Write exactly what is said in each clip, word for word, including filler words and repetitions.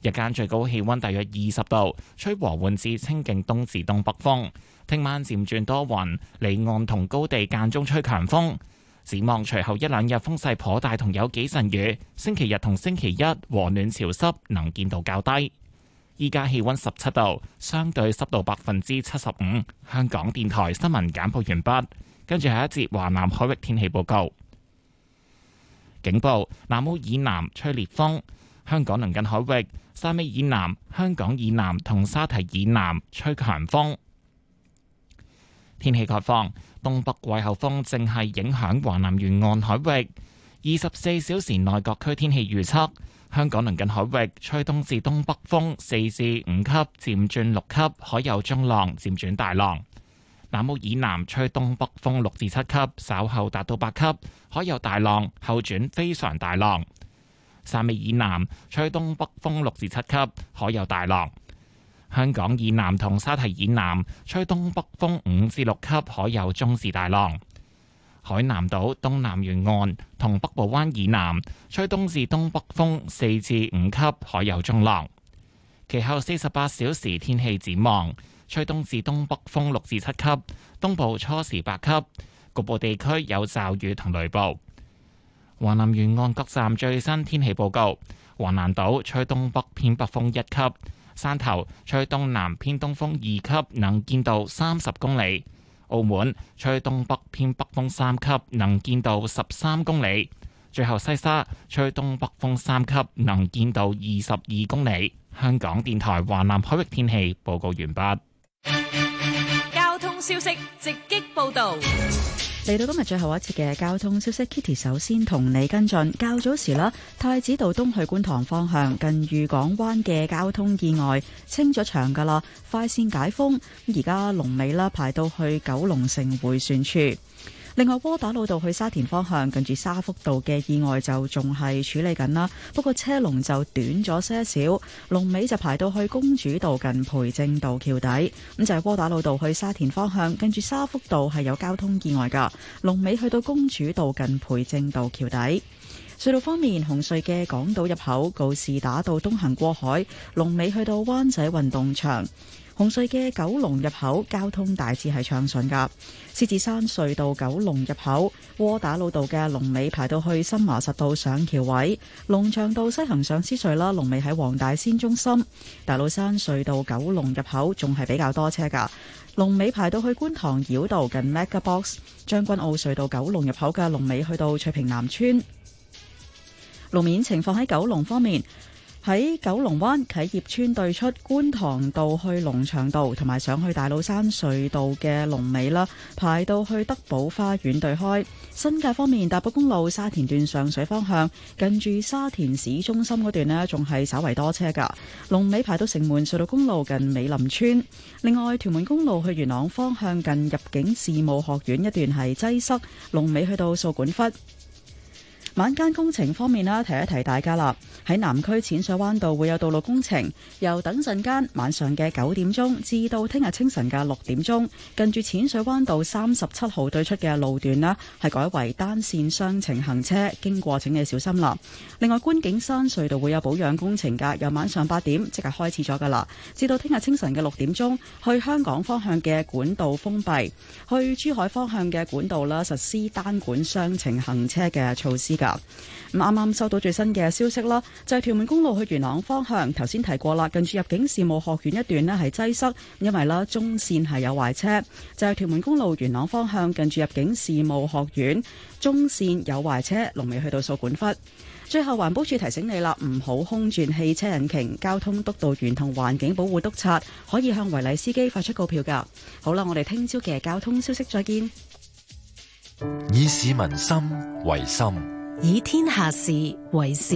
日間最高氣溫大約二十度，吹和緩至清勁東至東北風。聽晚漸轉多雲，離岸同高地間中吹強風。展望隨後一兩日風勢頗大，同有幾陣雨。星期日同星期一和暖潮濕，能見度較低。依家氣溫十七度，相對濕度百分之七十五。香港電台新聞簡報完畢，跟住係一節華南海域天氣報告。警報：南澳以南吹烈風，香港鄰近海域、汕尾以南、香港以南同沙堤以南吹強風。天氣概況：東北季候風正係影響華南沿岸海域。二十四小時內各區天氣預測：香港鄰近海域吹東至東北風四至五級，漸轉六級，海有中浪，漸轉大浪。南澳以南吹東北風六至七級，稍後達到八級，海有大浪，後轉非常大浪。汕尾以南吹東北風六至七級，海有大浪。香港以南同沙堤以南吹東北風五至六級，海有中至大浪。海南島東南沿岸同北部灣以南吹東至東北風四至五級，海有中浪。其後四十八小時天氣展望。吹東至東北風六至七級，東部初時八級，局部地區有驟雨同雷暴。華南沿岸各站最新天氣報告：橫瀾島吹東北偏北風一級，汕頭吹東南偏東風二級，能見度三十公里；澳門吹東北偏北風三級，能見度十三公里。最後西沙吹東北風三級，能見度二十二公里。香港電台華南海域天氣報告完畢。 交通消息直擊報道。 嚟到今日最後一節嘅交通消息 ，Kitty 首先同你跟進。較早時啦，太子道東去觀塘方向近裕港灣嘅交通意外清咗場噶啦，快線解封。而家龍尾啦排到去九龍城迴旋處。另外，窩打老道去沙田方向近住沙福道嘅意外就仲係處理緊啦，不過車龍就短咗些少，龍尾就排到去公主道近培正道橋底。咁就係窩打老道去沙田方向近住沙福道係有交通意外噶，龍尾去到公主道近培正道橋底。隧道方面，紅隧嘅港島入口告士打道東行過海，龍尾去到灣仔運動場。紅隧嘅九龍入口交通大致係暢順噶，獅子山隧道九龍入口窩打老道嘅龍尾排到去新麻實道上橋位，龍翔道西行上獅隧啦，龍尾喺黃大仙中心。大老山隧道九龍入口仲係比較多車噶，龍尾排到去觀塘繞道近 Mega Box。將軍澳隧道九龍入口嘅龍尾去到翠屏南村。路面情況喺九龍方面。喺九龍灣啟業邨對出觀塘道去龍翔道同埋上去大老山隧道嘅龍尾啦，排到去德寶花園對開。新界方面，大埔公路沙田段上水方向近住沙田市中心嗰段呢，仲係稍為多車噶，龍尾排到城門隧道公路近美林村。另外，屯門公路去元朗方向近入境事務學院一段係擠塞，龍尾去到掃管笏。晚間工程方面啦，提一提大家啦。喺南區淺水灣道會有道路工程，由等陣間晚上嘅九點鐘至到聽日清晨嘅六點鐘，近住淺水灣道三十七號對出嘅路段啦，係改為單線雙程行車，經過請你小心啦。另外，觀景山隧道會有保養工程噶，由晚上八點即係開始咗噶啦，至到聽日清晨嘅六點鐘，去香港方向嘅管道封閉，去珠海方向嘅管道啦，實施單管雙程行車嘅措施。咁啱啱收到最新嘅消息啦，就係屯門公路去元朗方向，頭先提過啦，近住入境事務學院一段呢係擠塞，因為啦中線係有壞車，就係屯門公路元朗方向近住入境事務學院中線有壞車，龍尾去到掃管笏。最後，環保署提醒你啦，唔好空轉汽車引擎。交通督導員同環境保護督察可以向違例司機發出告票噶。好啦，我哋聽朝嘅交通消息再見。 以市民心為心， 以天下事為事。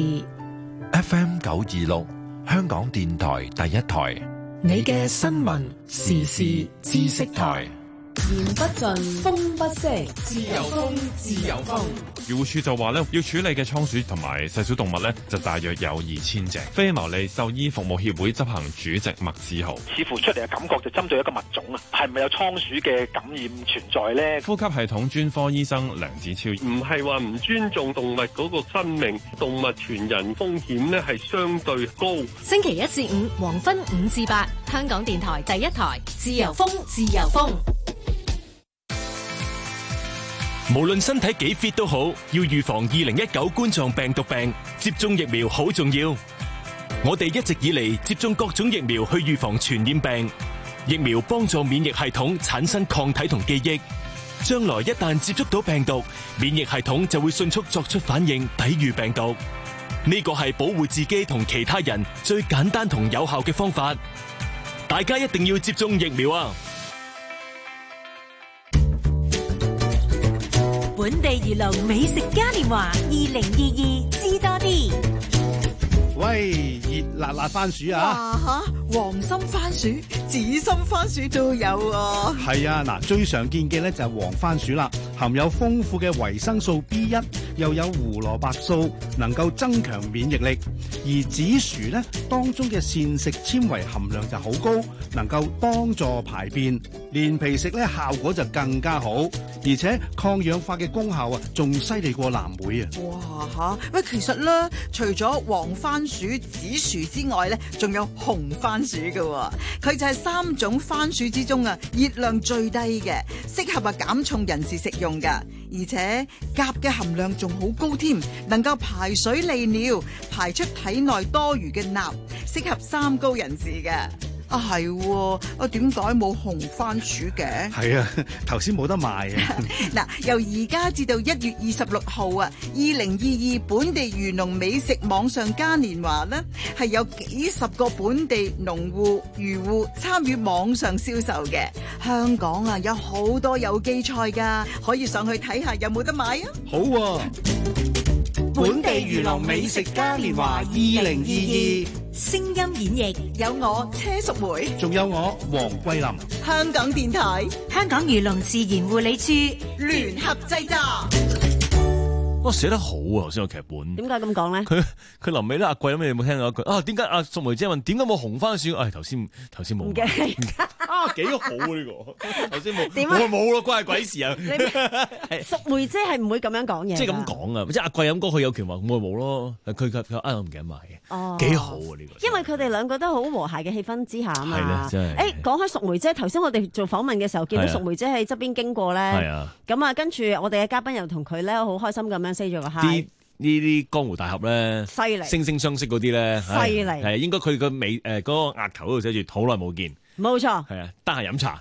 F M 九二六，香港電台第一台， 你嘅新聞時事知識台。 言不盡，風不息，自由風，自由風。 漁護署就話咧，要處理嘅倉鼠同埋細小動物咧，就大約有二千隻。非牟利獸醫服務協會執行主席麥志豪， 似乎出嚟嘅感覺就針對一個物種啊，係咪有倉鼠嘅感染存在咧？ 呼吸系統專科醫生梁子超， 唔係話唔尊重動物嗰個生命，動物傳人風險咧係相對高。 星期一至五黃昏五至八，香港電台第一台，自由風，自由風。 無論身體幾 fit 都好，要預防二零一九冠狀病毒病，接種疫苗好重要。我哋一直以嚟接種各種疫苗去預防傳染病，疫苗幫助免疫系統產生抗體同記憶，將來一旦接觸到病毒，免疫系統就會迅速作出反應，抵禦病毒。呢個係保護自己同其他人最簡單同有效嘅方法，大家一定要接種疫苗啊！ 本地漁農美食嘉年華二零二二，知多啲。 喂，熱辣辣番薯啊！ 哇吓，黃心番薯、紫心番薯都有喎。 係啊，嗱，最常見嘅咧就係黃番薯啦，含有豐富嘅維生素 B 一，又有胡蘿蔔素，能夠增強免疫力。而紫薯咧當中嘅膳食纖維含量就好高，能夠幫助排便。連皮食咧效果就更加好，而且抗氧化嘅功效啊，仲犀利過藍莓啊！ 哇吓，喂，其實咧，除咗黃番薯、紫薯之外咧，仲有紅番薯嘅，佢就係三種番薯之中啊，熱量最低嘅，適合啊減重人士食用噶，而且鉀嘅含量仲好高添，能夠排水利尿，排出體內多餘嘅鈉，適合三高人士嘅。啊係，啊點解冇紅番薯嘅？ 係啊，頭先冇得賣啊！ 嗱，由而家至到一月二十六號啊，二零二二本地漁農美食網上嘉年華呢，係有幾十個本地農戶漁戶參與網上銷售嘅。香港啊，有好多有機菜噶，可以上去睇下有冇得買啊！ 好啊， 本地漁農美食嘉年華二零二二。 聲音演繹有我車淑梅， 仲有我黃桂林， 香港電台、 香港漁農自然護理處聯合製作。 哇，寫得好啊！頭先個劇本， 點解咁講咧？ 佢佢臨尾咧，阿貴咁，你有冇聽到一句啊？點解阿淑梅姐問點解冇紅番薯？唉，頭先頭先冇。唔驚啊，幾好啊呢個！頭先冇，點啊？冇咯，關係鬼事啊！ 淑梅姐係唔會咁樣講嘢。 即係咁講啊！即係阿貴咁講，佢有權話冇冇咯。佢佢佢啊，我唔記得買嘅。哦，幾好啊呢個！ 因為佢哋兩個都好和諧嘅氣氛之下啊嘛。 係咧，真係。 誒，講開淑梅姐，頭先我哋做訪問嘅時候，見到淑梅姐喺側邊經過咧。係啊。咁啊，跟住我哋嘅嘉賓又同佢咧好開心咁樣 say 咗個 hi。 呢啲江湖大俠咧， 犀利， 惺惺相惜嗰啲咧， 犀利， 係應該佢個尾誒嗰個額頭嗰度寫住好耐冇見， 冇錯， 係啊，得閒飲茶。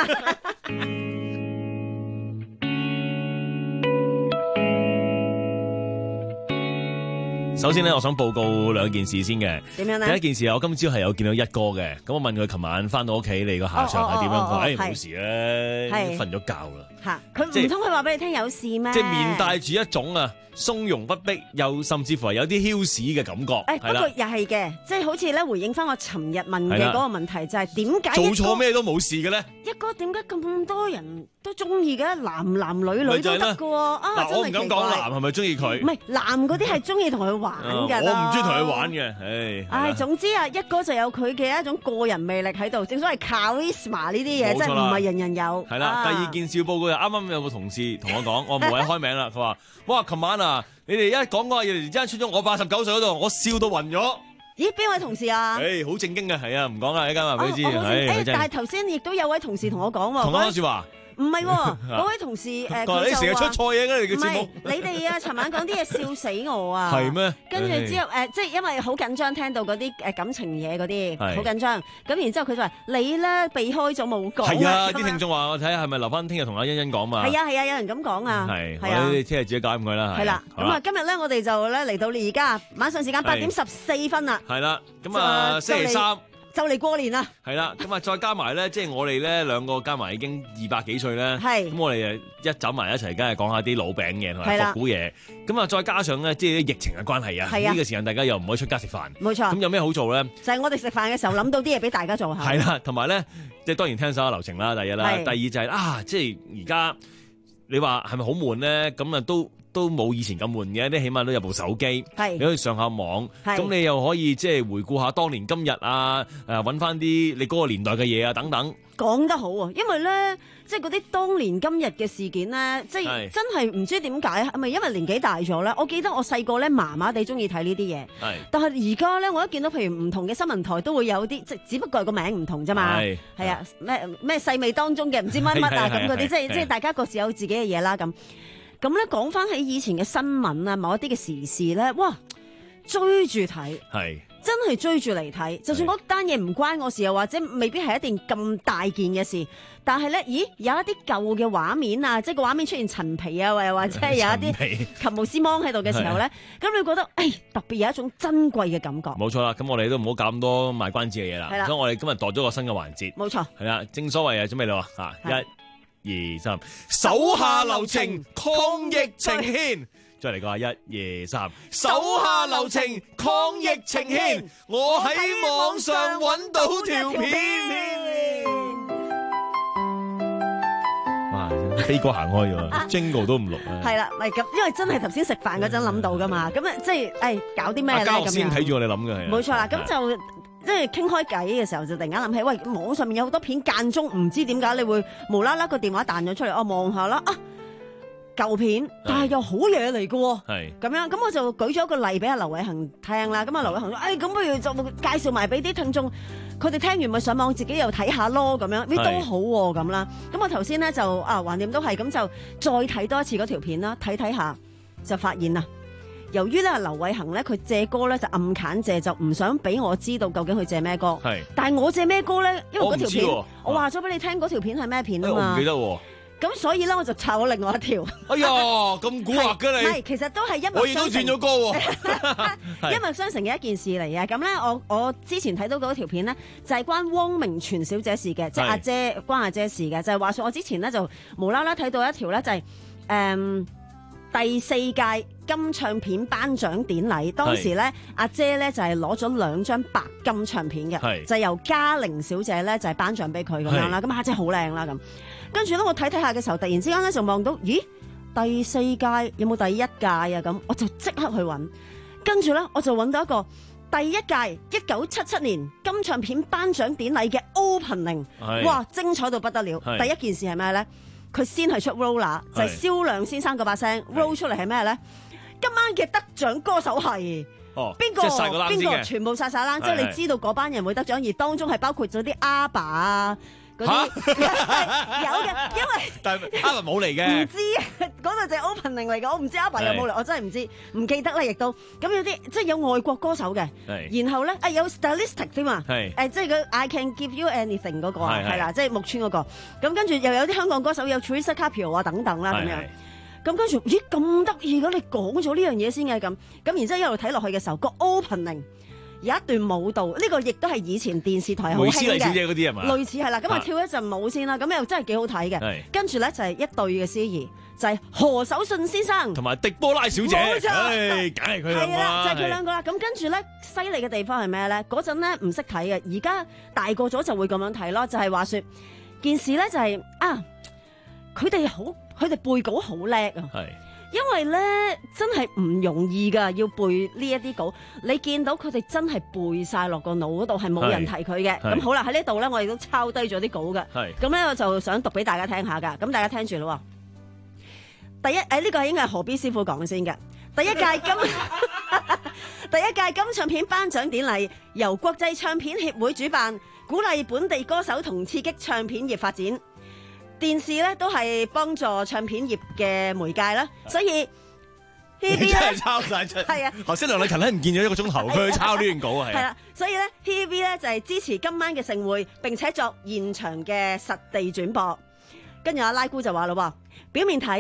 首先咧，我想報告兩件事先嘅。點樣咧？第一件事，我今朝係有見到一哥嘅，咁我問佢琴晚翻到屋企，你個下場係點樣？佢話誒冇事咧，瞓咗覺啦。嚇！ 佢唔通佢話俾你聽有事咩？ 即係面帶住一種啊從容不迫，又甚至乎係有啲囂屎嘅感覺。 誒，不過又係嘅，即係好似咧回應翻我尋日問嘅嗰個問題，就係點解做錯咩都冇事嘅咧？ 一哥點解咁多人都中意嘅？男男女女都得嘅喎。啊， 我唔敢講男係咪中意佢？ 唔係男嗰啲係中意同佢玩㗎。 我唔中意同佢玩嘅。唉。 唉，總之啊，一哥就有佢嘅一種個人魅力喺度，正所謂 charisma 呢啲嘢，即係唔係人人有。 係啦，第二件事報告就啱啱有個同事同我講，我無謂開名啦。佢話：哇，琴晚啊！你哋一講嗰個嘢，突然之間出咗我八十九歲嗰度，我笑到暈咗。 咦？邊位同事啊？ 誒，好正經嘅，係啊，唔講啦，一間話俾你知。 誒，但係頭先亦都有位同事同我講喎。 同我講説話。 唔係喎，嗰位同事誒，佢就話： 你成日出錯嘢嘅，你嘅節目。 唔係，你哋啊，尋晚講啲嘢笑死我啊！ 係咩？ 跟住之後誒，即係因為好緊張，聽到嗰啲誒感情嘢嗰啲，好緊張。咁然之後佢就話：你咧避開咗冇講。 係啊，啲聽眾話我睇下係咪留翻聽日同阿欣欣講嘛？ 係啊係啊，有人咁講啊。 係，係啊，你聽日自己搞掂佢啦。 係啦，咁啊，今日咧我哋就咧嚟到而家晚上時間八點十四分啦。 係啦，咁啊星期三。 就嚟過年啦。 係啦，咁啊再加埋咧，即係我哋咧兩個加埋已經二百幾歲咧。 係。 咁我哋誒一走埋一齊，梗係講下啲老餅嘢同埋復古嘢。咁啊再加上咧，即係啲疫情嘅關係啊，呢個時間大家又唔可以出街食飯。 冇錯。 咁有咩好做咧？ 就係我哋食飯嘅時候諗到啲嘢俾大家做下。 係啦，同埋咧，即係當然聽手下留情啦，第一啦，第二就係啊，即係而家你話係咪好悶咧？咁啊都。都冇以前咁悶嘅，你起碼都有部手機，你可以上下網，咁你又可以即係回顧下當年今日啊，誒揾翻啲你嗰個年代嘅嘢啊等等。 講得好啊，因為咧，即係嗰啲當年今日嘅事件咧，即係真係唔知點解，係咪因為年紀大咗咧？我記得我細個咧麻麻地中意睇呢啲嘢，但係而家咧，我一見到譬如唔同嘅新聞台都會有啲，即只不過係個名唔同啫嘛，係啊，咩咩細味當中嘅唔知乜乜啊咁嗰啲，即係即係大家各自有自己嘅嘢啦咁。咁咧講翻起以前嘅新聞啊，某一啲嘅時事咧，哇，追住睇，係真係追住嚟睇。就算嗰單嘢唔關我事，又或者未必係一定咁大件嘅事，但係咧，咦，有一啲舊嘅畫面啊，即係個畫面出現陳皮啊，又或者係有一啲琴毛絲芒喺度嘅時候咧，咁你覺得誒、哎、特別有一種珍貴嘅感覺。冇錯啦，咁我哋都唔好搞咁多賣關子嘅嘢啦。所以我哋今日度咗個新嘅環節。冇錯。係啦，正所謂啊，準備啦喎，嚇一。二三，手下留情，抗疫情牽。再嚟個一二三，手下留情，抗疫情牽。我喺網上揾到條片。哇！飛哥行開咗 ，Jingle 都唔錄啊。 係啦，咪咁，因為真係頭先食飯嗰陣諗到噶嘛，咁啊，即係誒搞啲咩咧？ 嘉樂先睇住我哋諗嘅係。 冇錯啦，咁就。即係傾開偈嘅時候，就突然間諗起，喂，網上面有好多片，間中唔知點解你會無啦啦個電話彈咗出嚟，我望下啦，啊，舊片，但係又好嘢嚟嘅喎，係咁樣，咁我就舉咗一個例俾阿劉偉恒聽啦。咁阿劉偉恒話，誒，咁不如就介紹埋俾啲聽眾，佢哋聽完咪上網自己又睇下咯，咁樣呢都好喎，咁啦。咁我頭先咧就啊，橫掂都係，咁就再睇多一次嗰條片啦，睇睇下就發現啦。由於咧劉偉恒咧佢借歌咧就暗揀借，就唔想俾我知道究竟佢借咩歌。係，但係我借咩歌咧？因為嗰條片我我話咗俾你聽，嗰條片係咩片啊嘛。 我唔記得喎。 咁所以咧我就抄咗另外一條。 哎呀，咁蠱惑嘅你。 係，其實都係一脈相承。 我亦都轉咗歌喎。 一脈相承嘅一件事嚟嘅。咁咧我我之前睇到嗰條片咧就係關汪明荃小姐事嘅，即係阿姐關阿姐事嘅，就係話說我之前咧就無啦啦睇到一條咧就係誒。第四屆金唱片頒獎典禮，當時咧阿姐咧就係攞咗兩張白金唱片嘅，就由嘉玲小姐咧就係頒獎俾佢咁樣啦。咁阿姐好靚啦咁，跟住咧我睇睇下嘅時候，突然之間咧就望到，咦，第四屆有冇第一屆啊？咁我就即刻去揾，跟住咧我就揾到一個第一屆一九七七年金唱片頒獎典禮嘅 opening， 哇，精彩到不得了！第一件事係咩咧？佢先係出 roller， 就係蕭亮先生嗰把聲 roll 出嚟係咩咧？今晚嘅得獎歌手係邊個？邊個？全部晒晒冷，即係你知道嗰班人會得獎，而當中係包括咗啲阿爸啊嗰啲有嘅，因為但係阿爸冇嚟嘅， 唔知嗰度就係 opening 嚟嘅，我唔知阿爸有冇嚟，我真係唔知，唔記得啦，亦都咁有啲即係有外國歌手嘅，然後咧啊有 stylistic 添嘛，誒即係個 I can give you anything 嗰個啊，係啦，即係木村嗰個，咁跟住又有啲香港歌手有 Teresa Carpio 啊等等啦咁樣，咁跟住咦咁得意嘅，你講咗呢樣嘢先嘅咁，咁然之後一路睇落去嘅時候個 opening。有一段舞蹈，呢、這個亦都係以前電視台好興嘅，梅詩麗小姐嗰啲係嘛？類似係啦，咁啊跳一陣舞先啦，咁又真係幾好睇嘅。跟住咧就係、是、一對嘅司儀，就係、是、何守信先生同埋狄波拉小姐，冇錯，梗係佢啦。 係啦，就係、是、佢兩個啦。咁跟住咧，犀利嘅地方係咩咧？嗰陣咧唔識睇嘅，而家大個咗就會咁樣睇咯。就係、是、話說件事咧，就係、是、啊，佢哋好，佢哋背稿好叻啊。係。因為咧真係唔容易噶，要背呢一啲稿。你見到佢哋真係背晒落個腦嗰度，係冇人提佢嘅。咁好啦，喺呢度咧，我哋都抄低咗啲稿嘅。咁咧，我就想讀俾大家聽下噶。咁大家聽住咯。第一，誒、哎、呢、這個應該係何必師傅講先嘅。第一屆金第一屆金唱片頒獎典禮由國際唱片協會主辦，鼓勵本地歌手同刺激唱片業發展。電視咧都係幫助唱片業嘅媒介啦，所以 T V B 真係抄晒出，係啊！頭先梁禮勤咧唔見咗一個鐘頭，佢去抄呢段稿啊，係。係啦， 所以咧 T V B 咧就係支持今晚嘅盛會，並且作現場嘅實地轉播。跟住阿拉姑就話咯，表面睇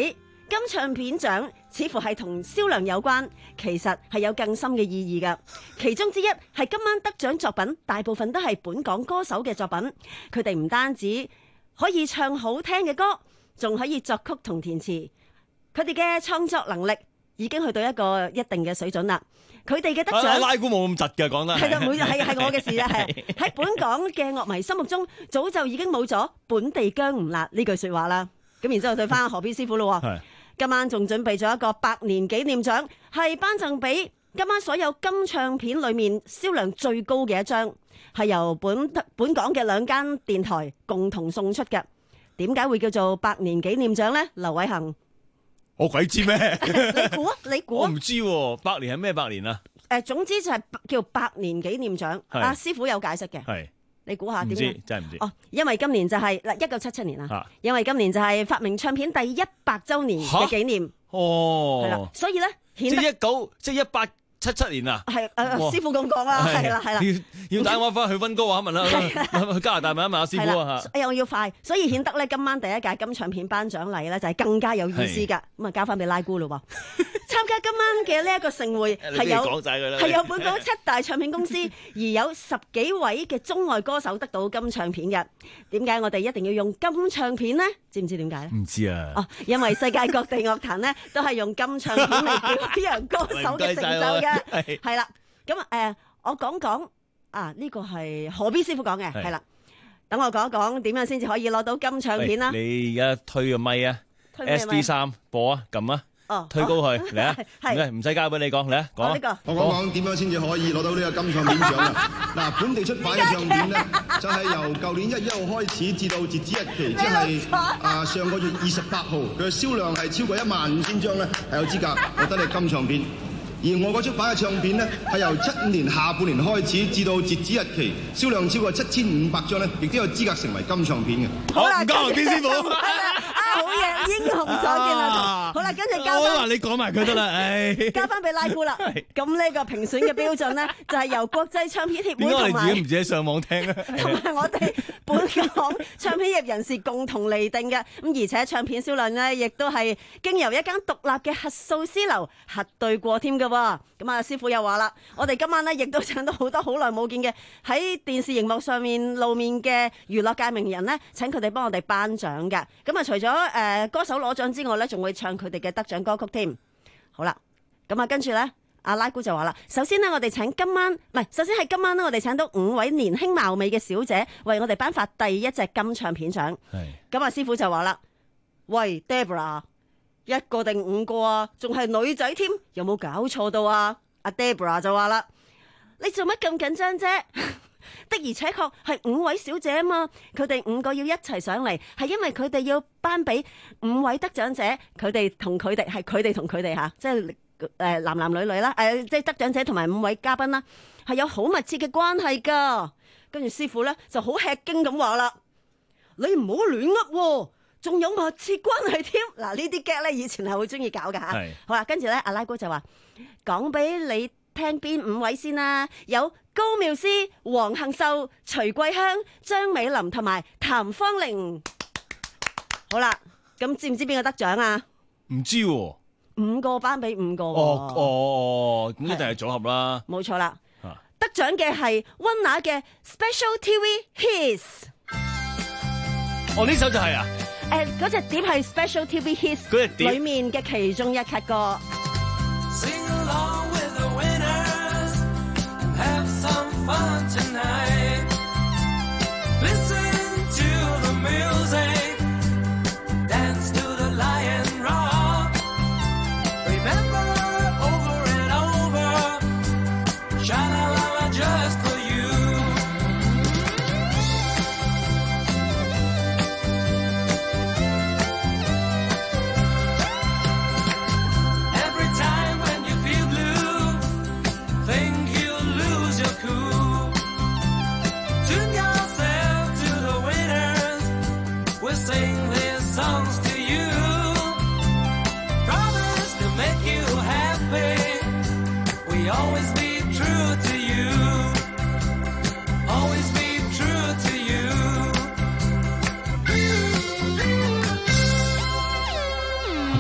金唱片獎似乎係同銷量有關，其實係有更深嘅意義㗎。其中之一係今晚得獎作品，大部分都係本港歌手嘅作品。佢哋唔單止可以唱好聽嘅歌，仲可以作曲同填詞。佢哋嘅創作能力已經去到一個一定嘅水準啦。佢哋嘅得獎， 拉姑冇咁窒嘅，講得係啦，每係係我嘅事啦，係喺本港嘅樂迷心目中，早就已經冇咗本地薑唔辣呢句説話啦。咁然之後對翻何必師傅咯，今晚仲準備咗一個百年紀念獎，係頒贈俾今晚所有金唱片裏面銷量最高嘅一張，係由本本港嘅兩間電台共同送出嘅。點解會叫做百年紀念獎呢？劉偉恒。 我鬼知咩？ 你估啊？你估？ 我唔知喎，百年係咩百年啊？ 誒，總之就係叫百年紀念獎。阿師傅有解釋嘅。係。你估下點？唔知，真係唔知。哦，因為今年就係嗱一九七七年啦。啊。因為今年就係發明唱片第一百週年嘅紀念。哦。係啦，所以咧， 即係一九，即係一八七七年啊。 係誒，師傅咁講啦，係啦，係啦。 要要帶我翻去溫哥華問啦，去加拿大問一問阿師傅啊嚇。 哎呀，我要快，所以顯得咧今晚第一屆金唱片頒獎禮咧就係更加有意思㗎。咁啊，交翻俾拉姑咯喎。參加今晚嘅呢一個盛會係有係有本港七大唱片公司，而有十幾位嘅中外歌手得到金唱片嘅。點解我哋一定要用金唱片呢？知唔知點解咧？ 唔知啊。哦， 因為世界各地樂壇咧都係用金唱片嚟表揚歌手嘅成就嘅。係啦，咁啊誒，我講講啊，呢個係何必師傅講嘅，係啦。等我講一講點樣先至可以攞到金唱片啦。 你而家推個咪啊 ，S D 三播啊，撳啊。哦，推高佢嚟啊！唔使交俾你講，嚟啊，講啊！ 我講講點樣先至可以攞到呢個金唱片獎啊！嗱，本地出版嘅唱片咧，就係由舊年一月一號開始至到截止日期，即係啊上個月二十八號，佢嘅銷量係超過一萬五千張咧，係有資格獲得你金唱片。而外國出版嘅唱片咧，係由七五年下半年開始至到截止日期，銷量超過七千五百張咧，亦都有資格成為金唱片嘅。 好啦， 唔該，邊師傅。 好嘢，英雄所見啊！好啦，跟住交翻， 我話你講埋佢得啦，唉， 交翻俾拉姑啦。咁呢個評選嘅標準咧，就係由國際唱片協會同埋， 點解你自己唔自己上網聽啊？ 同埋我哋本港唱片業人士共同釐定嘅。咁而且唱片銷量咧，亦都係經由一間獨立嘅核數師樓核對過添嘅。咁啊，師傅又話啦，我哋今晚咧亦都請到好多好耐冇見嘅喺電視熒幕上面露面嘅娛樂界名人咧，請佢哋幫我哋頒獎嘅。咁啊，除咗誒、呃、歌手攞獎之外咧，仲會唱佢哋嘅得獎歌曲添。好啦，咁啊跟住咧，阿拉姑就話啦，首先呢，我哋請今晚唔係，首先係今晚呢，我哋請到五位年輕貌美嘅小姐為我哋頒發第一隻金唱片獎。係。咁啊，師傅就話啦，喂 Deborah， 一個定五個啊？仲係女仔添，有冇搞錯到啊？阿 Deborah 就話啦，你做乜咁緊張啫？的而且確係五位小姐啊嘛，佢哋五個要一齊上嚟，係因為佢哋要頒俾五位得獎者，佢哋同佢哋係佢哋同佢哋吓，即係誒男男女女啦，誒即係得獎者同埋五位嘉賓啦，係有好密切嘅關係噶。跟住師傅咧就好吃驚咁話啦，你唔好亂噏，仲有密切關係添。嗱呢啲 gag 咧以前係好中意搞噶吓。好啦，跟住咧阿拉姑就話講俾你聽邊五位先啦，有高妙思、黃杏秀、徐桂香、張美琳同埋譚芳玲。好啦，咁知唔知邊個得獎啊？ 唔知喎、啊。 五個頒俾五個、啊。 哦哦，咁一定係組合啦。 冇錯啦。啊、得獎嘅係溫拿嘅 Special T V Hits。 哦，呢首就係啊。 誒、呃，嗰隻碟係 Special T V Hits 嗰隻碟裏面嘅其中一曲歌。 Have some fun tonight. Listen to the music. Dance to the lion rock. Remember over and over. Sha-la-la-la just for you. Every time when you feel blue.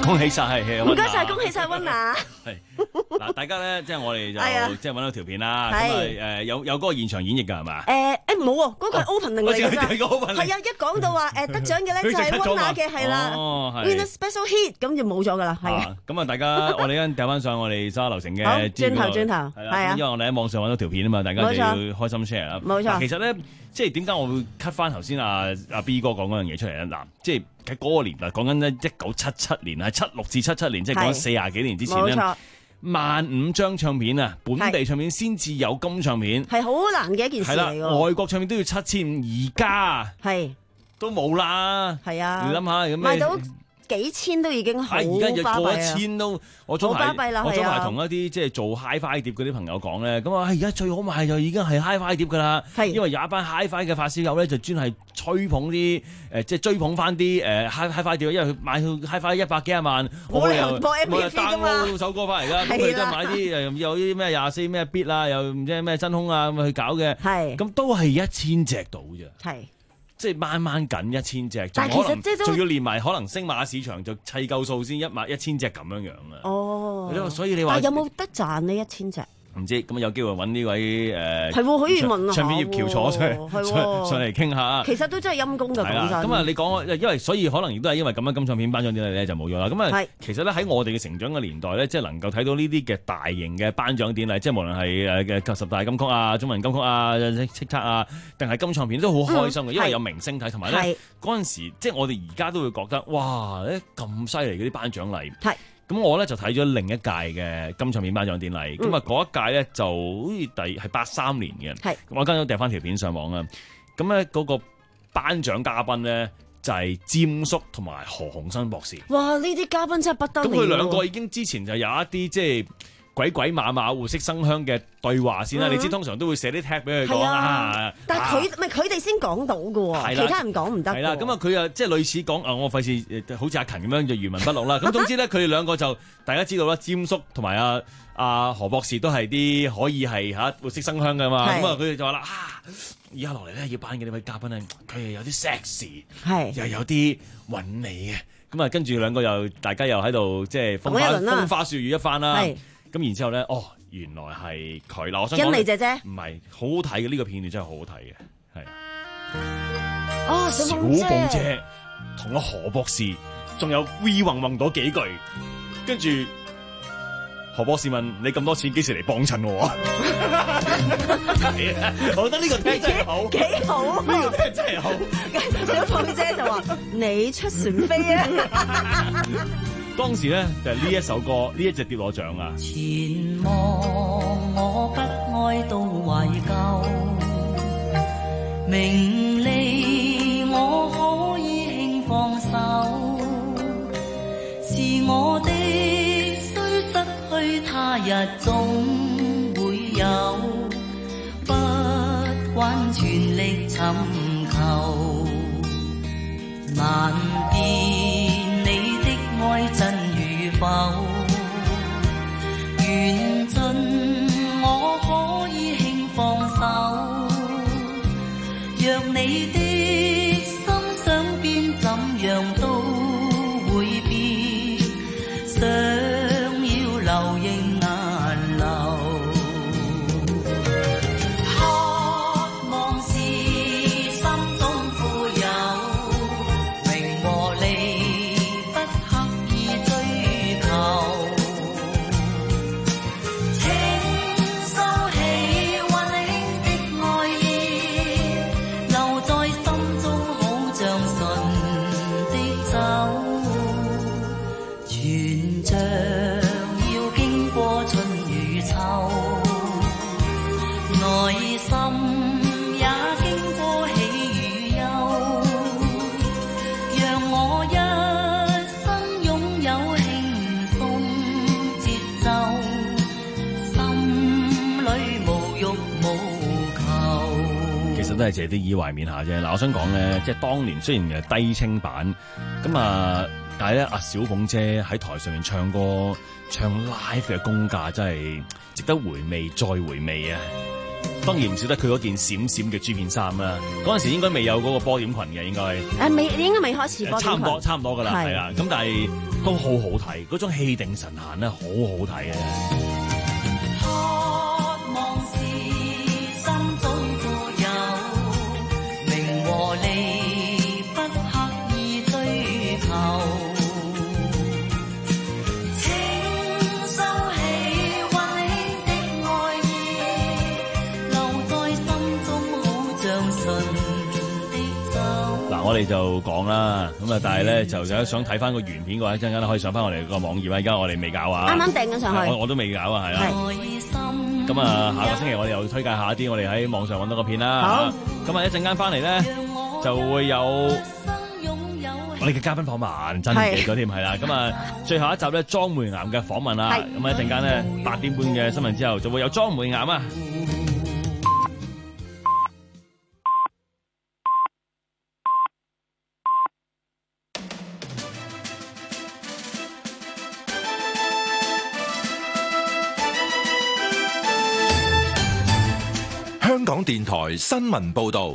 恭喜晒，係唔該晒，恭喜晒温娜。 係嗱，大家咧，即係我哋就即係揾到條片啦。咁係啊誒，有有嗰個現場演繹㗎係嘛？ 誒誒冇喎，嗰個係 opening 嚟㗎咋。 係個 opening 係啊，一講到話誒得獎嘅咧就係温娜嘅係啦。 哦，係。 Win a special hit 咁就冇咗㗎啦，係啊。 咁啊，大家我哋一陣掉翻上我哋沙流城嘅好轉頭轉頭係啊， 因為我哋喺網上揾到條片啊嘛，大家就要開心 share 啦。 冇錯。 其實咧，即係點解我會 cut 翻頭先阿阿 B 哥講嗰樣嘢出嚟咧？嗱，即係喺嗰個年代講緊咧一九七七年係七六至七七年，即係講緊四廿幾年之前咧。萬五張唱片啊，本地唱片先至有金唱片， 係好難嘅一件事嚟㗎。 外國唱片都要七千五，而家係都冇啦。 係啊， 你諗下咁賣到幾千都已經好巴閉啊！ 而家過一千都，我早排我早排同一啲即係做 Hi-Fi 碟嗰啲朋友講咧，咁啊而家最好賣就已經係 Hi-Fi 碟㗎啦，因為有一班 Hi-Fi 嘅發燒友咧就專係吹捧啲誒，即係追捧翻啲誒 Hi-Fi 碟，因為佢買到 Hi-Fi 一百幾廿萬，我又播 M P 三㗎嘛 ，download首歌翻嚟㗎，咁佢都係買啲誒有啲咩廿四咩 bit 啊，又唔知咩真空啊咁去搞嘅，咁都係一千隻到啫。即係掹掹緊一千隻，但係其實即係仲要連埋可能星馬市場就砌夠數先一萬一千隻咁樣樣啊！ 哦， 所以你話， 但係有冇得賺呢一千隻？ 唔知咁有機會揾呢位誒係喎，可以問下唱片業橋坐出嚟上嚟傾下。 其實都真係陰公㗎，講真。 咁啊，你講因為所以可能亦都係因為咁樣金唱片頒獎典禮咧就冇咗啦。咁啊，其實咧喺我哋嘅成長嘅年代咧，即係能夠睇到呢啲嘅大型嘅頒獎典禮，即係無論係誒嘅十大金曲啊、中文金曲啊、叱咤啊，定係金唱片都好開心嘅，因為有明星睇，同埋咧嗰陣時即係我哋而家都會覺得哇咁犀利嗰啲頒獎禮。係。咁我咧就睇咗另一屆嘅金唱片頒獎典禮，咁啊嗰一屆咧就好似第係八三年嘅，咁我跟咗掟翻條片上網啊，咁咧嗰個頒獎嘉賓咧就係詹叔同埋何鴻燊博士。 哇！呢啲嘉賓真係不得了。 咁佢兩個已經之前就有一啲即係鬼鬼馬馬活色生香嘅對話先啦，你知通常都會寫啲 tag 俾佢講啊。 但係佢唔係佢哋先講到嘅喎，其他人講唔得。 係啦，咁啊佢啊即係類似講啊，我費事好似阿勤咁樣就原文不錄啦。咁總之咧，佢哋兩個就大家知道啦，詹叔同埋阿阿何博士都係啲可以係嚇活色生香嘅嘛。咁啊佢哋就話啦啊，而家落嚟咧要頒嘅呢位嘉賓咧，佢係有啲 sexy， 係又有啲韻味嘅。咁啊跟住兩個又大家又喺度即係風花風花雪月一番啦。咁然之後咧，哦，原來係佢啦！我想講， 欣妮姐姐唔係好好睇嘅呢個片段真係好好睇嘅，係。 哦， 小鳳姐同阿何博士，仲有 V 混混嗰幾句，跟住何博士問你咁多錢幾時嚟幫襯我啊？係啊，我覺得呢個聽真係好， 幾好， 呢個聽真係好。 小鳳姐就話：你出船飛啊！ 當時咧就係呢一首歌，呢一隻碟攞獎啊！ 前望我不哀到懷舊，名利我可以輕放手，是我的雖失去他日總會有，不慣全力尋求，難辨愛真與否，緣盡我可以輕放手，若你的心想變怎樣都會變，想要流仍難流，渴望是心中富有，名和利都係借啲以懷緬下啫。嗱，我想講咧，即係當年雖然係低清版，咁啊，但係咧阿小鳳姐喺台上面唱歌、唱 live 嘅功架真係值得回味再回味啊！ 當然唔少得佢嗰件閃閃嘅珠片衫啦。嗰陣時應該未有嗰個波點裙嘅，應該誒未應該未開始波點裙， 差唔多差唔多㗎啦， 係係啊。咁但係都好好睇，嗰種氣定神閒咧，好好睇嘅。 渴望是心中富有，名和利不刻意追求。 我哋就講啦，咁啊，但係咧就有想睇翻個原片嘅話，一陣間可以上翻我哋個網頁啊。而家我哋未搞啊， 啱啱訂緊上去， 我我都未搞啊，係啦。咁啊，下個星期我哋又推介下一啲我哋喺網上揾到嘅片啦。好，咁啊，一陣間翻嚟咧就會有我哋嘅嘉賓訪問，真係記咗添，係啦。咁啊，最後一集咧莊梅岩嘅訪問啦。咁啊，一陣間咧八點半嘅新聞之後就會有莊梅岩啊。 香港電台新聞報道，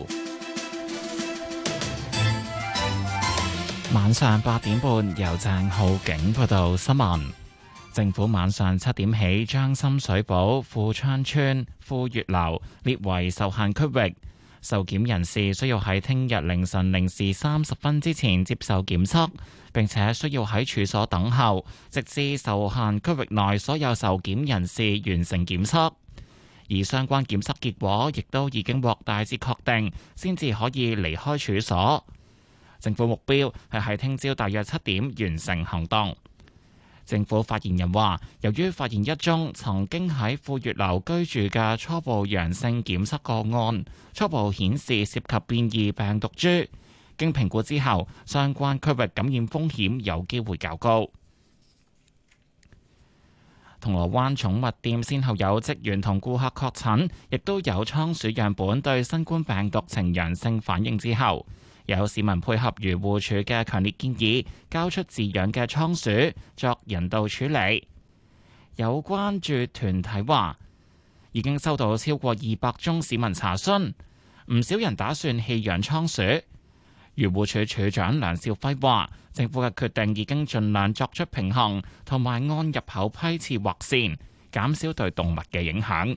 晚上八點半由鄭浩景報道新聞。政府晚上七點起將深水埗富昌邨富月樓列為受限區域，受檢人士需要喺聽日凌晨零時三十分之前接受檢測，並且需要喺處所等候，直至受限區域內所有受檢人士完成檢測。而相關檢測結果亦都已經獲大致確定，先至可以離開處所。政府目標係喺聽朝大約七點完成行動。政府發言人話，由於發現一宗曾經喺富月樓居住嘅初步陽性檢測個案，初步顯示涉及變異病毒株，經評估之後，相關區域感染風險有機會較高。銅鑼灣寵物店先後有職員同顧客確診，亦都有倉鼠樣本對新冠病毒呈陽性反應之後，有市民配合漁護署嘅強烈建議，交出飼養嘅倉鼠作人道處理。有關注團體話，已經收到超過二百宗市民查詢，唔少人打算棄養倉鼠。漁護署署長梁兆輝話，政府嘅決定已經盡量作出平衡，同埋按入口批次劃線，減少對動物嘅影響。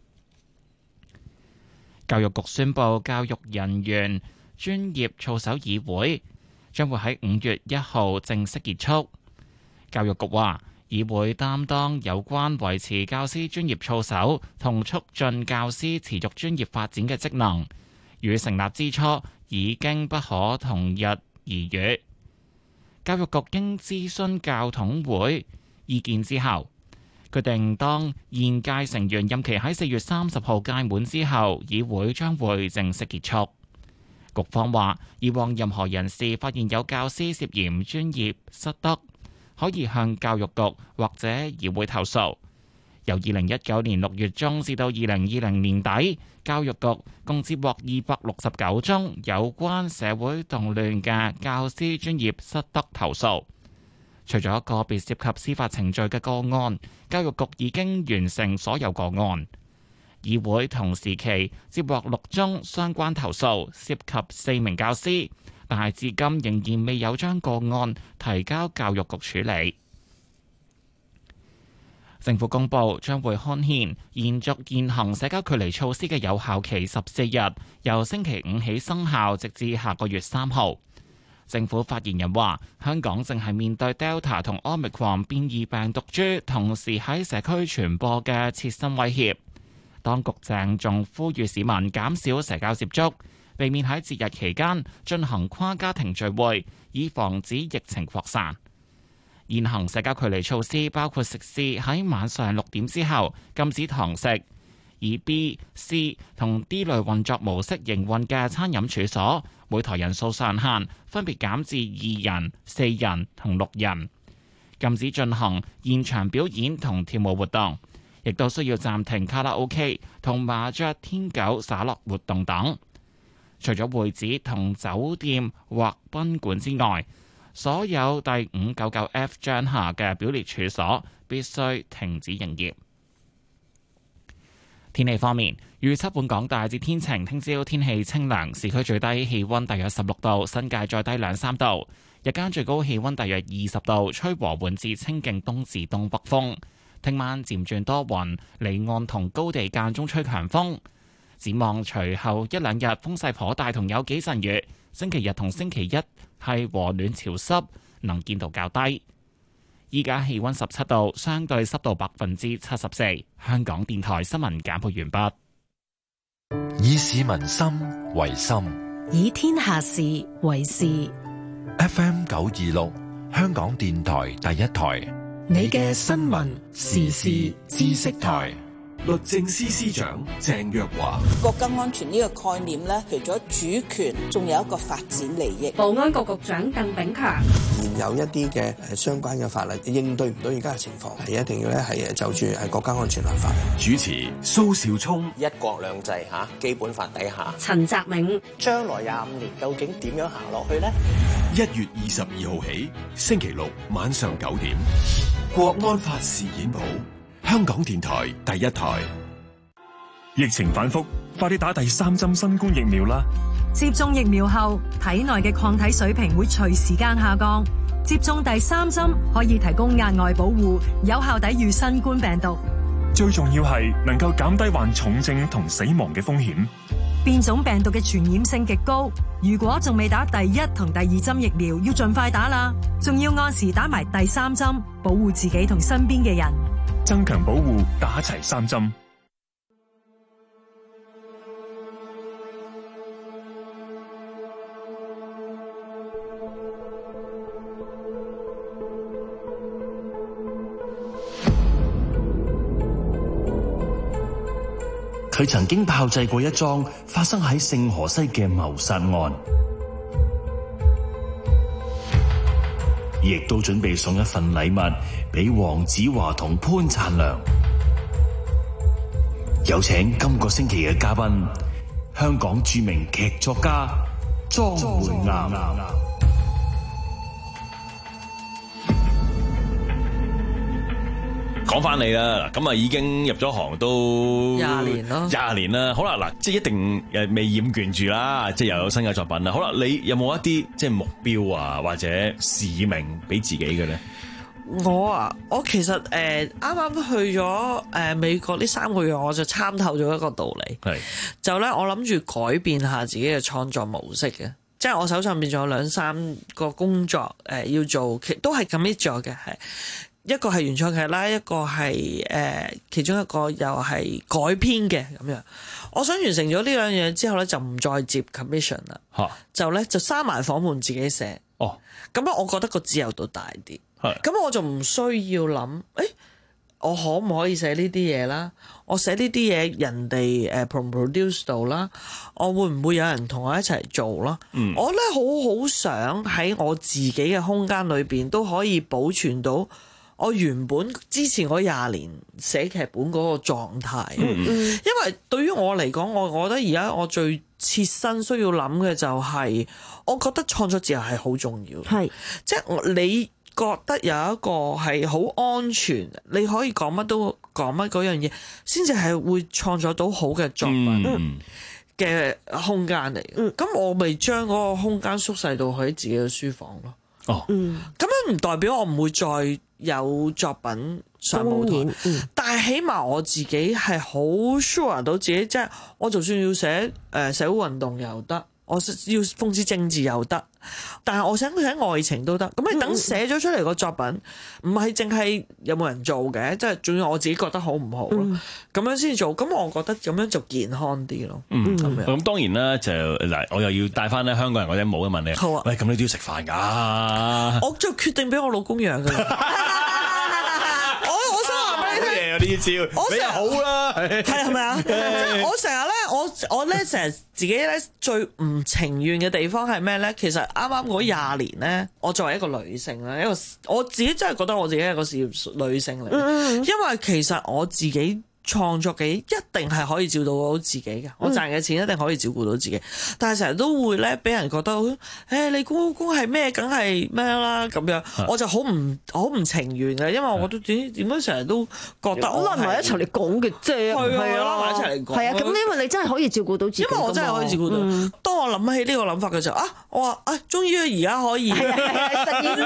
教育局宣布，教育人員專業操守議會將會喺五月一號正式結束。教育局話，議會擔當有關維持教師專業操守同促進教師持續專業發展嘅職能，與成立之初已經不可同日而語。教育局經諮詢教統會意見之後，決定當現屆成員任期喺四月三十號屆滿之後，議會將會正式結束。局方話，以往任何人士發現有教師涉嫌專業失德，可以向教育局或者議會投訴。由二零一九年六月中至到二零二零年底，教育局共接獲二百六十九宗有關社會動亂嘅教師專業失德投訴。除咗個別涉及司法程序嘅個案，教育局已經完成所有個案。議會同時期接獲六宗相關投訴，涉及四名教師，但係至今仍然未有將個案提交教育局處理。政府公布將會刊憲延續現行社交距離措施嘅有效期十四日，由星期五起生效，直至下個月三號。政府發言人話，香港正係面對 Delta 同 Omicron 變異病毒株同時喺社區傳播嘅切身威脅。當局鄭重呼籲市民減少社交接觸，避免喺節日期間進行跨家庭聚會，以防止疫情擴散。現行社交距離措施包括食肆喺晚上六點之後禁止堂食，以 B、C 同 D 類運作模式營運嘅餐飲處所，每台人數上限分別減至二人、四人同六人。禁止進行現場表演同跳舞活動，亦都需要暫停卡拉 OK 同麻雀、天九、灑落活動等。除咗會址同酒店或賓館之外，所有第五九九 F 章下嘅表列處所必須停止營業。 天氣方面，預測本港大致天晴，聽朝天氣清涼，市區最低氣溫大約十六度，新界再低兩三度。日間最高氣溫大約二十度，吹和緩至清勁東至東北風。聽晚漸轉多雲，離岸同高地間中吹強風。展望隨後一兩日風勢頗大，同有幾陣雨。星期日同星期一係和暖潮濕，能見度較低。依家氣溫十七度，相對濕度百分之七十四。香港電台新聞簡報完畢。 以市民心為心， 以天下事為事。 F M 九二六，香港電台第一台， 你嘅新聞時事知識台。 律政司司長鄭若驊， 國家安全呢個概念咧，除咗主權，仲有一個發展利益。 保安局局長鄧炳強， 現有一啲嘅誒相關嘅法例應對唔到而家嘅情況，係一定要咧係就住係國家安全立法。 主持蘇兆聰， 一國兩制嚇基本法底下， 陳澤銘， 將來廿五年究竟點樣行落去呢？ 一月二十二號起，星期六晚上九點，國安法事件簿。香港電台第一台。 疫情反覆，快啲打第三針新冠疫苗啦！ 接種疫苗後，體內嘅抗體水平會隨時間下降。接種第三針可以提供額外保護，有效抵禦新冠病毒。 最重要係能夠減低患重症同死亡嘅風險。 變種病毒嘅傳染性極高，如果仲未打第一同第二針疫苗，要盡快打啦！仲要按時打埋第三針，保護自己同身邊嘅人。 增強保護，打齊三針。 佢曾經炮製過一樁發生喺聖荷西嘅謀殺案，亦都準備送一份禮物俾黃子華同潘燦良。有請今個星期嘅嘉賓，香港著名劇作家莊梅岩。 講翻你啦，咁啊已經入咗行都廿年咯， 廿年啦。好啦，嗱，即係一定誒未厭倦住啦，即係又有新嘅作品啦。好啦，你有冇一啲即係目標啊，或者使命俾自己嘅咧？ 我啊，我其實誒啱啱去咗誒、呃、美國呢三個月，我就參透咗一個道理，係就咧我諗住改變下自己嘅創作模式嘅，即係我手上邊仲有兩三個工作誒、呃、要做，其都係 commit 咗嘅，係。一個係原創劇啦，一個係誒、呃、其中一個又係改編嘅咁樣。我想完成咗呢兩樣之後咧，就唔再接 commission 啦，啊、就咧就閂埋房門自己寫。哦，咁樣我覺得個自由度大啲。係，咁我就唔需要諗，誒我可唔可以寫呢啲嘢啦？我寫呢啲嘢人哋誒 produce 到啦，我會唔會有人同我一齊做啦？嗯，我咧好好想喺我自己嘅空間裏邊都可以保存到我原本之前嗰廿年寫劇本嗰個狀態，嗯、因為對於我嚟講，我我覺得而家我最切身需要諗嘅就係、是，我覺得創作自由係好重要，係即係你覺得有一個係好安全，你可以講乜都講乜嗰樣嘢，先至係會創作到好嘅作品嘅空間嚟嘅。咁、嗯、我咪將嗰個空間縮細到喺自己嘅書房咯。哦，嗯，咁樣唔代表我唔會再有作品上舞台，嗯、但係起碼我自己係好 sure 到自己，即係我就算要寫誒社會運動又得，我要諷刺政治又得，但係我想寫愛情都得。咁你等寫咗出嚟個作品，唔係淨係有冇人做嘅，即係仲要我自己覺得好唔好咯，咁、嗯、樣先做。咁我覺得咁樣就健康啲咯。嗯，咁咁當然啦，就嗱，我又要帶翻咧香港人嗰頂帽問你。好啊，喂，咁你都要食飯㗎？我就決定俾我老公養㗎啦。 呢招你又好啦，係係咪啊？即係我成日咧，我我咧成日自己咧最唔情願嘅地方係咩咧？其實啱啱嗰廿年咧，我作為一個女性啦，一個我自己真係覺得我自己係一個事業女性嚟，嗯、因為其實我自己創作嘅一定係可以照顧到自己嘅，我賺嘅錢一定可以照顧到自己。但係成日都會咧俾人覺得，誒、欸、你公公係咩，梗係咩啦咁樣，我就好唔好唔情願嘅，因為我覺得點點解成日都覺得我拉埋一齊嚟講嘅啫， 係啊，拉埋一齊嚟講。 係啊，咁因為你真係可以照顧到自己， 因為我真係可以照顧到。嗯、當我諗起呢個諗法嘅時候，啊，我話啊，終於而家可以係啊實現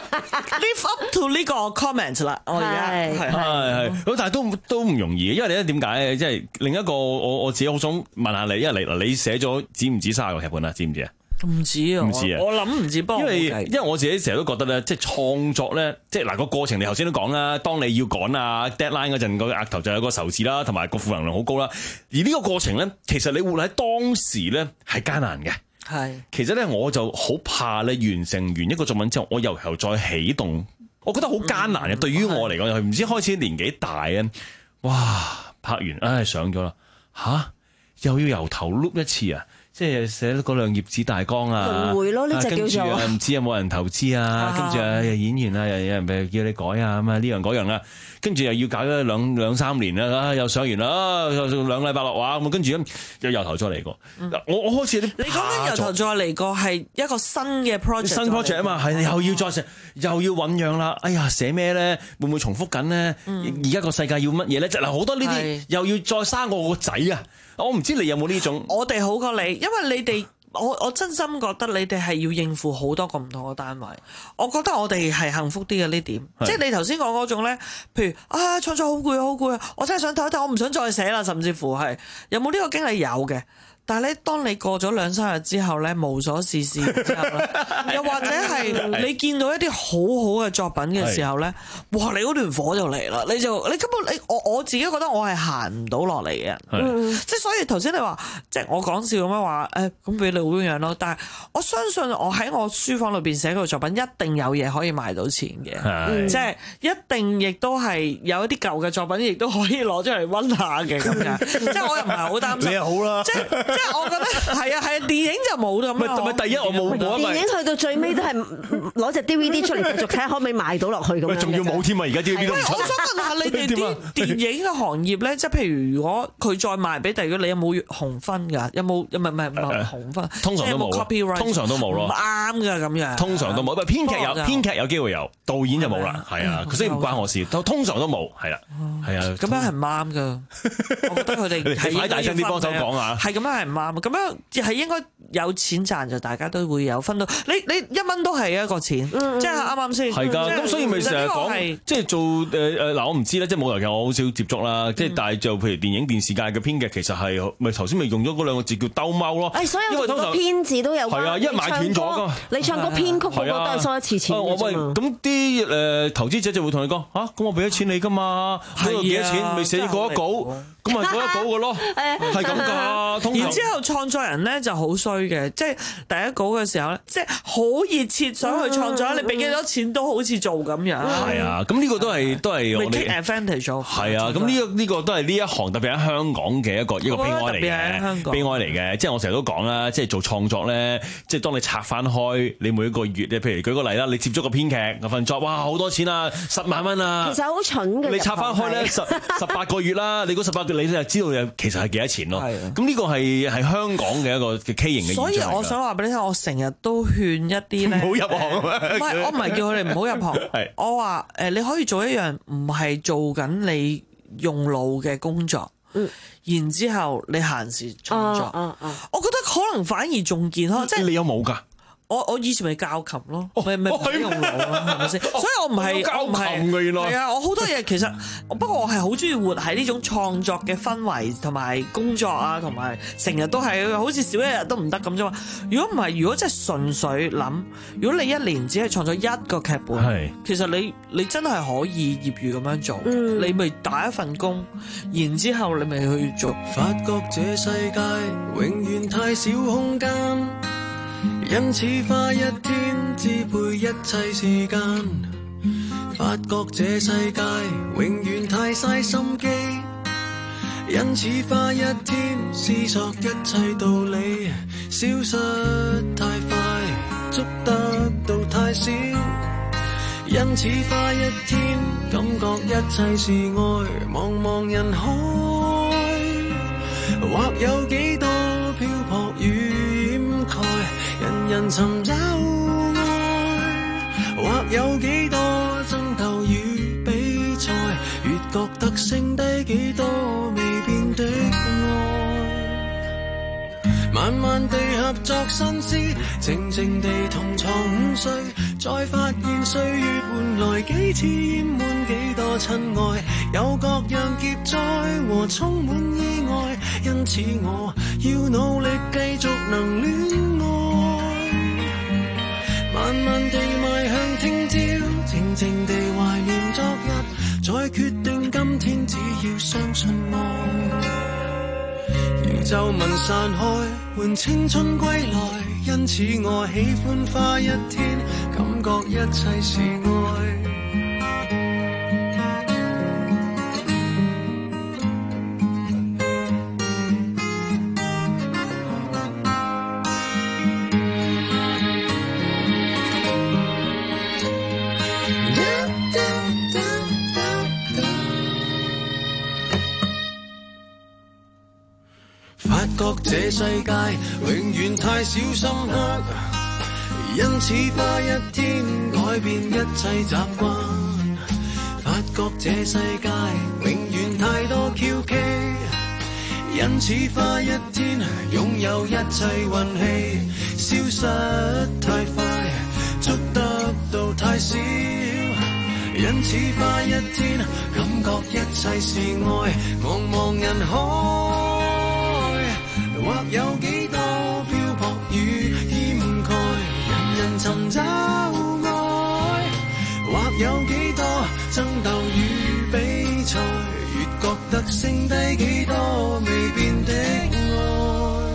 live up to 呢個 comment 啦，我而家係係係，咁但係都都唔容易，因為你咧點解咧？即係另一個我我自己好想問下你，因為你你寫咗止唔止卅個劇本啊？知唔知啊？ 唔止啊！ 唔知啊！ 我諗唔止，幫因為因為我自己成日都覺得咧，即係創作咧，即係嗱個過程，你頭先都講啦，當你要趕啊 deadline 嗰陣，個額頭就有個仇字啦，同埋個負能量好高啦。而呢個過程咧，其實你活喺當時咧係艱難嘅。 係， 其實咧我就好怕咧完成完一個作品之後，我由頭再啟動，我覺得好艱難嘅。嗯、對於我嚟講，又係唔知開始年紀大啊，哇！拍完唉上咗啦，吓又要由頭碌一次啊！即係寫嗰兩頁紙大綱啊， 輪迴咯，呢隻叫做唔知有冇人投資啊，跟住啊演員啊，又有人譬如叫你改啊咁啊呢樣嗰樣啦，跟住又要搞咗兩兩三年啦，又上完啦，又兩禮拜落畫咁，跟住咁又由頭再嚟過。嗯、我我開始有啲你講緊由頭再嚟過係一個新嘅 project， 新 project 啊嘛，係又要再寫，又要醖釀啦。哎呀，寫咩咧？會唔會重複緊咧？而家個世界要乜嘢咧？就嗱好多呢啲，又要再生我個仔啊！我唔知你有冇呢種， 我哋好過你，因為你哋，我我真心覺得你哋係要應付好多個唔同嘅單位。我覺得我哋係幸福啲嘅呢點，即係你頭先講嗰種咧，譬如啊創作好攰好攰啊，我真係想唞一唞，我唔想再寫啦，甚至乎係有冇呢個經歷？有嘅。但係咧，當你過咗兩三日之後咧，無所事事之後咧，又或者係你見到一啲好好嘅作品嘅時候咧，哇！你嗰段火就嚟啦，你就你根本你我我自己覺得我係行唔到落嚟嘅人，嗯、即係所以頭先你話即係我講笑咁樣話誒，咁俾你好樣咯。但係我相信我喺我書房裏邊寫嘅作品一定有嘢可以賣到錢嘅，嗯、即係一定亦都係有一啲舊嘅作品，亦都可以攞出嚟溫下嘅咁樣。即係我又唔係好擔心， 你又好啦， 即係。即係我覺得係啊係啊，電影就冇咁樣。 唔係第一我冇冇電影去到最尾都係攞隻 D V D 出嚟繼續睇下可唔可以賣到落去咁樣。 仲要冇添啊！而家 D V D 都唔出。 我想問下你哋啲電影嘅行業咧，即係譬如如果佢再賣俾第二個，你有冇紅分㗎？有冇？唔係唔係唔係紅分。 通常都冇。通常都冇咯。 唔啱㗎咁樣。 通常都冇。唔係編劇有，編劇有機會有，導演就冇啦。係啊，所以唔關我事。通常都冇，係啦，係啊。 咁樣係唔啱㗎。我覺得佢哋係快大聲啲幫手講下。 係咁樣係唔啱。咁樣。係應該有錢賺就大家都會有分到，你你一蚊都係一個錢，嗯、即係啱啱先。 係㗎，咁所以咪成日講，即係做誒誒嗱，我唔知咧，即係舞台劇我好少接觸啦，即係、嗯、但係就譬如電影電視界嘅編劇，其實係咪頭先咪用咗嗰兩個字叫兜踎咯？ 誒，所有個編字都有關。係啊， 一買斷咗㗎。 你唱歌編曲嗰個都係收一次錢㗎啫嘛。 咁啲誒投資者就會同你講嚇，咁、啊、我俾咗錢你㗎嘛，呢個幾多錢？未寫過一稿，咁咪嗰一稿㗎咯，係咁㗎。 然之後創作人咧就好衰嘅，即係第一稿嘅時候咧，即係好熱切想去創作，你俾幾多錢都好似做咁樣。 係啊，咁呢個都係都係我哋 take advantage of。 係啊，咁呢個呢個都係呢一行特別喺香港嘅一個一個悲哀嚟嘅，悲哀嚟嘅。即係我成日都講啦，即係做創作咧，即係當你拆翻開，你每一個月咧，譬如舉個例啦，你接觸個編劇份作，哇好多錢啊，十萬蚊啊。 其實好蠢嘅。 你拆翻開咧，十十八個月啦，你嗰十八個月你就知道其實係幾多錢咯。咁呢個係係香港嘅一個嘅畸形嘅現象。 所以我想話俾你聽，我成日都勸一啲咧， 唔好入行啊！ 唔係，我唔係叫佢哋唔好入行。我話誒，你可以做一樣唔係做緊你用腦嘅工作，嗯、然之後你閒時創作。啊啊啊、我覺得可能反而仲健康。即係你有冇㗎？ 我我以前咪教琴咯，咪咪唔使用腦啦，係咪先？所以我唔係教琴嘅原來係啊！我好多嘢其實，不過我係好中意活喺呢種創作嘅氛圍同埋工作啊，同埋成日都係好似少一日都唔得咁啫嘛。如果唔係，如果真係純粹諗，如果你一年只係創作一個劇本，係其實你你真係可以業餘咁樣做，嗯、你咪打一份工，然之後你咪去做。 發覺這世界永遠太少空間。因此花一天支配一切時間，發覺這世界永遠太嘥心機，因此花一天思索一切道理，消失太快，捉得到太少， 因此花一天，感覺一切是愛，茫茫人海，或有幾多漂泊與掩蓋，人人尋找愛，或有幾多爭鬥與比賽，越覺得剩低幾多未變的愛。慢慢地合作新詩，靜靜地同床午睡，再發現歲月換來幾次淹滿幾多親愛，有各樣劫災和充滿意外，因此我要努力繼續能戀愛。慢慢地邁向聽朝，靜靜地懷念昨日，再決定今天只要相信愛。要皺紋散開，換青春歸來，因此我喜歡花一天，感覺一切是愛。覺這世界永遠太少深刻，因此花一天改變一切習慣。發覺這世界永遠太多蹺蹊，因此花一天擁有一切運氣，消失太快，捉得到太少。因此花一天感覺一切是愛，茫茫人海，或有幾多漂泊與掩蓋，人人尋找愛，或有幾多爭鬥與比賽，越覺得剩低幾多未變的愛。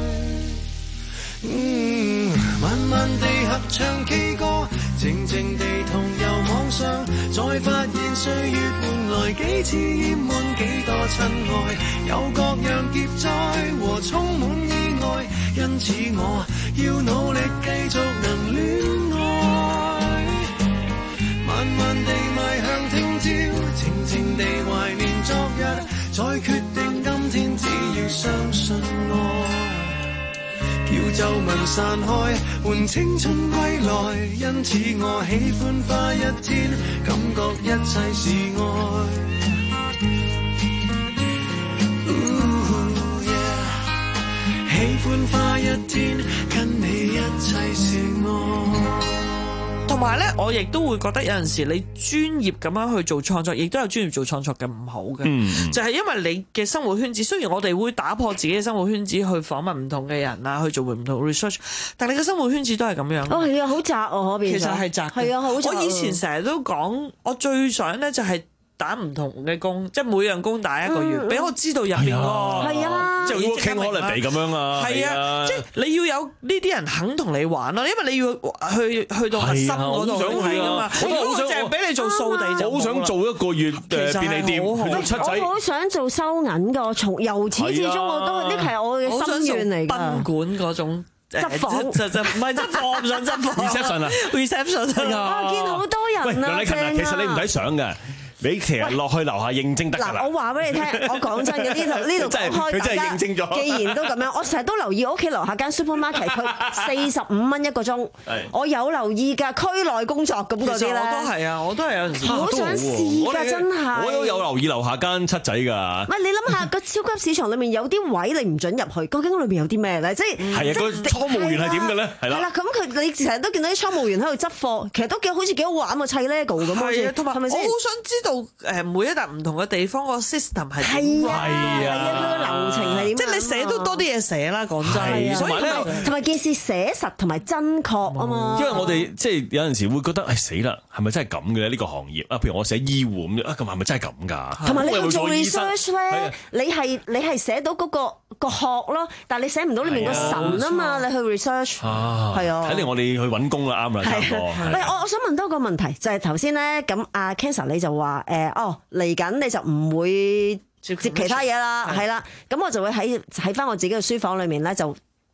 嗯，慢慢地合唱 K 歌，靜靜地同遊網上，再發現歲月換來幾次淹滿幾多親愛，有各樣劫災和充滿意外，因此我要努力繼續能戀愛。慢慢地邁向聽朝，靜靜地懷念昨日，再決定今天只要相信愛。叫皺紋散開，換青春歸來，因此我喜歡花一天，感覺一切是愛。Ooh, yeah. 喜歡花一天，跟你一切是愛。 同埋咧，我亦都會覺得有陣時你專業咁樣去做創作，亦都有專業做創作嘅唔好嘅，嗯、就係因為你嘅生活圈子，雖然我哋會打破自己嘅生活圈子去訪問唔同嘅人啊，去做唔同 research， 但係你嘅生活圈子都係咁樣。 哦，係啊，好窄啊，嗰邊。其實係窄。係啊，好窄。 我以前成日都講，我最想咧就係打唔同嘅工，即係每樣工打一個月，俾、嗯、我知道入邊個。係啊。 即係 working holiday 咁樣啊。係啊，即係你要有呢啲人肯同你玩咯，因為你要去去到核心嗰度睇㗎嘛。我好想淨係俾你做掃地就好想做一個月誒便利店去做七仔。 我好想做收銀㗎，從由始至終我都呢係我嘅心願嚟㗎。 賓館嗰種。 執房就就唔係執房，我唔想執房。 reception 啊 ，reception 啊！我見好多人啊， 其實你唔睇相㗎。你其實落去樓下認證得㗎啦。 嗱，我話俾你聽，我講真嘅，呢度呢度講開， 佢真係認證咗。 既然都咁樣，我成日都留意我屋企樓下間 supermarket， 佢四十五蚊一個鐘。我有留意㗎，區內工作咁嗰啲咧。 我都係啊，我都係有陣時。 好想試㗎，真係。 我都有留意樓下間七仔㗎。 唔係你諗下個超級市場裏面有啲位你唔準入去，究竟裏面有啲咩咧？即係係啊，個倉務員係點嘅咧？係啦。 係啦，咁佢你成日都見到啲倉務員喺度執貨，其實都幾好似幾好玩喎，砌 Lego 咁好似。 同埋我好想知道誒每一笪唔同嘅地方個 system 係點？ 係啊，係啊，佢個流程係點？ 即係你寫都多啲嘢寫啦，講真。 係啊，同埋咧，同埋件事寫實同埋真確啊嘛。 因為我哋即係有陣時會覺得，誒死啦，係咪真係咁嘅咧？呢個行業啊，譬如我寫醫護咁樣啊，咁係咪真係咁㗎？ 同埋你去做 research 咧，你係你係寫到嗰個個殼咯，但係你寫唔到裏面個神啊嘛，你去 research 係啊。睇嚟我哋去揾工啦，啱啦，差唔多。喂，我我想問多個問題，就係頭先咧，咁阿 Cancer 你就話誒哦。嚟緊你就唔會接其他嘢啦，係啦，咁我就會喺喺翻我自己嘅書房裏面咧，就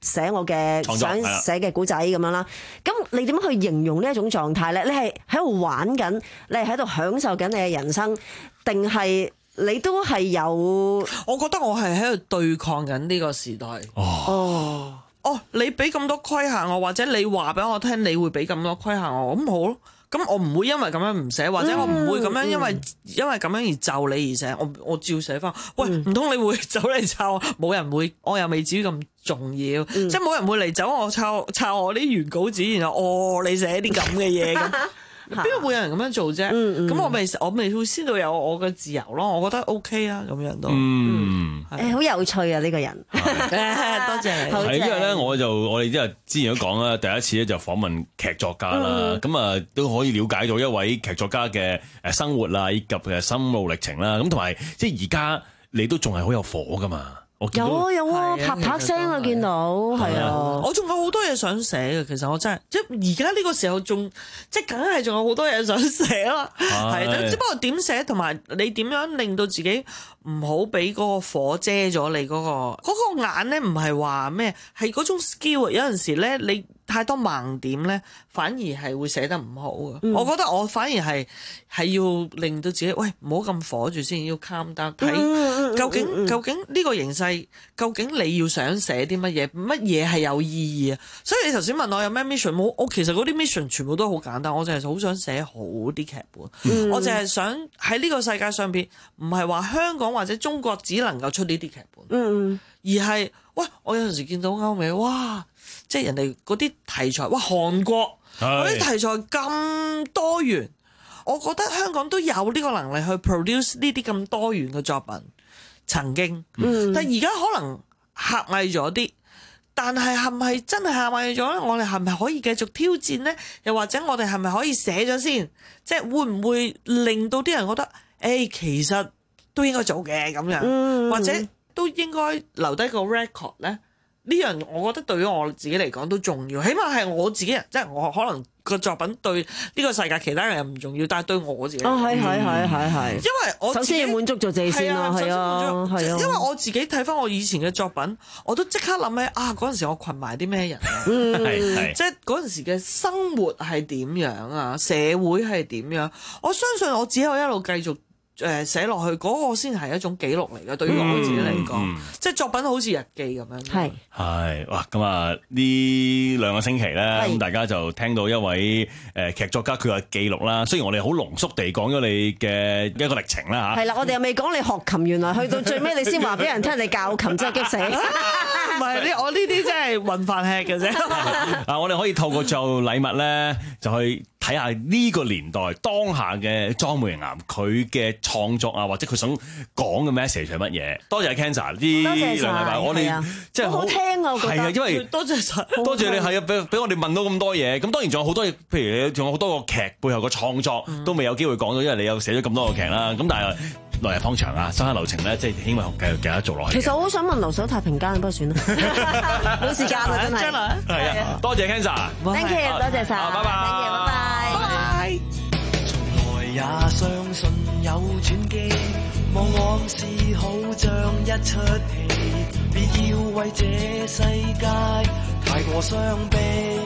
寫我嘅想寫嘅古仔咁樣啦。咁你點樣去形容呢一種狀態咧？你係喺度玩緊，你係喺度享受緊你嘅人生，定係你都係有？ 我覺得我係喺度對抗緊呢個時代。哦哦，你俾咁多規限我，或者你話俾我聽，你會俾咁多規限我，咁好咯。咁我唔會因為咁樣唔寫，或者我唔會咁樣因為、嗯、因為咁樣而就你而寫，我我照寫翻。喂，唔通你會走嚟抄我？冇人會，我又未至於咁重要，嗯、即係冇人會嚟走我抄抄我啲原稿紙，然後哦你寫啲咁嘅嘢咁。邊個會有人咁樣做啫？咁、嗯嗯、我咪我咪會先到有我嘅自由咯。我覺得 OK 啊，咁樣都嗯誒好有趣啊呢、呢個人。多謝你。 係因為咧，我就我哋即係之前都講啦，第一次咧就訪問劇作家啦，咁啊、嗯、都可以了解到一位劇作家嘅誒生活啊，以及嘅心路歷程啦。咁同埋即係而家你都仲係好有火噶嘛？ 有啊有啊，啪啪聲啊見到，係啊， 我仲有好多嘢想寫嘅。其實我真係即係而家呢個時候仲即係梗係仲有好多嘢想寫啦。係，只不過點寫同埋你點樣令到自己唔好俾嗰個火遮咗你嗰個嗰個眼咧，唔係話咩，係嗰種 skill。有陣時咧，你太多盲點咧，反而係會寫得唔好嘅。嗯、我覺得我反而係係要令到自己，喂，唔好咁火住先，要 calm down 睇究竟、嗯嗯、究竟呢個形勢，究竟你要想寫啲乜嘢，乜嘢係有意義啊？所以你頭先問我有咩 mission， 我我其實嗰啲 mission 全部都好簡單，我淨係好想寫好啲劇本，嗯、我淨係想喺呢個世界上邊，唔係話香港或者中國只能夠出呢啲劇本，嗯、而係喂，我有陣時見到歐美，哇！即係人哋嗰啲題材，哇！韓國嗰啲題材咁多元，我覺得香港都有呢個能力去 produce 呢啲咁多元嘅作品。曾經，嗯、但係而家可能狹隘咗啲，但係係咪真係狹隘咗咧？我哋係咪可以繼續挑戰咧？又或者我哋係咪可以寫咗先？即係會唔會令到啲人覺得，誒、欸，其實都應該做嘅咁樣，嗯、或者都應該留低個 record 咧？呢樣我覺得對於我自己嚟講都重要，起碼係我自己人，即係我可能個作品對呢個世界其他人又唔重要，但係對我自己，哦係係係係係，因為我首先要滿足咗自己先啦，係啊係啊，因為我自己睇翻我以前嘅作品，我都即刻諗起啊嗰陣時我群埋啲咩人啊，嗯、即係嗰陣時嘅生活係點樣啊，社會係點樣，我相信我只有一路繼續。誒寫落去嗰、那個先係一種記錄嚟嘅，對於我自己嚟講，嗯嗯、即係作品好似日記咁樣。係係哇，咁啊呢兩個星期咧，咁是大家就聽到一位誒劇作家佢嘅記錄啦。雖然我哋好濃縮地講咗你嘅一個歷程啦嚇。係啦，我哋又未講你學琴，原來去到最尾你先話俾人聽你教琴，真係激死！ 唔係，我呢啲真係混飯吃嘅啫。 嗱，我哋可以透過做禮物咧，就去睇下呢個年代當下嘅莊梅岩佢嘅創作啊，或者佢想講嘅 message 係乜嘢？多謝 Cancer 呢兩禮拜，我哋即係好聽啊！係啊，因為多謝晒， 多謝你係啊，俾俾我哋問到咁多嘢。咁當然仲有好多嘢，譬如你仲有好多個劇背後嘅創作都未有機會講到，因為你有寫咗咁多個劇啦。咁但係來日方長啊，深刻流程咧，即係希望繼續繼續做落去。 其實我好想問留守太平間，不過算啦，冇時間啦，真係。 係啊，多謝 Cancer，thank you，多謝晒， 拜拜， 拜拜。 從來也相信有轉機，望往事好像一出戲，別要為這世界太過傷悲。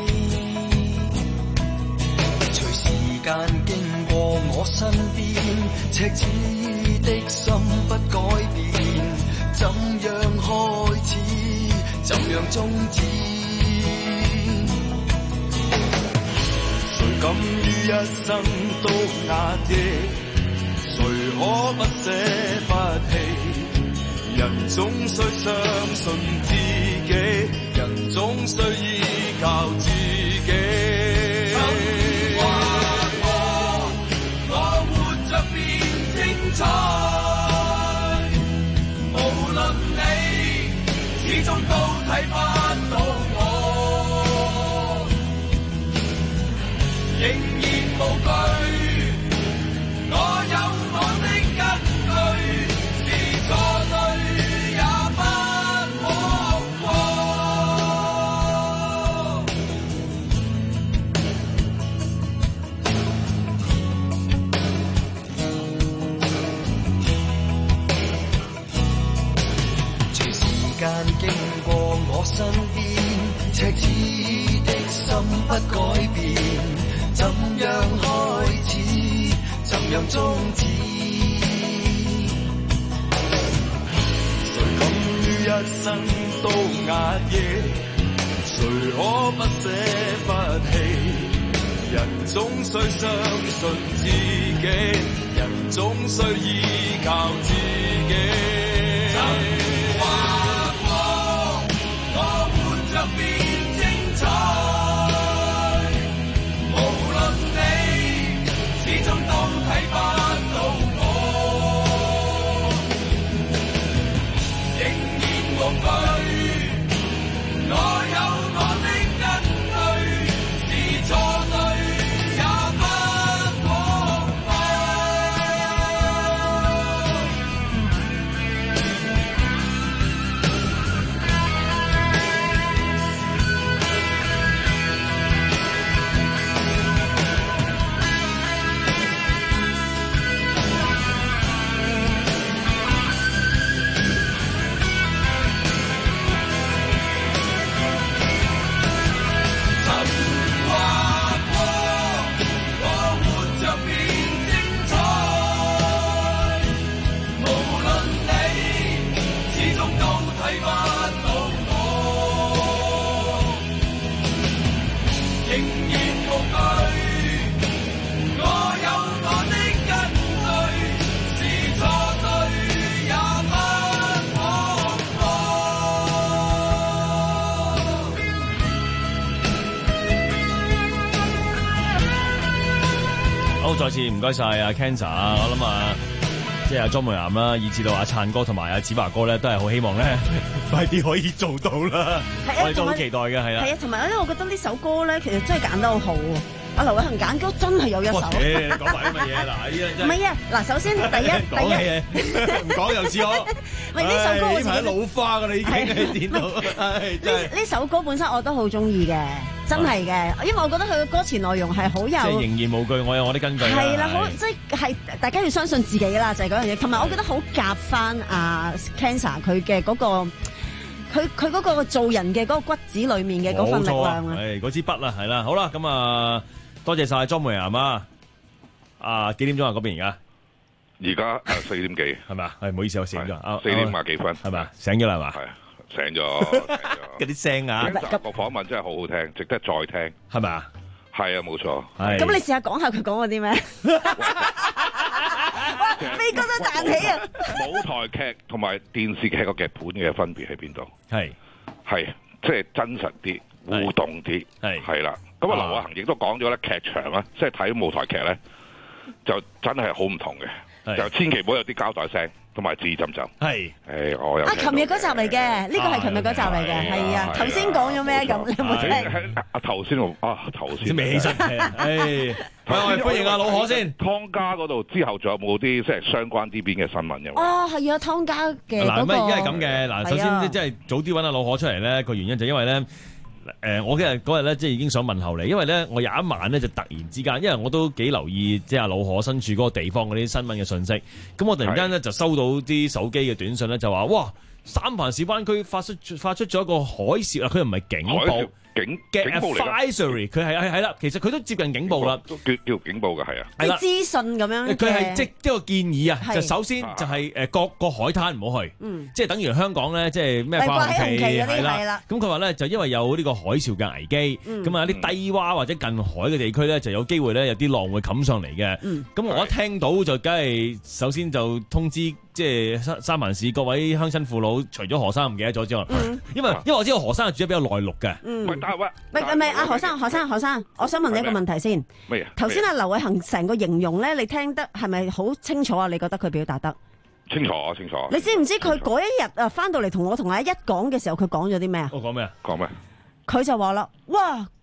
隨時間經過我身邊，赤子的心不改變，怎樣開始，怎樣終止？誰敢於一生都壓抑？誰可不捨不棄？人總需相信自己，人總需依靠自己。曾話過，我活着變精彩，無論你始終都睇不到我，仍然無懼。 的心不改變，怎樣開始，怎樣終止？誰敢於一生都壓抑？誰可不捨不棄？人總需相信自己，人總需依靠自己。曾話過，我活着變精彩，無論你始終都睇不到我，仍然無懼，我有我的根據，是錯對也不枉費。 好，再次唔該晒阿 Cancer 啊！我諗啊，即係阿莊梅岩啦，以至到阿燦哥同埋阿子華哥咧，都係好希望咧，快啲可以做到啦！我哋都好期待嘅，係啦。 係啊，同埋咧，我覺得呢首歌咧，其實真係揀得好好喎。阿劉偉恒揀歌真係有一手。 你講埋啲乜嘢嗱？呢唔係啊，嗱，首先第一第一唔講又似我。 喂，呢首歌我呢排老花㗎啦，已經喺電腦。 呢呢首歌本身我都好中意嘅，真係嘅，因為我覺得佢嘅歌詞內容係好有。即係仍然無懼，我有我啲根據。 係啦，好即係大家要相信自己啦，就係嗰樣嘢。同埋我覺得好夾翻阿 Cancer 佢嘅嗰個。佢佢嗰個做人嘅嗰個骨子裏面嘅嗰份力量啊， 係嗰支筆啦，係啦，好啦，咁啊，多謝晒莊梅岩啊，啊幾點鐘啊嗰邊而家？ 而家誒四點幾係咪啊？係唔好意思，我醒咗啊， 四點廿幾分係咪？醒咗啦係嘛？ 係醒咗， 嗰啲聲啊， 個訪問真係好好聽，值得再聽， 係咪啊？ 係啊，冇錯。 咁你試下講下佢講過啲咩？飛哥都彈起啊！ 舞台劇同埋電視劇個劇本嘅分別喺邊度？ 係係即係真實啲、互動啲，係係啦。咁啊，劉偉恒亦都講咗咧，劇場咧，即係睇舞台劇咧，就真係好唔同嘅，就千祈唔好有啲交代聲。同埋字浸浸， 係， 誒我有啊，琴日嗰集嚟嘅，呢個係琴日嗰集嚟嘅，係啊，頭先講咗咩咁？你有冇聽？ 啊頭先我啊頭先未起身，誒，喂喂，歡迎阿老可先， 湯家嗰度之後仲有冇啲即係相關呢邊嘅新聞嘅？ 哦，係啊，湯家嘅嗱， 嗰個， 咁而家係咁嘅，嗱，首先即係早啲揾阿老可出嚟咧，個原因就因為咧。誒、呃，我今日嗰日咧，即係已經想問候你，因為咧，我有一晚咧就突然之間，因為我都幾留意即係阿老可身處嗰個地方嗰啲新聞嘅信息，咁我突然間咧就收到啲手機嘅短信咧，就話哇，三藩市灣區發出發出咗一個海嘯啊！佢又唔係警報。 警嘅 advisory， 佢係係係啦，其實佢都接近警報啦， 都叫叫警報嘅係啊， 係啦，資訊咁樣， 佢係即係一個建議啊，就首先就係誒各個海灘唔好去，即係等於香港咧，即係咩掛紅旗係啦，咁佢話咧就因為有呢個海嘯嘅危機，咁啊有啲低洼或者近海嘅地區咧就有機會咧有啲浪會冚上嚟嘅，咁我一聽到就梗係首先就通知。即係三三藩市各位鄉親父老，除咗何生唔記得咗之外，嗯、因為因為我知道何生係住得比較內陸嘅。 嗯， 喂，但係喂， 唔係唔係，阿何生何生何生，我想問你一個問題先。 咩啊？ 頭先阿劉偉恒成個形容咧，你聽得係咪好清楚啊？你覺得佢表達得清楚清楚。你知唔知佢嗰一日啊，翻到嚟同我同阿一講嘅時候，佢講咗啲咩啊？ 我講咩啊？ 講咩？ 佢就話啦，哇！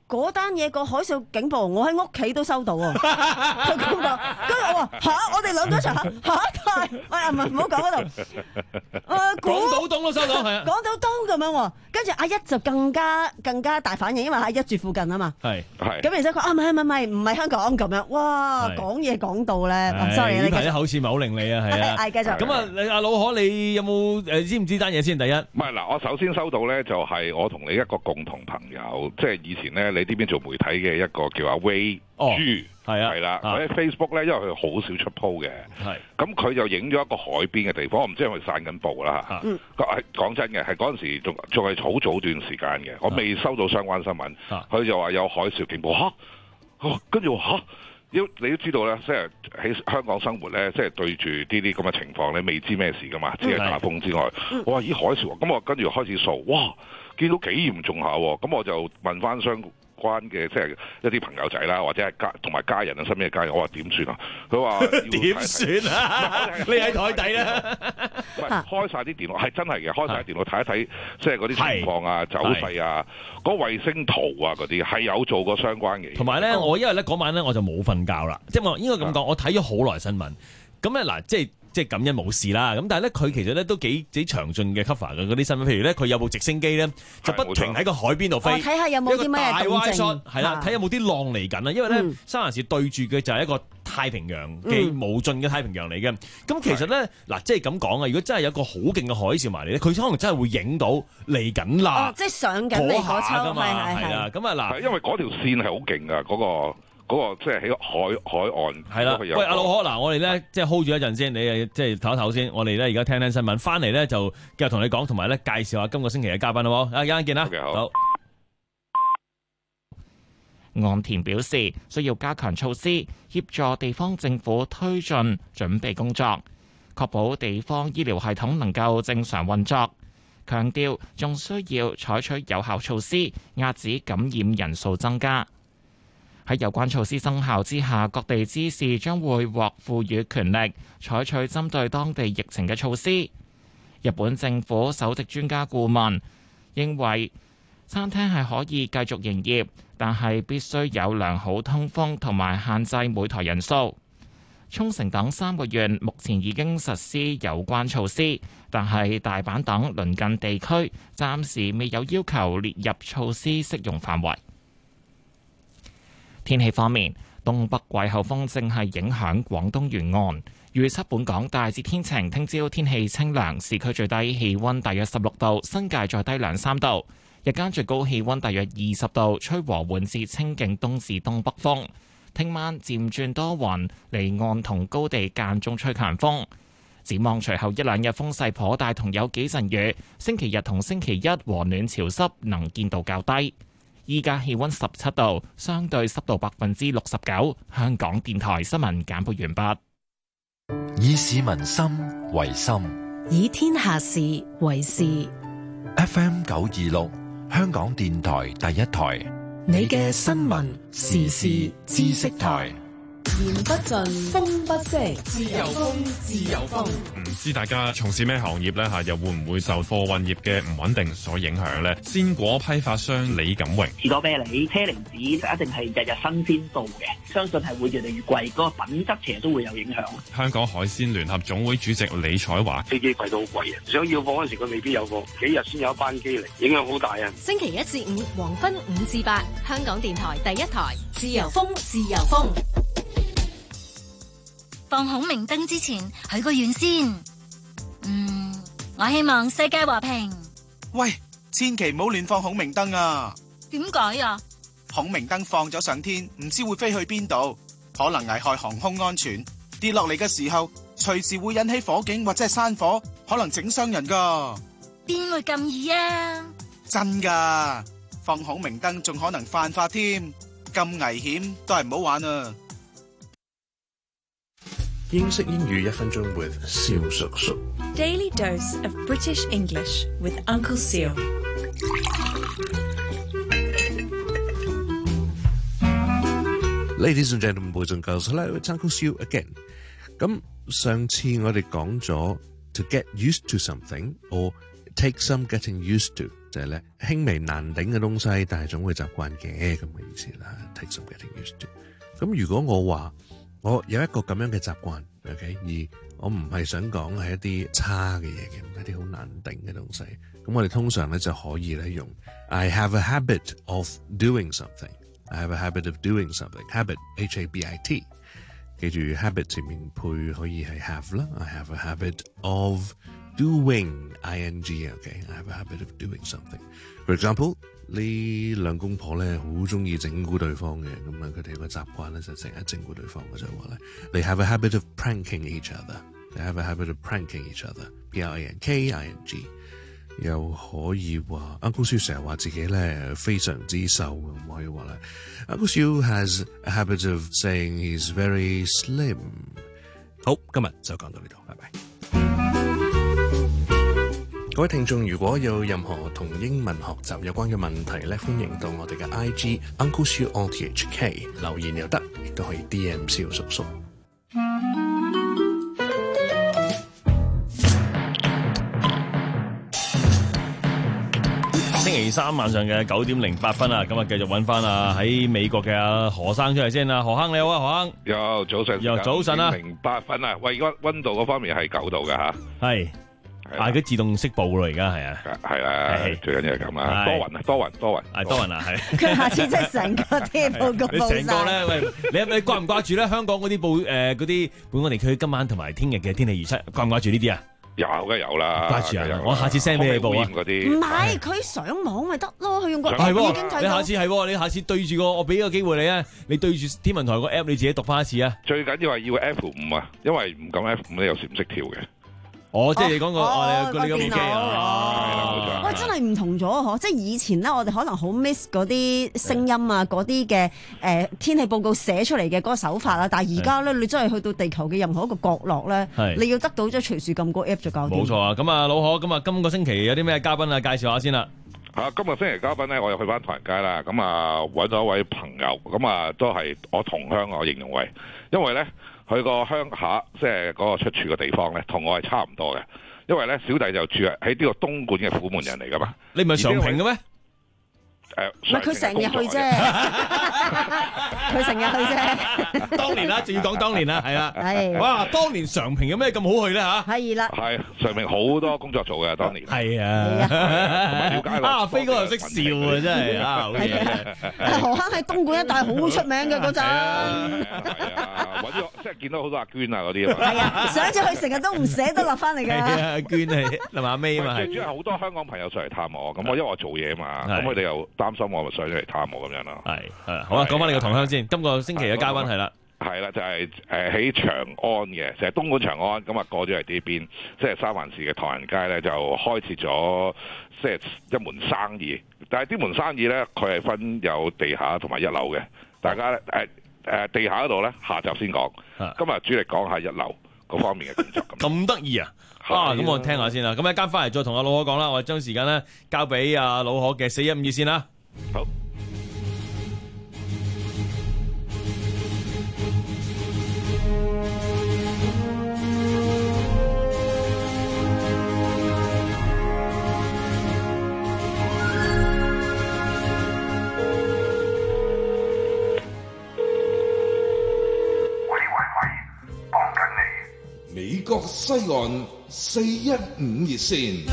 嗰單嘢個海嘯警報，我喺屋企都收到喎。佢咁講，跟住我話吓，我哋兩個一齊嚇嚇太，哎唔係唔好講嗰度。誒， 港島東都收到，係啊， 港島東咁樣喎。跟住阿一就更加更加大反應，因為阿一住附近啊嘛。 係係。 咁然之後佢啊唔係唔係唔係唔係香港咁樣，哇講嘢講到咧，sorry 呢排啲口齒咪好伶俐啊，係啊。 係繼續。 咁啊，你阿老可你有冇誒知唔知單嘢先？第一， 唔係嗱，我首先收到咧就係我同你一個共同朋友，即係以前咧你呢邊做媒體嘅一個叫阿威豬，係啊，係啦，佢喺 Facebook 咧，因為佢好少出 po 嘅，係，咁佢就影咗一個海邊嘅地方，我唔知係咪散緊步啦嚇，係講真嘅，係嗰陣時仲仲係好早段時間嘅，我未收到相關新聞，佢就話有海嘯警報嚇，跟住話嚇。你都知道咧，即係喺香港生活咧，即係對住呢啲咁嘅情況，你未知咩事噶嘛，只係打風之外。我話咦海嘯，咁我跟住開始數，哇，見到幾嚴重下喎，咁我就問翻相關嘅即係一啲朋友仔啦，或者係家同埋家人啊，身邊嘅家人，我話點算啊？佢話點算啊？你喺台底啦， 唔係開晒啲電腦，係真係嘅，開晒啲電腦睇一睇，即係嗰啲情況啊、走勢啊、嗰衛星圖啊嗰啲，係有做過相關嘅。 同埋咧，我因為咧嗰晚咧我就冇瞓覺啦，即係我應該咁講，我睇咗好耐新聞，咁咧嗱，即係。即係感恩冇事啦，咁但係咧佢其實咧都幾幾詳盡嘅 cover 嘅嗰啲新聞，譬如咧佢有部直升機咧就不停喺個海邊度飛， 睇下有冇啲咩動靜， 係啦，睇有冇啲浪嚟緊啦，因為咧三藩市對住嘅就係一個太平洋嘅無盡嘅太平洋嚟嘅，咁其實咧嗱即係咁講啊，如果真係有個好勁嘅海嘯埋嚟咧，佢可能真係會影到嚟緊啦， 即係上緊嚟嗰抽，係係係啦，咁啊嗱， 因為嗰條線係好勁噶嗰個。嗰、那個即係喺海海岸係啦。喂， 阿老可嗱，我哋咧即係 hold 住一陣先，你誒即係唞一唞先。我哋咧而家聽聽新聞，翻嚟咧就繼續同你講，同埋咧介紹下今個星期嘅嘉賓好冇？啊，一陣見啦。 Okay, 好。 岸田表示，需要加強措施協助地方政府推進準備工作，確保地方醫療系統能夠正常運作。強調仲需要採取有效措施，壓止感染人數增加。喺有關措施生效之下，各地知事將會獲賦予權力，採取針對當地疫情嘅措施。日本政府首席專家顧問認為，餐廳係可以繼續營業，但係必須有良好通風同埋限制每台人數。沖繩等三個縣目前已經實施有關措施，但係大阪等鄰近地區暫時未有要求列入措施適用範圍。天氣方面，東北季候風正係影響廣東沿岸，預測本港大致天晴，聽朝天氣清涼，市區最低氣溫大約十六度，新界再低兩三度。日間最高氣溫大約二十度，吹和緩至清勁東至東北風。聽晚漸轉多雲，離岸同高地間中吹強風。展望隨後一兩日風勢頗大，同有幾陣雨。星期日同星期一和暖潮濕，能見度較低。依家氣溫十七度，相對濕度百分之六十九。香港電台新聞簡報完畢。 以市民心為心， 以天下事為事。 F M 九二六，香港電台第一台， 你嘅新聞時事知識台。 言不盡，風不息，自由風，自由風。 唔知大家從事咩行業呢？嚇，又會唔會受貨運業嘅唔穩定所影響呢？鮮果批發商李錦榮， 士多啤梨、車厘子就一定係日日新鮮到嘅，相信係會越嚟越貴，嗰個品質其實都會有影響。 香港海鮮聯合總會主席李彩華， 飛機貴到好貴啊！想要貨嗰陣時，佢未必有貨，幾日先有一班機嚟，影響好大啊！ 星期一至五黃昏五至八，香港電台第一台，自由風，自由風。 放孔明燈之前許個願先，嗯，我希望世界和平。 喂，千祈唔好亂放孔明燈啊！ 點解啊？ 孔明燈放咗上天，唔知會飛去邊度，可能危害航空安全。跌落嚟嘅時候，隨時會引起火警或者係山火，可能整傷人噶。 邊會咁易啊？ 真噶，放孔明燈仲可能犯法添，咁危險都係唔好玩啊！ 英式英語一分鐘 with 蕭叔叔。 Daily dose of British English with Uncle Seal。 Ladies and gentlemen, boys and girls, hello, it's Uncle Seal again。咁上次我哋講咗 to get used to something or take some getting used to， 就係咧輕微難頂嘅東西，但係總會習慣嘅咁嘅意思啦。Take some getting used to。咁如果我話我有一個咁樣嘅習慣 ，OK， 而我唔係想講係一啲差嘅嘢嘅，唔係一啲好難頂嘅東西。咁我哋通常咧就可以咧用 I have a habit of doing something。I have a habit of doing something。Habit H A B I T。記住 habit 前面配可以係 have 啦。I have a habit of doing I N G。OK，I have a habit of doing something。For example， 呢兩公婆咧好中意整蠱對方嘅，咁啊佢哋個習慣咧就成日整蠱對方嘅就話咧 ，They have a habit of pranking each other。They have a habit of pranking each other。P R A N K I N G。又可以話 Uncle Siu 成日話自己咧非常之瘦，咁可以話咧 Uncle Siu has a habit of saying he's very slim。好，今日就講到呢度，拜拜。各位聽眾，如果有任何同英文學習有關嘅問題咧，歡迎到我哋嘅 I G Uncle Siu O T H K 留言又得，亦都可以 D M 蕭叔叔。 星期三晚上嘅九點零八分啊，咁啊繼續揾翻啊喺美國嘅阿何生出嚟先啊，何生你好啊，何生。 有早晨， 有早晨啊， 零八分啊，喂，而家溫度嗰方面係九度㗎吓。 係，啊，佢自動識報咯，而家係啊， 係啦，最緊要係咁啊，多雲啊，多雲，多雲， 係多雲啊，係。 佢下次真係成個天氣報告報晒。 你成個咧，喂，你你掛唔掛住咧？香港嗰啲報誒嗰啲本港地區今晚同埋聽日嘅天氣預測，掛唔掛住呢啲啊？ 有嘅有啦， 掛住啊！我下次 send 俾你報啊。 唔係，佢上網咪得咯，佢用個 app 已經睇到。 你下次係，你下次對住個，我俾個機會你啊！你對住天文台個 app，你自己讀翻一次啊！ 最緊要係要 F 五啊，因為唔敢 F 五咧，有時唔識跳嘅。 哦，即係你講個我哋個電腦啊！喂，真係唔同咗嗬！即係以前咧，我哋可能好 miss 嗰啲聲音啊，嗰啲嘅誒天氣報告寫出嚟嘅嗰個手法啦。但係而家咧，你真係去到地球嘅任何一個角落咧，你要得到即係隨時撳個 app 就搞掂。 冇錯啊！咁啊，老何，咁啊，今個星期有啲咩嘉賓啊？介紹下先啦。 啊，今個星期嘉賓咧，我又去翻唐人街啦。咁啊，揾咗一位朋友，咁啊，都係我同鄉，我形容為，因為咧。佢個鄉下即係嗰個出處嘅地方咧，同我係差唔多嘅，因為咧小弟就住喺呢個東莞嘅虎門人嚟噶嘛。 你唔係常平嘅咩？ 誒， 唔係佢成日去啫，佢成日去啫。 當年啦，仲要講當年啦，係啦。 係。 哇，當年常平有咩咁好去咧嚇？ 係啦。 係常平好多工作做嘅當年。 係啊。同埋了解個。啊，飛哥又識笑啊，真係啊，好嘢。 何坑喺東莞一帶好出名嘅嗰陣。 係啊，揾咗即係見到好多阿娟啊嗰啲啊。 係啊，上咗去成日都唔捨得落翻嚟㗎。 係啊，阿娟係林阿 May 啊嘛。 最主要係好多香港朋友上嚟探我，咁我因為我做嘢嘛，咁佢哋又。擔心我咪上咗嚟探我咁樣咯。 係係，好啊，講翻你個同鄉先。今個星期嘅嘉賓係啦， 係啦，就係誒喺長安嘅，就係東莞長安。咁啊過咗嚟呢邊，即係三藩市嘅唐人街咧，就開設咗即係一門生意。但係呢門生意咧，佢係分有地下同埋一樓嘅。大家誒誒地下嗰度咧，下集先講。今日主力講下一樓嗰方面嘅工作。 咁得意啊！啊，咁我聽下先啦。咁一間翻嚟再同阿老何講啦。我哋將時間咧交俾阿老何嘅四一五熱線啦。 好。 喂喂喂，幫緊你。美國西岸四一五熱線。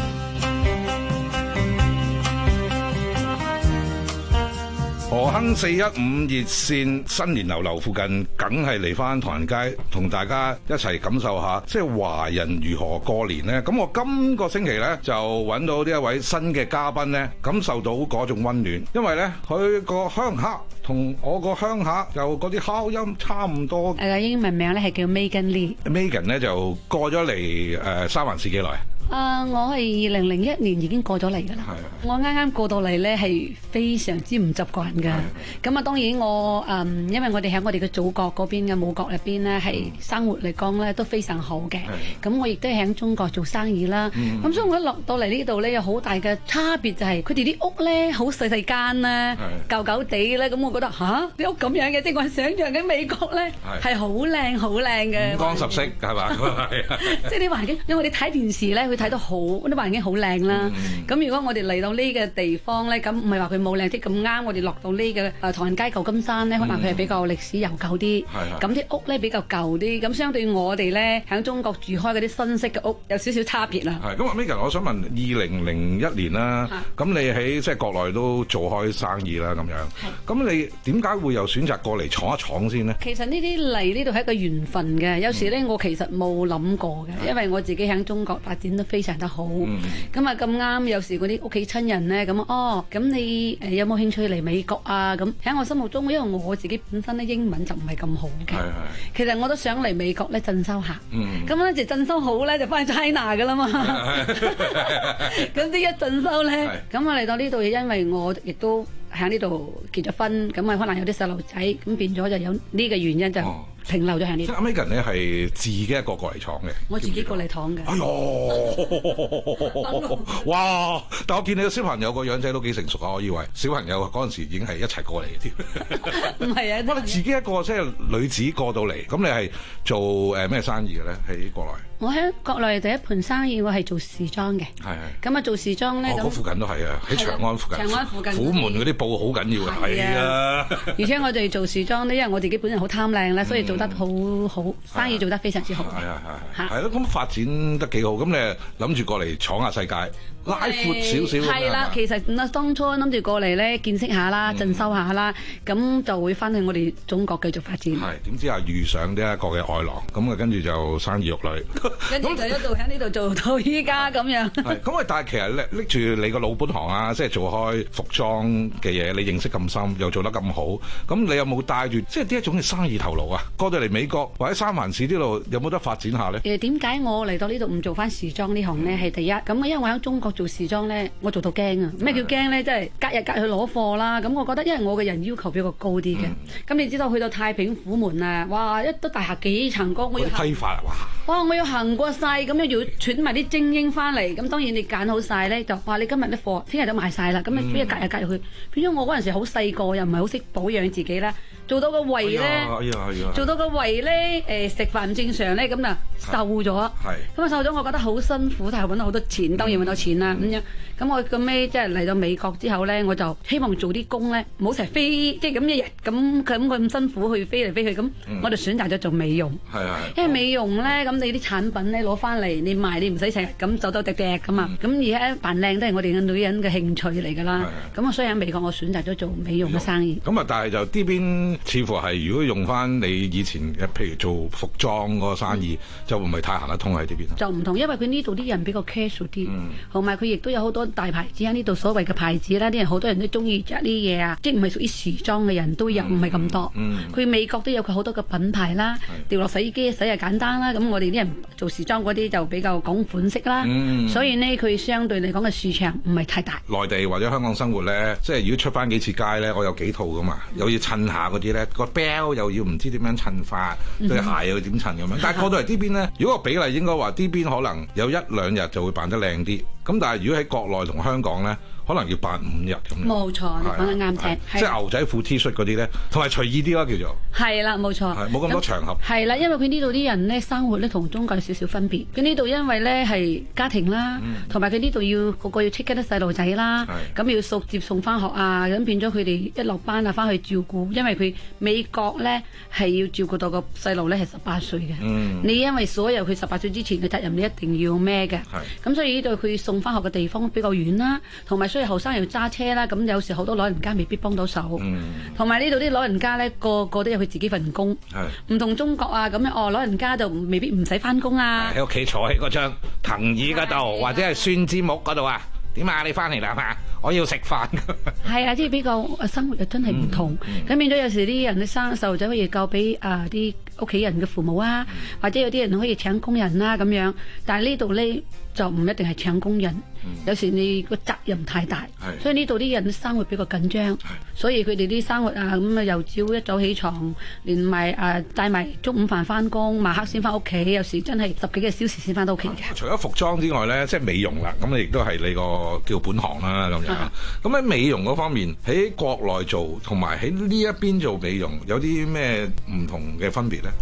何坑四一五熱線新年流流附近，梗係嚟翻唐人街，同大家一齊感受下，即係華人如何過年呢。咁我今個星期呢，就揾到呢一位新嘅嘉賓呢，感受到嗰種溫暖，因為呢，佢個鄉下同我個鄉下又嗰啲口音差唔多。 誒，英文名咧係叫 Megan Lee。Megan 呢就過咗嚟誒三藩市幾耐？ 啊！Uh, 我係二零零一年已經過咗嚟㗎啦。的我啱啱過到嚟咧，係非常之唔習慣㗎。咁啊，當然我嗯，因為我哋喺我哋嘅祖國嗰邊嘅母國入邊咧，係生活嚟講咧都非常好嘅。咁的我亦都喺中國做生意啦。咁、嗯、所以我一落到嚟呢度咧，有好大嘅差別，就係佢哋啲屋咧好細細間啦，舊舊地咧。咁我覺得吓啲屋咁樣嘅，即係我想象緊美國咧係好靚好靚嘅。五光十色係嘛？ 即係啲環境，因為我哋睇電視咧，佢睇到好啲環境好靚啦。咁、嗯、如果我哋嚟到呢個地方咧，咁唔係話佢冇靚，即咁啱我哋落到呢個誒唐人街舊金山咧，可能佢係比較歷史悠久啲，咁啲、嗯、屋咧比較舊啲，咁相對我哋咧喺中國住開嗰啲新式嘅屋有少少差別啦。 係咁啊 Megan，我想問二零零一年啦，咁你喺即係國內都做開生意啦，咁樣，咁你點解會又選擇過嚟闖一闖先呢？ 其實呢啲嚟呢度係一個緣分嘅，有時咧、嗯、我其實冇諗過嘅，因為我自己喺中國發展得非常得好，咁啊咁啱有時嗰啲屋企親人咧咁哦，咁你誒有冇興趣嚟美國啊？咁喺我心目中，因為我自己本身咧英文就唔係咁好嘅，其實我都想嚟美國咧進修下，咁咧就進修好咧就翻去 China 噶啦嘛，咁啲一進修咧，咁我嚟到呢度，因為我亦都喺呢度結咗婚，咁啊可能有啲細路仔，咁變咗就有呢個原因就停留咗喺呢度。 即係 Megan 咧係自己一個過嚟闖嘅， 我自己過嚟闖嘅。 哎呦，哇！但我見你個小朋友個樣仔都幾成熟啊，我以為小朋友嗰陣時已經係一齊過嚟嘅添。唔係啊，不過自己一個即係女子過到嚟，咁你係做誒咩生意嘅咧？喺國內？ 我喺國內第一盤生意，我係做時裝嘅。係係。咁啊，做時裝咧， 我嗰附近都係啊，喺長安附近。長安附近。虎門嗰啲布好緊要嘅，係啊。 而且我哋做時裝咧，因為我自己本身好貪靚啦，所以做得好好，生意做得非常之好。 係啊係係。係咯，咁發展得幾好，咁你諗住過嚟闖下世界，拉闊少少。係啦， 其實當初諗住過嚟咧，見識下啦，進修下啦，咁就會翻去我哋中國繼續發展。 係點知啊遇上呢一個嘅外郎，咁啊跟住就生意玉女。 跟住就一路喺呢度做到依家咁樣。 係咁啊！但係其實拎拎住你個老本行啊，即係做開服裝嘅嘢，你認識咁深，又做得咁好，咁你有冇帶住即係呢一種嘅生意頭腦啊？過到嚟美國或者三藩市呢度，有冇得發展下咧？ 誒點解我嚟到呢度唔做翻時裝呢行咧？係、嗯、第一咁，因為我喺中國做時裝咧，我做到驚啊！咩叫驚咧？即係隔日隔去攞貨啦。咁我覺得，因為我嘅人要求比較高啲嘅。咁、嗯、你知道去到太平虎門啊，哇！一棟大廈幾層高，我要批發啊！哇！ 哇！我要行過晒，咁樣要選埋啲精英翻嚟，咁當然你揀好晒咧，就話你今日啲貨聽日都賣晒啦，咁你邊日隔日隔入去？變咗我嗰陣時好細個，又唔係好識保養自己啦，做到個胃咧，哎哎、做到個胃咧，誒食飯唔正常咧，咁就瘦咗。咁啊瘦咗，我覺得好辛苦，但係揾到好多錢，當然揾到錢啦。咁、嗯、樣，咁我咁尾即係嚟到美國之後咧，我就希望做啲工咧，唔好成日飛，即係咁一日咁佢咁佢咁辛苦去飛嚟飛去，咁、嗯、我就選擇咗做美容。係係。因為美容咧，咁你啲產品咧攞翻嚟，你賣你唔使成日咁走走趯趯噶嘛。咁、嗯、而家扮靚都係我哋嘅女人嘅興趣嚟㗎啦。咁啊，所以喺美國我選擇咗做美容嘅生意。 咁啊，但係就呢邊似乎係如果用翻你以前嘅，譬如做服裝嗰個生意，嗯、就唔係太行得通喺呢邊。 就唔同，因為佢呢度啲人比較 casual 啲，同埋佢亦都有好多大牌子喺呢度，所謂嘅牌子啦，啲人好多人都中意着啲嘢啊，即係唔係屬於時裝嘅人都有，唔係咁多。佢、嗯、美國都有佢好多嘅品牌啦，掉落洗衣機洗又簡單啦。咁我哋啲人做時裝嗰啲就比較講款式啦，嗯、所以呢，佢相對嚟講嘅市場唔係太大。 內地或者香港生活咧，即係如果出翻幾次街咧，我有幾套噶嘛，又要襯下嗰啲咧，個 belt 又要唔知點樣襯法，對、嗯、鞋又要點襯咁樣。但係過到嚟呢邊咧，如果個比例應該話呢邊可能有一兩日就會扮得靚啲，咁但係如果喺國內同香港咧，可能要扮五日咁樣。 冇錯，你講得啱聽。 即係牛仔褲 T 恤嗰啲咧，同埋隨意啲啦叫做。 係啦，冇錯。 冇咁多場合。 係啦，因為佢呢度啲人咧生活咧同中國有少少分別。佢呢度因為咧係家庭啦，同埋佢呢度要個個要 take care 啲細路仔啦，咁要送接送翻學啊，咁變咗佢哋一落班啊翻去照顧，因為佢美國咧係要照顧到個細路咧係十八歲嘅。嗯。你因為所有佢十八歲之前嘅責任，你一定要孭嘅。係。咁所以呢度佢送翻學嘅地方比較遠啦，同埋所以後生又揸車啦，咁有時好多老人家未必幫到手。嗯。同埋呢度啲老人家咧，個個都有佢自己份工。係。唔同中國啊咁樣，哦老人家就未必唔使翻工啊。 喺屋企坐喺嗰張藤椅嗰度，或者係酸枝木嗰度啊。點啊？你翻嚟啦嘛？我要食飯。 係啊，即係比較生活又真係唔同。咁、嗯嗯、變咗有時啲人咧生細路仔可以交俾啊啲屋企人嘅父母啊，嗯、或者有啲人可以請工人啦、啊、咁樣。但係呢度咧就唔一定係請工人，嗯、有時你個責任太大，所以呢度啲人生活比較緊張。所以佢哋啲生活啊咁啊，由朝一早起床，連埋誒帶埋中午飯翻工，晚黑先翻屋企，有時真係十幾個小時先翻到屋企嘅。 除咗服裝之外咧，即係美容啦，咁你亦都係你個叫本行啦咁樣。咁喺美容嗰方面，喺國內做同埋喺呢一邊做美容，有啲咩唔同嘅分別咧？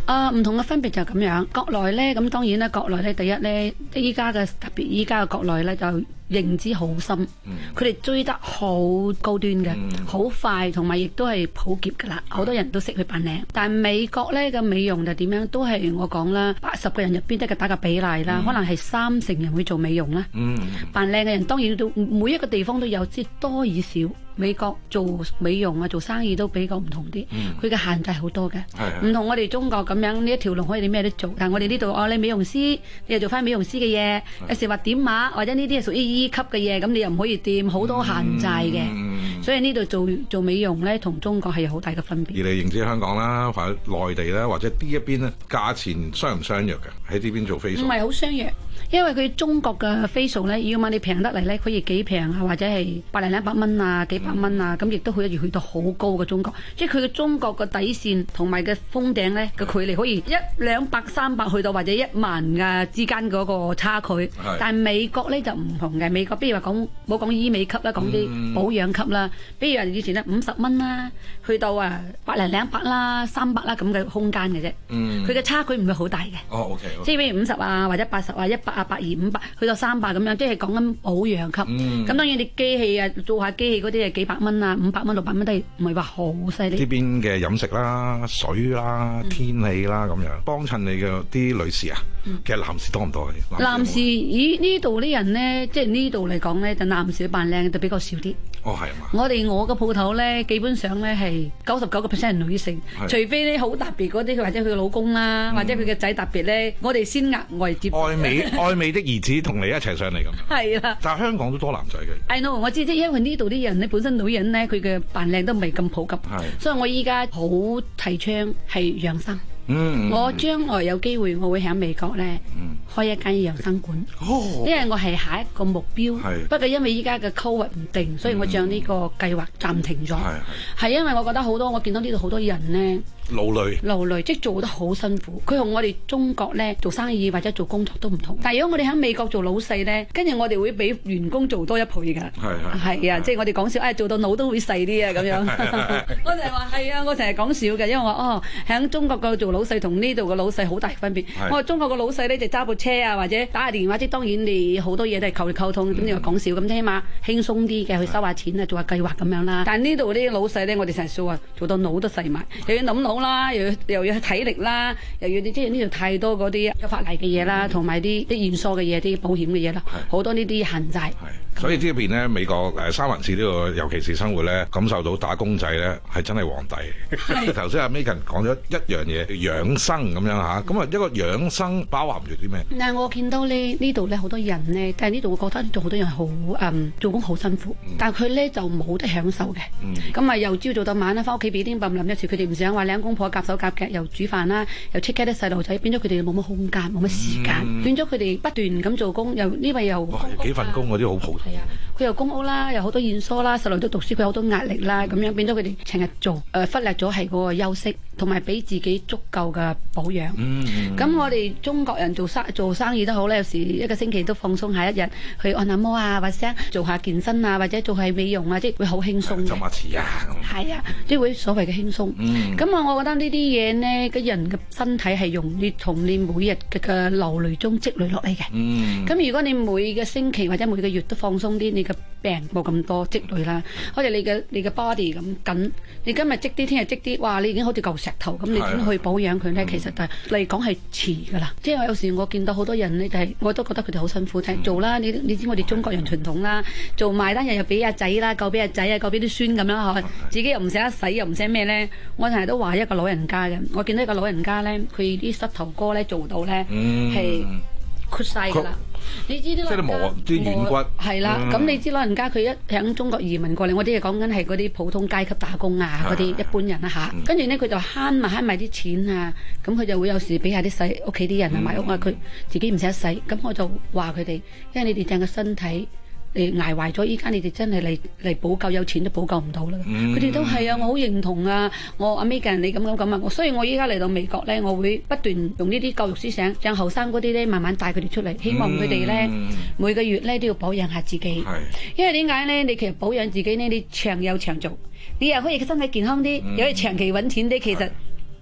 啊，唔同嘅分別就係咁樣。國內咧，咁當然啦，國內咧第一咧，依家嘅特別依家嘅國內咧就認知好深，佢哋、嗯、追得好高端嘅，好、嗯、快，同埋亦都係普及㗎啦，好多人都識去扮靚。但係美國咧嘅美容就點樣？都係我講啦，八十個人入邊得個打個比例啦，嗯、可能係三成人會做美容啦。嗯、扮靚嘅人當然都每一個地方都有，即係多與少。美國做美容啊，做生意都比較唔同啲，佢嘅、嗯、限制好多嘅，唔同我哋中國咁樣呢一條路可以你咩都做，但係我哋呢度哦，你美容師你又做翻美容師嘅嘢，有時話點碼或者呢啲係屬於 E 級嘅嘢，咁你又唔可以掂，好多限制嘅，嗯、所以呢度做做美容咧，同中國係有好大嘅分別。 而你認知香港啦，或者內地啦，或者呢一邊咧，價錢相唔相若嘅？喺呢邊做 facial 唔係好相若。因為佢中國嘅 facial 咧，要問你平得嚟咧，佢亦幾平啊，或者係百零兩百蚊啊，幾百蚊啊，咁亦都可以去到好高嘅中國。即係佢嘅中國嘅底線同埋嘅封頂咧嘅距離，可以一兩百、三百去到或者一萬嘅之間嗰個差距。是但係美國咧就唔同嘅，美國比如話講冇講醫美級啦，講啲保養級啦，比如話以前咧五十蚊啦，去到啊百零兩百啦、三百啦咁嘅空間嘅啫。佢嘅、嗯、差距唔會好大嘅。哦 ，OK，, okay. 即係比如五十啊，或者八十啊，一百啊，百二、五百，去到三百咁樣，即係講緊保養級。咁、嗯、當然你機器啊，做下機器嗰啲係幾百蚊啊，五百蚊、六百蚊都係唔係話好犀利。呢邊嘅飲食啦、水啦、天氣啦咁樣，幫襯你嘅啲女士啊，嗯、其實男士多唔多啊？男士咦呢度啲人咧，即係呢度嚟講咧，就男士扮靚就比較少啲。哦，係嘛？我哋我嘅鋪頭咧，基本上咧係九十九個 percent 係女性，是除非咧好特別嗰啲，或者佢嘅老公啦，嗯、或者佢嘅仔特別咧，我哋先額外接。愛美愛美的兒子同你一齊上嚟咁。係啦。但係香港都多男仔嘅。I know，我知即係因為呢度啲人咧，本身女人咧，佢嘅扮靚都未咁普及，是所以我依家好提倡係養生。嗯，我將來有機會，我會喺美國咧、嗯、開一間養生館，哦、因為我係下一個目標。是不過因為依家嘅 COVID 唔定，所以我將呢個計劃暫停咗。係、嗯、因為我覺得好多，我見到呢度好多人咧。勞累，勞累，即係做得好辛苦。佢同我哋中國咧做生意或者做工作都唔同。但係如果我哋喺美國做老細咧，跟住我哋會比員工做多一倍㗎。係係係啊，即係我哋講笑，誒做到腦都會細啲啊咁樣。我成日話係啊，我成日講笑嘅，因為我哦喺中國嗰度做老細同呢度嘅老細好大分別。我話中國嘅老細咧就揸部車啊，或者打下電話，即係當然你好多嘢都係靠你溝通，咁你話講笑咁，起碼輕鬆啲嘅去收下錢啊，做下計劃咁樣啦。但係呢度啲老細咧，我哋成日笑話做到腦都細埋，又要諗腦啦，又要又要體力啦，又要即係呢度太多嗰啲有法例嘅嘢啦，同埋啲啲驗疏嘅嘢，啲保險嘅嘢啦，好多呢啲限制。所以呢邊咧，美國誒三藩市呢個尤其是生活咧，感受到打工仔咧係真係皇帝。頭先阿 Megan 講咗一樣嘢養生咁樣嚇，咁啊一個養生包含住啲咩？嗱，我見到咧呢度咧好多人咧，但係呢度我覺得呢度好多人好誒做工好辛苦，但係佢咧就冇得享受嘅。咁啊由朝做到晚啦，翻屋企俾啲冧冧一次，佢哋唔想話兩公婆夾手夾腳又煮飯啦，又 take care 啲細路仔，變咗佢哋冇乜空間，冇乜時間，變咗佢哋不斷咁做工，又呢位又幾份工嗰啲好普通。係啊，佢又公屋啦，又好多驗疏啦，細路都讀書，佢好多壓力啦，咁樣變咗佢哋成日做，誒忽略咗係嗰個休息，同埋俾自己足夠嘅保養。咁我哋中國人做生做生意都好咧，有時一個星期都放鬆下一日，去按下摩啊，或者做下健身啊，或者做下美容啊，即係會好輕鬆。浸下池啊，係啊，即係會所謂嘅輕鬆。咁啊，我覺得呢啲嘢呢，個人嘅身體係用你同你每日嘅嘅流累中積累落嚟嘅。咁如果你每個星期或者每個月都放鬆啲，你嘅病冇咁多積累啦。好似你嘅你嘅 body 咁緊，你今日積啲，聽日積啲，哇！你已經好似嚿石頭咁，你點去保養佢呢？其實係嚟講係遲㗎啦。即係有時我見到好多人呢，就係我都覺得佢哋好辛苦，睇做啦。你你知我哋中國人傳統啦，做埋單日又俾阿仔啦，夠俾阿仔啊，夠俾啲孫咁啦，嗬。自己又唔捨得使，又唔捨咩呢？我成日都話一個老人家嘅，我見到一個老人家咧，佢啲膝頭哥咧做到咧係屈晒㗎啦。你知啲老人家啲軟骨係啦，咁你知老人家佢一喺中國移民過嚟，我啲係講緊係嗰啲普通階級打工啊，嗰啲一般人啊嚇。跟住咧佢就慳埋慳埋啲錢啊，咁佢就會有時俾下啲細屋企啲人啊買屋啊，佢自己唔捨得使，咁我就話佢哋，因為你哋淨個身體。你捱壞咗，依家你哋真係嚟嚟補救，有錢都補救唔到啦。佢哋、嗯、都係啊，我好認同啊。我阿 Megan 你咁咁咁啊，我所以我依家嚟到美國咧，我會不斷用呢啲教育思想，將後生嗰啲咧慢慢帶佢哋出嚟，希望佢哋咧每個月咧都要保養下自己。嗯、因為點解咧？你其實保養自己呢，你長有長做，你又可以身體健康啲，又可以長期揾錢啲，其實。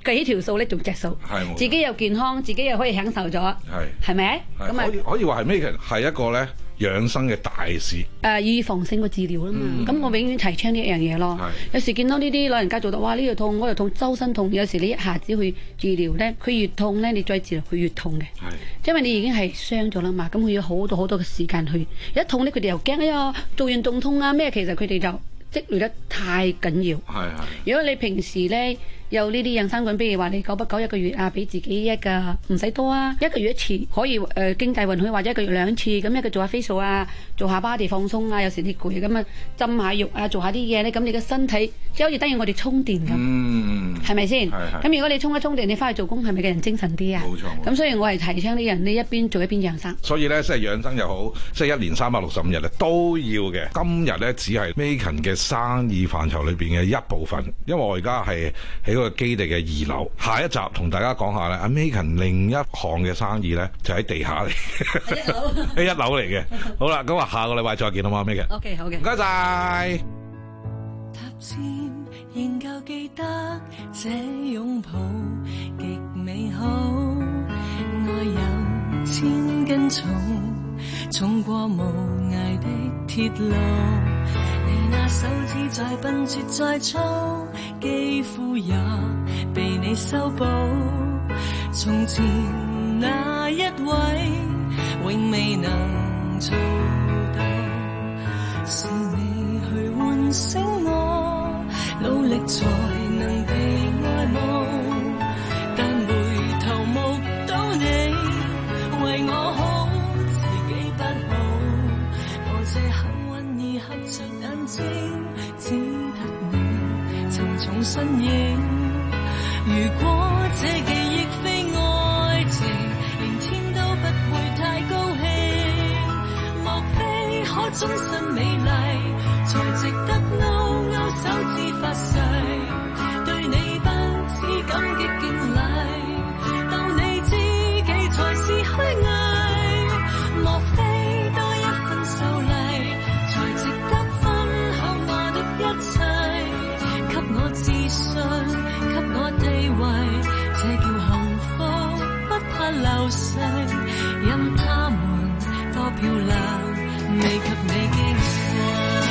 計起條數咧，仲隻數，自己又健康，自己又可以享受咗，係係咪？咁啊， 可以可以話係 Megan 係一個咧養生嘅大使。誒、 呃，預防性嘅治療啦嘛，咁、嗯、我永遠提倡呢一樣嘢咯。有時見到呢啲老人家做到，哇呢度痛，嗰度痛，周身痛，有時你一下子去治療咧，佢越痛咧，你再治療佢越痛嘅。因為你已經係傷咗啦嘛，咁佢要好多好多嘅時間去，一痛咧佢哋又驚，哎呀做完仲痛啊咩？其實佢哋就積累得太緊要。係係。如果你平時咧有呢啲養生館，比如話你久不久一個月啊，俾自己一個唔使多啊，一個月一次可以誒、呃、經濟允許，或者一個月兩次，咁一個做下 facial 啊，做下 body 放鬆啊，有時你攰咁啊浸下浴啊，做下啲嘢咧，咁你嘅身體即係好似等於我哋充電咁，嗯，係咪先？咁如果你充一充電，你翻去做工係咪嘅人精神啲啊？冇錯。咁所以我係提倡啲人，你一邊做一邊養生。所以咧，即係養生又好，即係一年三百六十五日咧都要嘅。今日咧只係 Megan 嘅生意範疇裏邊嘅一部分，因為我而家係喺個基地嘅二樓。下一集同大家講下咧，阿 Megan 另一項嘅生意咧就喺地下嚟，喺一樓，喺一樓嚟嘅。好啦，咁啊下個禮拜再見好嘛 ，Megan。OK， 好嘅，唔該晒。 仍舊記得這擁抱極美好，愛有千斤重，重過無涯的鐵路。你那手指再笨拙再粗，肌膚也被你修補。從前那一位永未能做到，是你去喚醒我，努力才能被愛慕，但回頭目睹你為我好，自己不好。我這幸運兒合着眼睛，只得你沉重身影。如果這記憶非愛情，連天都不會太高興。莫非可終身美麗，才值得勾勾手指發誓，對你不止感激敬禮，當你知己才是虛偽。莫非多一份秀麗，才值得分享我的一切，給我自信，給我地位，這叫幸福，不怕流逝。任他們多漂亮，未及你矜貴。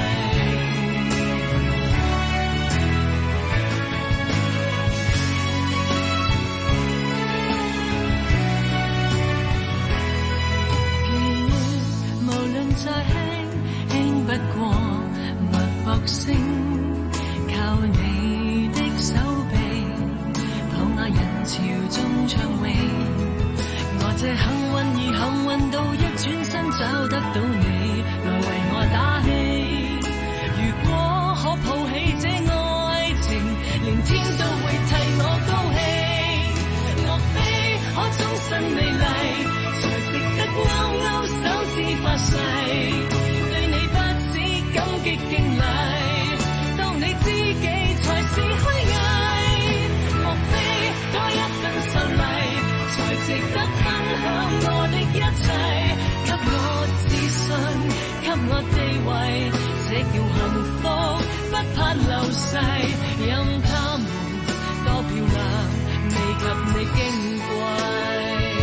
再輕輕不過脈搏聲，靠你的手臂，躺下人潮中暢泳。我這幸運兒幸運到一轉身找得到你，來為我打氣。如果可抱起這愛情，連天都會替我高興。莫非可終身美麗，才值得勾勾手指發誓，對你不止感激敬禮，當你知己才是虛偽。莫非多一份秀麗，才值得分享我的一切，給我自信，給我地位，這叫幸福，不怕流逝。任他們多漂亮，未及你矜貴。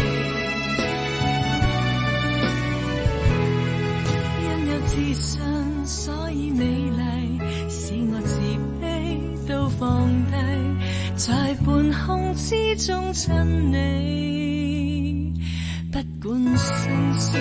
自信所以美麗，使我自卑都放低，在半空之中親你，不管生死。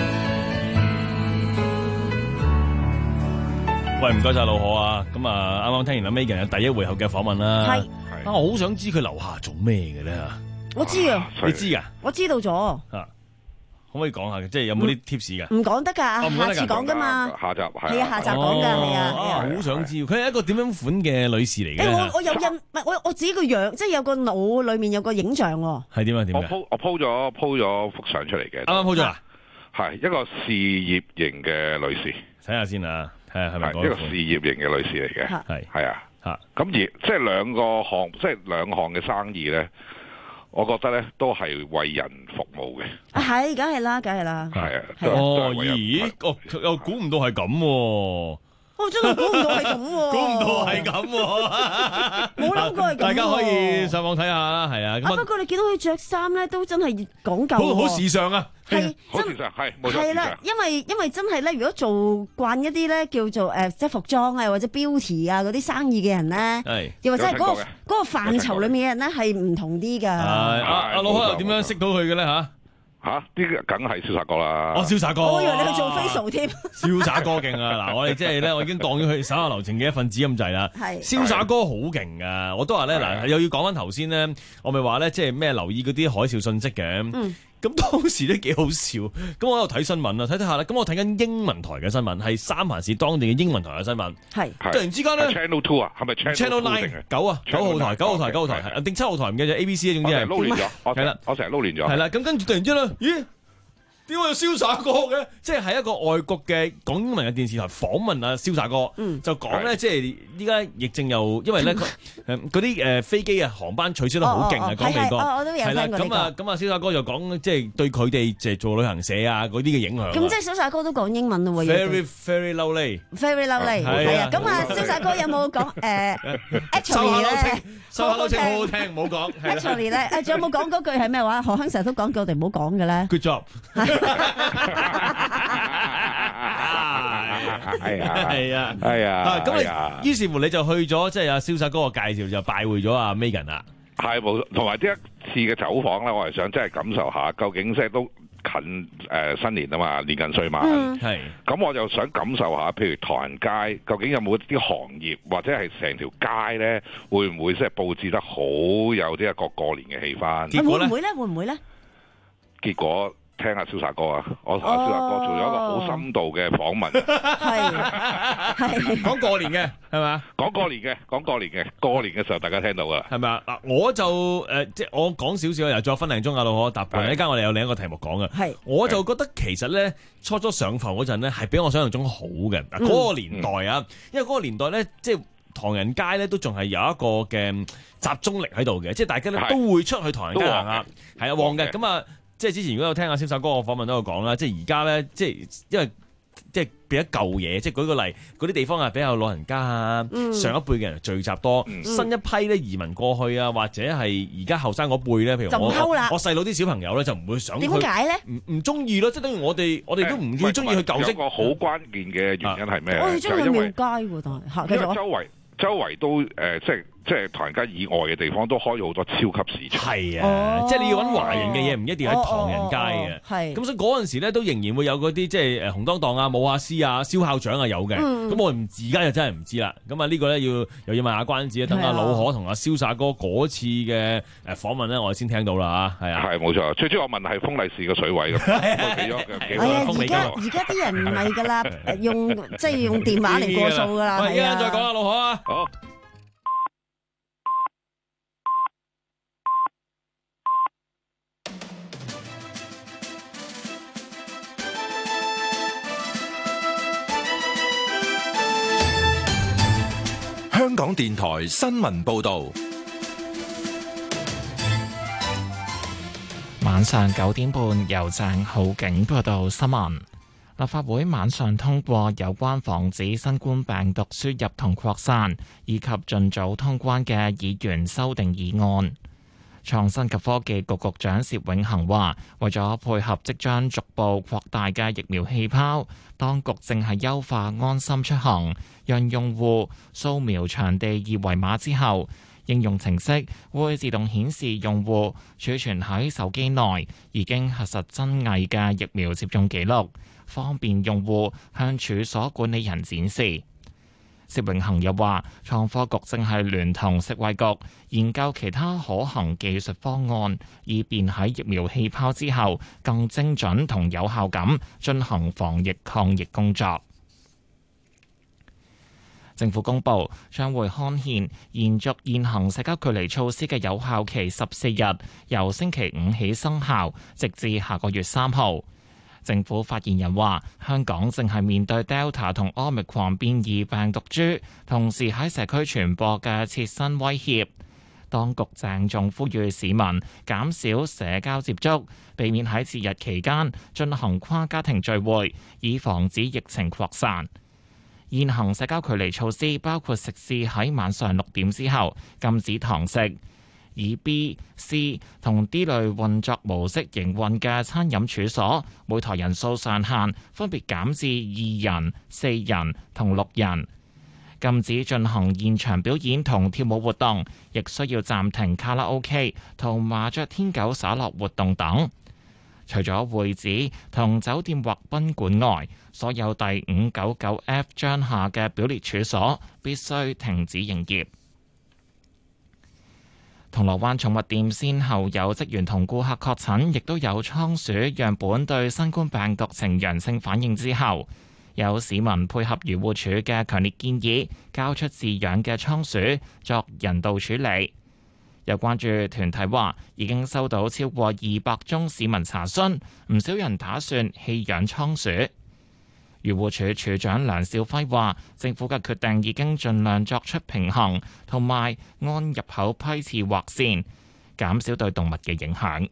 喂，唔該晒老何啊！咁啊，啱啱聽完阿 Megan 嘅第一回合嘅訪問啦，係啊，我好想知佢樓下做咩嘅咧？ 我知啊， 你知噶？ 我知道咗。 啊可唔可以講下嘅？即係有冇啲 tips 噶？ 唔講得噶，下次講噶嘛。 下集係啊，下集講噶係啊。 好想知，佢係一個點樣款嘅女士嚟嘅？ 我我有印，唔係我我自己個樣，即係有個腦裏面有個影像喎。 係點啊？點啊？ 我 po 我 po 咗 po 咗幅相出嚟嘅。 啱啱 po 咗啦。 係一個事業型嘅女士。 睇下先啊，睇下係咪一個事業型嘅女士嚟嘅？係係啊。嚇！咁而即係兩個項，即係兩項嘅生意咧。我覺得咧都係為人服務嘅。 啊係，梗係啦，梗係啦。 係啊。 哦，咦？哦，又估唔到係咁喎。 我真係估唔到係咁喎， 估唔到係咁喎， 冇諗過係咁。 大家可以上網睇下啦，係啊。 啊不過你見到佢着衫咧，都真係講究， 好好時尚啊， 係好時尚，係冇錯。 係啦，因為因為真係咧，如果做慣一啲咧叫做誒即係服裝啊或者標啊嗰啲生意嘅人咧，又或者係嗰個嗰個範疇裡面嘅人咧係唔同啲㗎。 阿阿老開又點樣識到佢嘅咧嚇？ 吓，呢個梗係瀟灑哥啦！ 哦，瀟灑哥， 我以為你去做 facial 添。 瀟灑哥勁啊！嗱，我哋即係咧，我已經當咗佢手下留情嘅一份子咁滯啦。 係瀟灑哥好勁噶，我都話咧嗱，又要講翻頭先咧，我咪話咧，即係咩留意嗰啲海嘯訊息嘅。嗯。咁當時都幾好笑，咁我喺度睇新聞啊，睇睇下啦。咁我睇緊英文台嘅新聞，係三藩市當地嘅英文台嘅新聞。係。突然之間咧 ，Channel Two 啊，係咪 Channel Nine 九啊，九號台，九號台，九號台係定七號台唔記得咗 A B C 啊，總之係。 撈亂咗， 係啦， 我成日撈亂咗。 係啦，咁跟住突然之間咧，咦？點解有瀟灑哥嘅？即係喺一個外國嘅講英文嘅電視台訪問啊，瀟灑哥，嗯、就講咧，即係依家疫症又因為咧，誒嗰啲誒飛機啊航班取消得好勁啊，講美國係啦，咁啊咁啊，瀟灑哥就講即係對佢哋即係做旅行社啊嗰啲嘅影響。 咁即係瀟灑哥都講英文咯喎。 Very very lovely，very lovely，係啊。咁啊，瀟灑哥有冇講誒 actually 咧？ 收下都清，好好聽，唔好講。 actually 咧，誒仲有冇講嗰句係咩話？何亨成日都講叫我哋唔好講嘅咧。 Good job。 係啊，係啊，係啊， 咁你於是乎你就去咗，即係阿瀟灑哥嘅介紹就拜會咗阿 Megan 啦。 係冇，同埋呢一次嘅走訪咧，我係想真係感受下，究竟即係都近誒新年啊嘛，年近歲晚，係咁我就想感受下，譬如唐人街究竟有冇啲行業或者係成條街咧，會唔會即係佈置得好有啲一個過年嘅氣氛？ 結果咧會唔會咧？會唔會咧？ 結果。聽下瀟灑哥啊，我同阿瀟灑哥做咗一個好深度嘅訪問， 係係講過年嘅係咪？ 講過年嘅，講過年嘅，過年嘅時候大家聽到噶啦， 係咪啊？嗱，我就誒、呃，即係我講少少，又再分零鐘啊，老可答盤。一間我哋有另一個題目講嘅，係我就覺得其實咧初初上浮嗰陣咧係比我想象中好嘅。嗱，嗰個年代啊，嗯、因為嗰個年代咧，即係唐人街咧都仲係有一個嘅集中力喺度嘅，即係大家咧都會出去唐人街行下，係啊旺嘅咁啊。即係之前如果有聽阿瀟灑哥嘅訪問都有講啦，即係而家咧，即係因為即係變咗舊嘢，即係舉個例，嗰啲地方係比較老人家啊，嗯、上一輩嘅人聚集多，嗯、新一批咧移民過去啊，或者係而家後生嗰輩咧，譬如我我細佬啲小朋友咧就唔會想去，點解咧？唔唔中意咯，即係等於我哋我哋都唔會中意去舊式。 有個好關鍵嘅原因係咩？ 我哋中意去廟街喎，但係因為周圍周圍都誒、呃、即係。即係唐人街以外嘅地方都開咗好多超級市場，係啊，哦、即係你要揾華人嘅嘢，唔一定喺唐人街嘅。係咁、哦哦哦，所以嗰陣時咧都仍然會有嗰啲即係誒紅當當啊、舞亞師啊、燒烤掌啊有嘅。咁、嗯、我唔而家就真係唔知啦。咁啊呢個咧要又要問下關子啊，等阿老可同阿瀟灑哥嗰次嘅誒訪問咧，我哋先聽到啦嚇。係啊， 係冇錯。最主要我問係封利是嘅水位咁，我俾咗幾多封利是？ 而家而家啲人唔係㗎啦，用即係用電話嚟過數㗎啦。 係啊，再講下老可啊。 好。 香港電台新聞報道， 晚上九點半由鄭浩景報道新聞。立法會晚上通過有關防止新冠病毒輸入同擴散，以及盡早通關嘅議員修訂議案。創新及科技局局長薛永恒話，為咗配合即將逐步擴大嘅疫苗氣泡，當局正係優化安心出行，讓用戶掃描場地二維碼之後，應用程式會自動顯示用戶儲存喺手機內已經核實真偽嘅疫苗接種記錄，方便用戶向處所管理人展示。薛永恒又話，創科局正係聯同食衛局研究其他可行技術方案，以便喺疫苗氣泡之後更精準同有效咁進行防疫抗疫工作。政府公布將會刊憲延續現行社交距離措施嘅有效期十四日，由星期五起生效，直至下個月三號。政府發言人話，香港正係面對 Delta 同 Omicron 變異病毒株，同時喺社區傳播嘅切身威脅。當局鄭重呼籲市民減少社交接觸，避免喺節日期間進行跨家庭聚會，以防止疫情擴散。 現行社交距離措施包括食肆喺晚上六點之後禁止堂食，以 B、C 同 D 類運作模式營運嘅餐飲處所，每台人數上限分別減至二人、四人同六人。禁止進行現場表演同跳舞活動，亦需要暫停卡拉 OK 同麻雀天九耍樂活動等。除咗會址同酒店或賓館外，所有第五九九 F 章下嘅表列處所必須停止營業。銅鑼灣寵物店先後有職員同顧客確診，亦都有倉鼠樣本對新冠病毒呈陽性反應之後，有市民配合漁護署嘅強烈建議，交出飼養嘅倉鼠作人道處理。有關注團體話，已經收到超過二百宗市民查詢，唔少人打算棄養倉鼠。漁護署署長梁肇輝話，政府嘅決定已經盡量作出平衡，同埋按入口批次劃線，減少對動物嘅影響。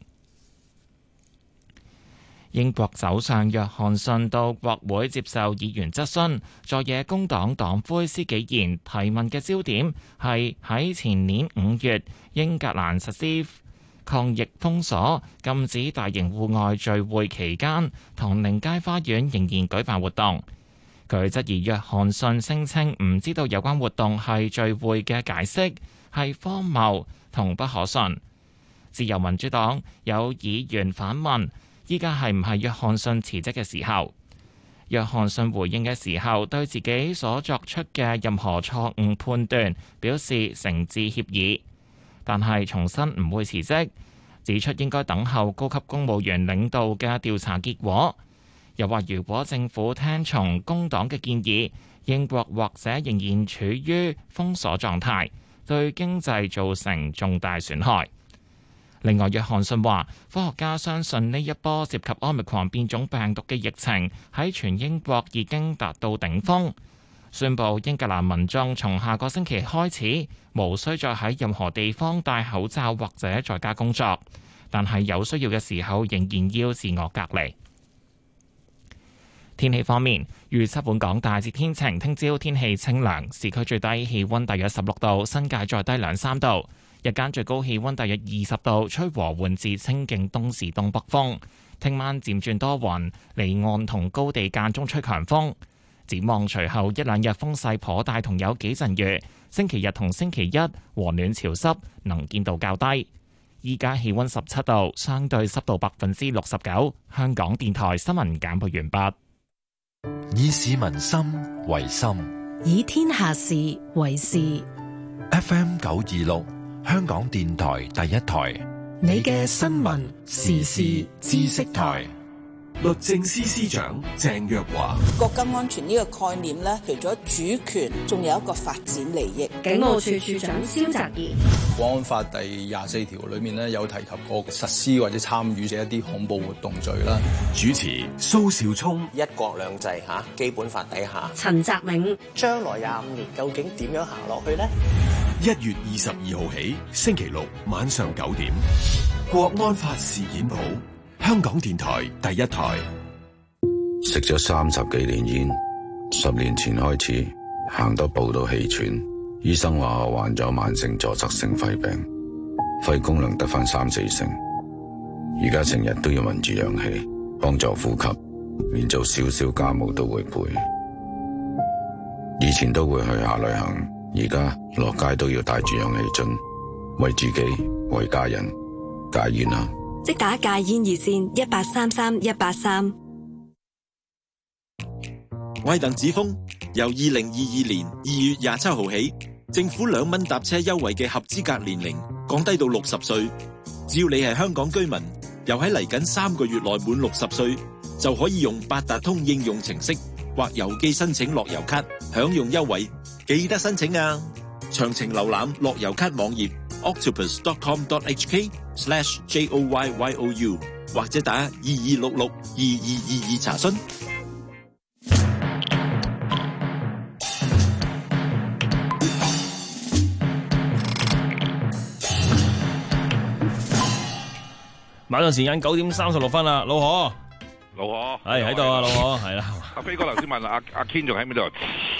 英國首相約翰遜到國會接受議員質詢，在野工黨黨魁施紀賢提問嘅焦點係喺前年五月英格蘭實施抗疫封鎖，禁止大型戶外聚會期間，唐寧街花園仍然舉辦活動。佢質疑約翰遜聲稱唔知道有關活動係聚會嘅解釋係荒謬同不可信。自由民主黨有議員反問，依家係唔係約翰遜辭職嘅時候？約翰遜回應嘅時候，對自己所作出嘅任何錯誤判斷表示誠摯歉意，但係重申唔會辭職，指出應該等候高級公務員領導嘅調查結果。又話如果政府聽從工黨嘅建議，英國或者仍然處於封鎖狀態，對經濟造成重大損害。另外，約翰遜話，科學家相信呢一波涉及 Omicron 變種病毒嘅疫情喺全英國已經達到頂峰，宣布英格蘭民眾從下個星期開始無需再喺任何地方戴口罩或者在家工作，但係有需要嘅時候仍然要自我隔離。天氣方面，預測本港大致天晴，聽朝天氣清涼，市區最低氣溫大約十六度，新界再低兩三度。日間最高氣溫大約二十度，吹和緩至清勁東至東北風。聽晚漸轉多雲，離岸同高地間中吹強風。展望隨後一兩日風勢頗大，同有幾陣雨。星期日同星期一和暖潮濕，能見度較低。依家氣溫十七度，相對濕度百分之六十九。香港電台新聞簡報完畢。 以市民心為心， 以天下事為事。 F M 九二六。香港電台第一台， 你嘅新聞時事知識台。 律政司司長鄭若驊， 國家安全呢個概念咧，除咗主權，仲有一個發展利益。 警務處處長蕭澤頤， 國安法第廿四條裏面咧有提及過實施或者參與者一啲恐怖活動罪啦。 主持蘇兆聰， 一國兩制吓，基本法底下。 陳澤銘， 將來廿五年究竟點樣行落去呢？ 一月二十二號起，星期六晚上九點，國安法事件簿，香港電台第一台。 食咗三十幾年煙，十年前開始行多步都氣喘，醫生話我患咗慢性阻塞性肺病，肺功能得返三四成，而家成日都要聞住氧氣幫助呼吸，連做少少家務都會背。以前都會去下旅行，而家落街都要帶住氧氣樽，為自己為家人戒煙啦。 即打戒煙熱線一八三三一八三。 我係鄧子峰，由二零二二年二月廿七號起，政府兩蚊搭車優惠嘅合資格年齡降低到六十歲。只要你係香港居民，又喺嚟緊三個月內滿六十歲，就可以用八達通應用程式或郵寄申請樂悠卡，享用優惠。記得申請啊！詳情瀏覽樂悠卡網頁 octopus dot com dot h k slash j o y y o u 或者打二二六六二二二二查詢。 晚上時間九點三十六分啦，老何， 老何， 係喺度啊，老何係啦。 阿飛哥頭先問阿阿 Ken 仲喺邊度？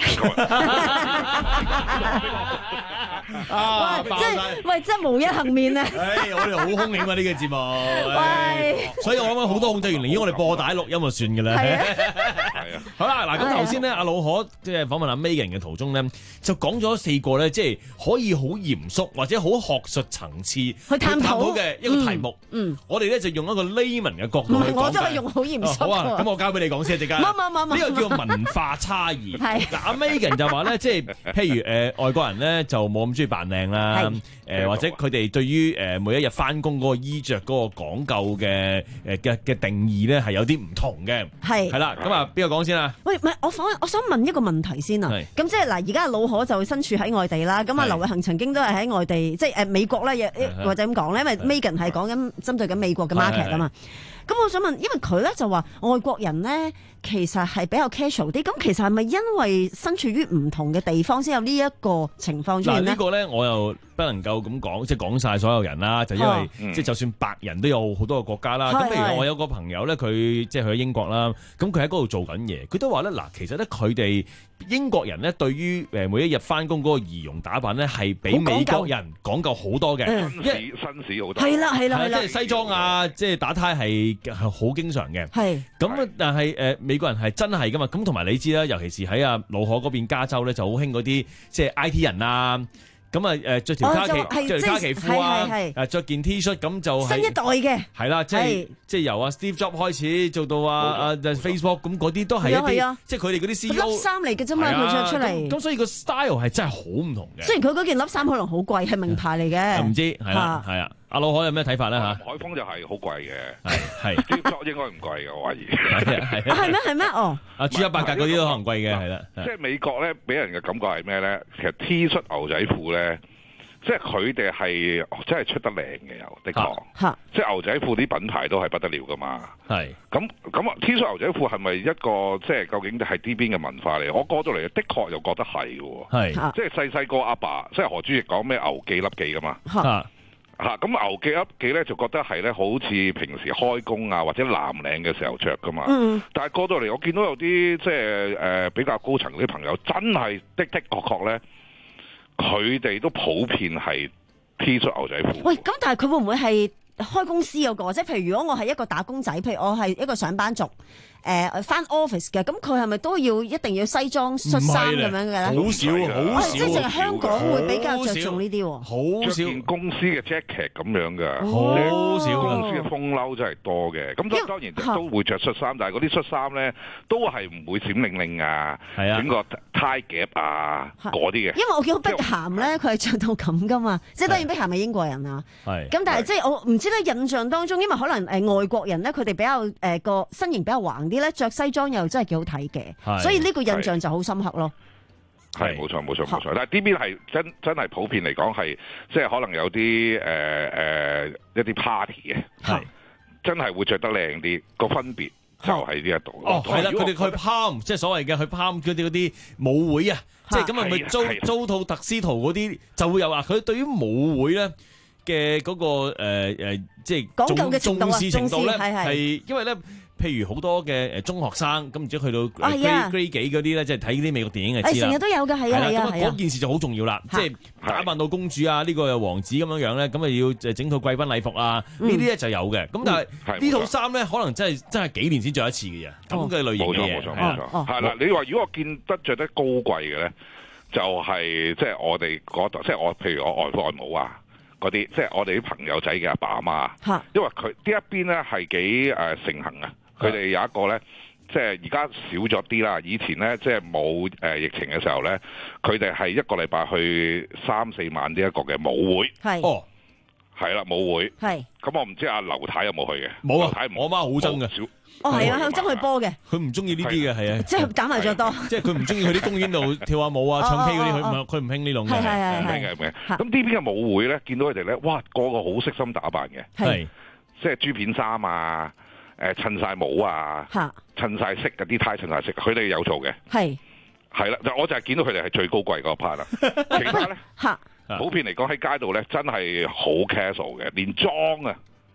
啊！ 即係喂，真係無一幸免啊！ 誒，我哋好兇險啊！呢個節目，喂，所以我諗好多控制員寧願我哋播帶錄音就算嘅啦。係啊，係啊。好啦，嗱咁頭先咧，阿老可即係訪問阿 Megan 嘅途中咧，就講咗四個咧，即係可以好嚴肅或者好學術層次去探討嘅一個題目。嗯，我哋咧就用一個 layman 嘅角度去講。 我真係用好嚴肅。 好啊，咁我交俾你講先，陣間。 冇冇冇冇。 呢個叫文化差異。係。嗱，阿 Megan 就話咧，即係譬如誒外國人咧就冇咁中意扮靚啦，誒或者佢哋對於誒每一日翻工嗰個衣着嗰個講究嘅誒嘅嘅定義咧係有啲唔同嘅。係。係啦，咁啊邊個講先啊？喂，唔係我想我想問一個問題先啊。咁即係嗱，而家老可就身處喺外地啦。咁啊，劉偉恒曾經都係喺外地，即係誒美國咧，或者咁講咧，因為 Megan 係講緊針對緊美國嘅 market 啊嘛。咁我想問，因為佢咧就話外國人咧其實係比較 casual 啲，咁其實係咪因為身處於唔同嘅地方先有呢一個情況出現咧？嗱，呢個咧我又不能夠咁講，即係講晒所有人啦，就因為、嗯、即係就算白人都有好多個國家啦。咁譬如我有個朋友咧，佢即係去咗英國啦，咁佢喺嗰度做緊嘢，佢都話咧嗱，其實咧佢哋英國人咧對於誒每一日翻工嗰個儀容打扮咧係比美國人講究好多嘅， 紳士紳士好多。 係啦係啦， 即係西裝啊，即係打呔係係好經常嘅。係咁，但係誒美國人係真係噶嘛？咁同埋你知啦，尤其是喺阿老可嗰邊加州咧，就好興嗰啲即係 I T 人啊。咁啊誒著條卡其著條卡其褲啊，誒著件 T 恤咁就新一代嘅係啦，即係即係由阿 Steve Jobs 開始做到啊啊 Facebook 咁嗰啲都係一啲，即係佢哋嗰啲 C E O 粒衫嚟嘅啫嘛，佢着出嚟。 咁所以個 style 係真係好唔同嘅。 雖然佢嗰件粒衫可能好貴，係名牌嚟嘅。 唔知係啦，係啊。阿老可有咩睇法咧嚇？ 海豐就係好貴嘅， 係係 Steve Jobs 應該唔貴嘅，我懷疑。 係啊係咩係咩？哦， 阿朱一八格嗰啲都可能貴嘅，係啦。 即係美國咧，俾人嘅感覺係咩咧？其實 T 恤牛仔褲咧。即係佢哋係真係出得靚嘅，有的確。即係牛仔褲啲品牌都係不得了噶嘛。係。咁咁啊 T 恤牛仔褲係咪一個即係究竟係呢邊嘅文化嚟？我過到嚟的確又覺得係嘅。係。即係細細個阿爸，即係何主席講咩牛記笠記噶嘛。嚇。嚇咁牛記笠記咧就覺得係咧，好似平時開工啊或者藍領嘅時候着噶嘛。嗯。但係過到嚟，我見到有啲即係誒比較高層啲朋友，真係的的確確咧。佢哋都普遍係 T 恤牛仔褲。喂，咁但係佢會唔會係開公司嗰個？即係譬如如果我係一個打工仔，譬如我係一個上班族，誒返 office 嘅，咁佢係咪都要一定要西裝恤衫咁樣嘅咧？好少，好少。即係淨係香港會比較着重呢啲喎。好少。件公司嘅 jacket 咁樣㗎，好少。公司嘅風褸真係多嘅。咁當然都會着恤衫，但係嗰啲恤衫咧都係唔會閃靈靈啊，整個呔夾啊嗰啲嘅。因為我見到碧咸咧，佢係着到咁㗎嘛。即係當然碧咸係英國人啊。係。咁但係即係我唔知咧，印象當中，因為可能誒外國人咧，佢哋比較誒個身形比較橫。啲咧着西裝又真係幾好睇嘅，所以呢個印象就好深刻咯。係冇錯冇錯冇錯，但係呢邊係真真係普遍嚟講係，即係可能有啲誒誒一啲 party 嘅，係真係會着得靚啲，個分別就喺呢一度。哦，係啦，佢哋去 Palm 即係所謂嘅去 Palm 嗰啲嗰啲舞會啊，即係咁啊，咪租租套特斯圖嗰啲就會有話，佢對於舞會咧嘅嗰個誒誒，即係講究嘅程度啊，重視程度咧係因為咧。譬如好多嘅誒中學生，咁唔知去到 grade grade 幾嗰啲咧，即係睇啲美國電影就知啦。成日都有嘅，係啊係啊。咁嗰件事就好重要啦，即係打扮到公主啊，呢個又王子咁樣樣咧，咁啊要誒整套貴賓禮服啊，呢啲咧就有嘅。咁但係呢套衫咧，可能真係真係幾年先着一次嘅啫。咁嘅類型嘅嘢。冇錯冇錯冇錯。係啦，你話如果我見得着得高貴嘅咧，就係即係我哋嗰度，即係我譬如我外父外母啊。嗰啲即係我哋啲朋友仔嘅阿爸阿媽，因為佢呢一邊咧係幾誒盛行啊！佢哋有一個咧，即係而家少咗啲啦。以前咧即係冇誒疫情嘅時候咧，佢哋係一個禮拜去三四晚呢一個嘅舞會。係哦，係啦，舞會。係咁，我唔知阿劉太有冇去嘅？冇啊！我媽好憎嘅。哦，係啊，佢憎去波嘅。佢唔中意呢啲嘅，係啊。即係打麻雀多。即係佢唔中意去啲公園度跳下舞啊、唱 K 嗰啲，佢唔佢唔興呢種嘅。係係係。唔興嘅唔興。咁呢邊嘅舞會咧，見到佢哋咧，哇，個個好悉心打扮嘅。係。即係珠片衫啊，誒襯晒帽啊，襯晒色嗰啲呔襯晒色，佢哋有做嘅。係。係啦，就我就係見到佢哋係最高貴嗰 part 啦。其他咧，普遍嚟講喺街度咧，真係好 casual 嘅，連裝啊。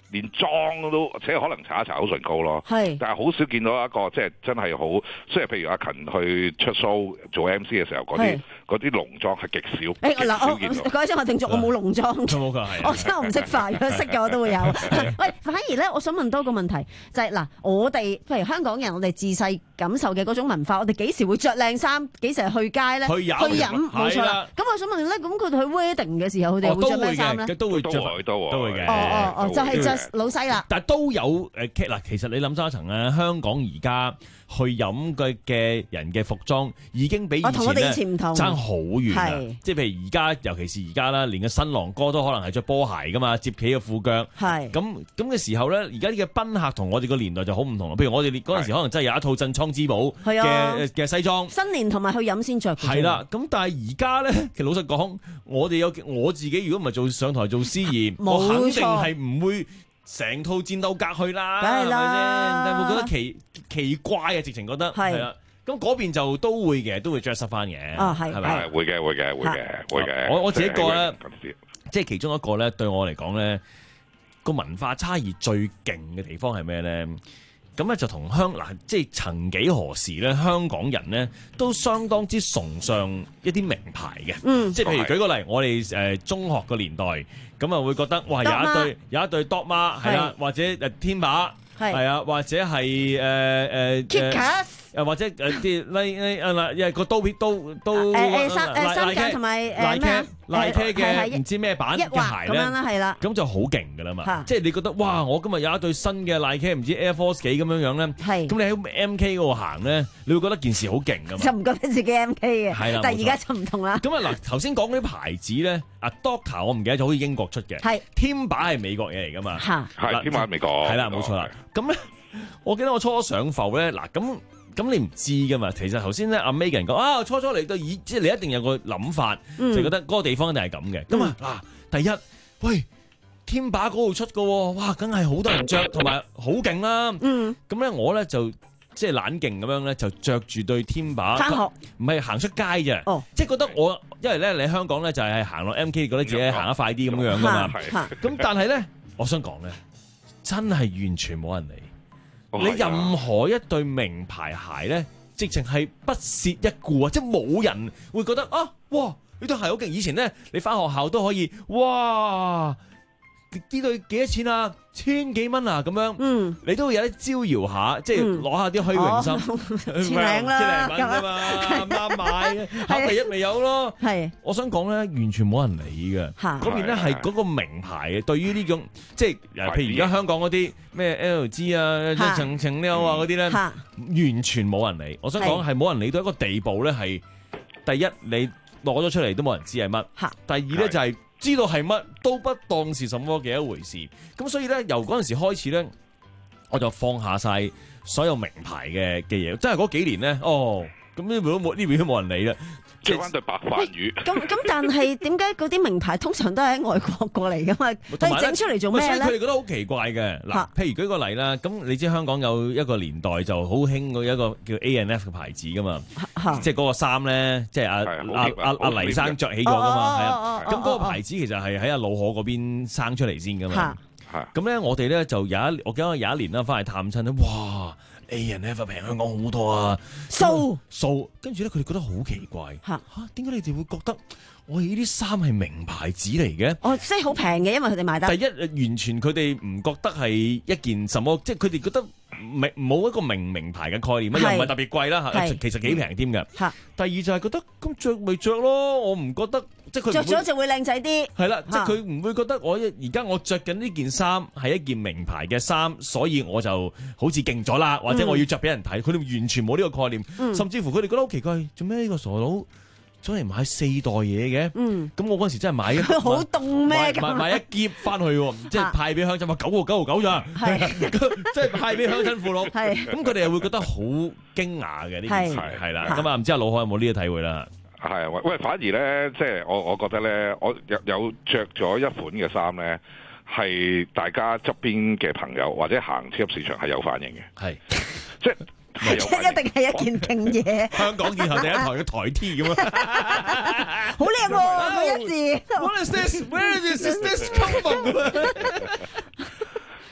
連妝都即係可能搽一搽口唇膏咯。係，但係好少見到一個即係真係好，即係譬如阿勤去出 show 做 M C 嘅時候嗰啲嗰啲濃妝係極少。誒嗱，我講聲我定咗，我冇濃妝嘅，我真係唔識化，如果識嘅我都會有。喂，反而咧，我想問多個問題，就係嗱，我哋譬如香港人，我哋自細感受嘅嗰種文化，我哋幾時會着靚衫？幾時去街咧？去飲，去飲，冇錯啦。咁我想問咧，咁佢哋去 wedding 嘅時候，佢哋會着咩衫咧？ 都會着， 都都會嘅。 哦哦哦，就係着老西啦。 但係都有誒嗱，其實你諗深一層咧，香港而家去飲嘅嘅人嘅服裝已經比以前咧爭好遠啦。即係譬如而家，尤其是而家啦，連個新郎哥都可能係着波鞋噶嘛，摺企嘅褲腳。係咁咁嘅時候咧，而家呢個賓客同我哋個年代就好唔同啦。譬如我哋嗰陣時可能真係有一套鎮倉之寶嘅嘅西裝， 新年同埋去飲先着。 係啦，咁但係而家咧，其實老實講，我哋有我自己，如果唔係做上台做司儀，我肯定係唔會成套戰鬥格去啦，係咪先？但係會覺得奇奇怪啊，直情覺得係啦。咁嗰邊就都會嘅，都會 dress up 翻嘅。 哦，係， 係咪？會嘅，會嘅，會嘅，會嘅。 我我自己個咧，即係其中一個咧，對我嚟講咧，個文化差異最勁嘅地方係咩咧？咁咧就同香嗱，即係曾幾何時咧，香港人咧都相當之崇尚一啲名牌嘅。嗯，即係譬如舉個例，我哋誒中學個年代，咁啊會覺得哇有一對有一對 Dogma 係啦，或者誒天馬係啊，或者係誒誒 Kickers。 誒或者誒啲呢呢啊嗱，因為個刀片都都誒誒三誒三架同埋誒咩耐 K 嘅唔知咩版嘅鞋咧， 係啦， 咁就好勁㗎啦嘛！即係你覺得哇，我今日有一對新嘅耐 K 唔知 Air Force 幾咁樣樣咧，係咁你喺 M K 嗰度行咧，你會覺得件事好勁㗎嘛？ 就唔覺得自己 M K 嘅， 係啦， 但係而家就唔同啦。 咁啊嗱，頭先講嗰啲牌子咧，啊 Doctor 我唔記得咗，好似英國出嘅，係天把係美國嘢嚟㗎嘛？ 嚇， 係天把係美國， 係啦，冇錯啦。咁咧，我記得我初初上浮咧，嗱咁。咁你唔知噶嘛？其實頭先咧，阿 Megan 講啊，初初嚟到以，即係你一定有個諗法，嗯、就覺得嗰個地方一定係咁嘅。咁啊嗱，第一，喂，天把嗰度出嘅喎，哇，梗係好多人着，同埋好勁啦。嗯，咁咧我咧就即係懶勁咁樣咧，就着住對天把返學，唔係行出街啫。哦，即係覺得我，因為咧你香港咧就係行落 M K，覺得自己行得快啲咁樣樣噶嘛。咁但係咧，我想講咧，真係完全冇人理。你任何一對名牌鞋咧，直情係不屑一顧啊！即係冇人會覺得啊，哇！呢對鞋好勁。以前咧，你翻學校都可以，哇！呢對幾多錢啊？千幾蚊啊？咁樣，嗯，你都會有啲招搖下，即係攞下啲虛榮心， 千零啦， 千零蚊啫嘛，啱買，合第一咪有咯。係，我想講咧，完全冇人理嘅。嗰邊咧係嗰個名牌嘅，對於呢種即係譬如而家香港嗰啲咩 L G 啊、層層妞啊嗰啲咧，完全冇人理。我想講係冇人理到一個地步咧，係第一你攞咗出嚟都冇人知係乜，第二咧就係。知道係乜都不當是什麼嘅一回事，咁所以咧由嗰陣時開始咧，我就放下晒所有名牌嘅嘅嘢，真係嗰幾年咧，哦，咁呢邊都冇，呢邊都冇人理啦。 着翻對白飯魚。咁咁，但係點解嗰啲名牌通常都係喺外國過嚟噶嘛？佢整出嚟做咩咧？ 所以佢哋覺得好奇怪嘅。嗱，譬如舉個例啦，咁你知香港有一個年代就好興嗰一個叫 A and F 嘅牌子噶嘛，即係嗰個衫咧，即係阿阿阿阿黎生着起過噶嘛，係啊。咁嗰個牌子其實係喺阿老河嗰邊生出嚟先噶嘛。咁咧，我哋咧就有一，我記得有一年啦，翻去探親咧，哇！A and F 平香港好多啊， 數數，跟住咧佢哋覺得好奇怪嚇嚇，點解你哋會覺得我哋呢啲衫係名牌子嚟嘅？ 哦，即係好平嘅，因為佢哋買得。 第一，完全佢哋唔覺得係一件什麼，即係佢哋覺得名冇一個名名牌嘅概念，又唔係特別貴啦嚇，其實幾平添嘅。嚇。第二就係覺得咁着咪着咯，我唔覺得。即係佢着咗就會靚仔啲， 係啦，即係佢唔會覺得我而家我着緊呢件衫係一件名牌嘅衫，所以我就好似勁咗啦，或者我要着俾人睇，佢哋、嗯、完全冇呢個概念，嗯、甚至乎佢哋覺得好奇怪，做咩呢個傻佬總係買四袋嘢嘅？咁、嗯、我嗰陣時真係買一好凍咩？ 買買一篋翻去，即係派俾鄉親，話九個九毫九咋，即係派俾鄉親父老。咁佢哋又會覺得好驚訝嘅呢件事，係啦。咁啊，唔知阿老海有冇呢個體會啦？ 係啊，喂，反而咧，即係我我覺得咧，我有有著咗一款嘅衫咧，係大家側邊嘅朋友或者行超級市場係有反應嘅，係即係一定係一件勁嘢。 香港以後第一台嘅台 T 咁啊， 好靚喎，個一字。 What is this? Where is this? Is this come from?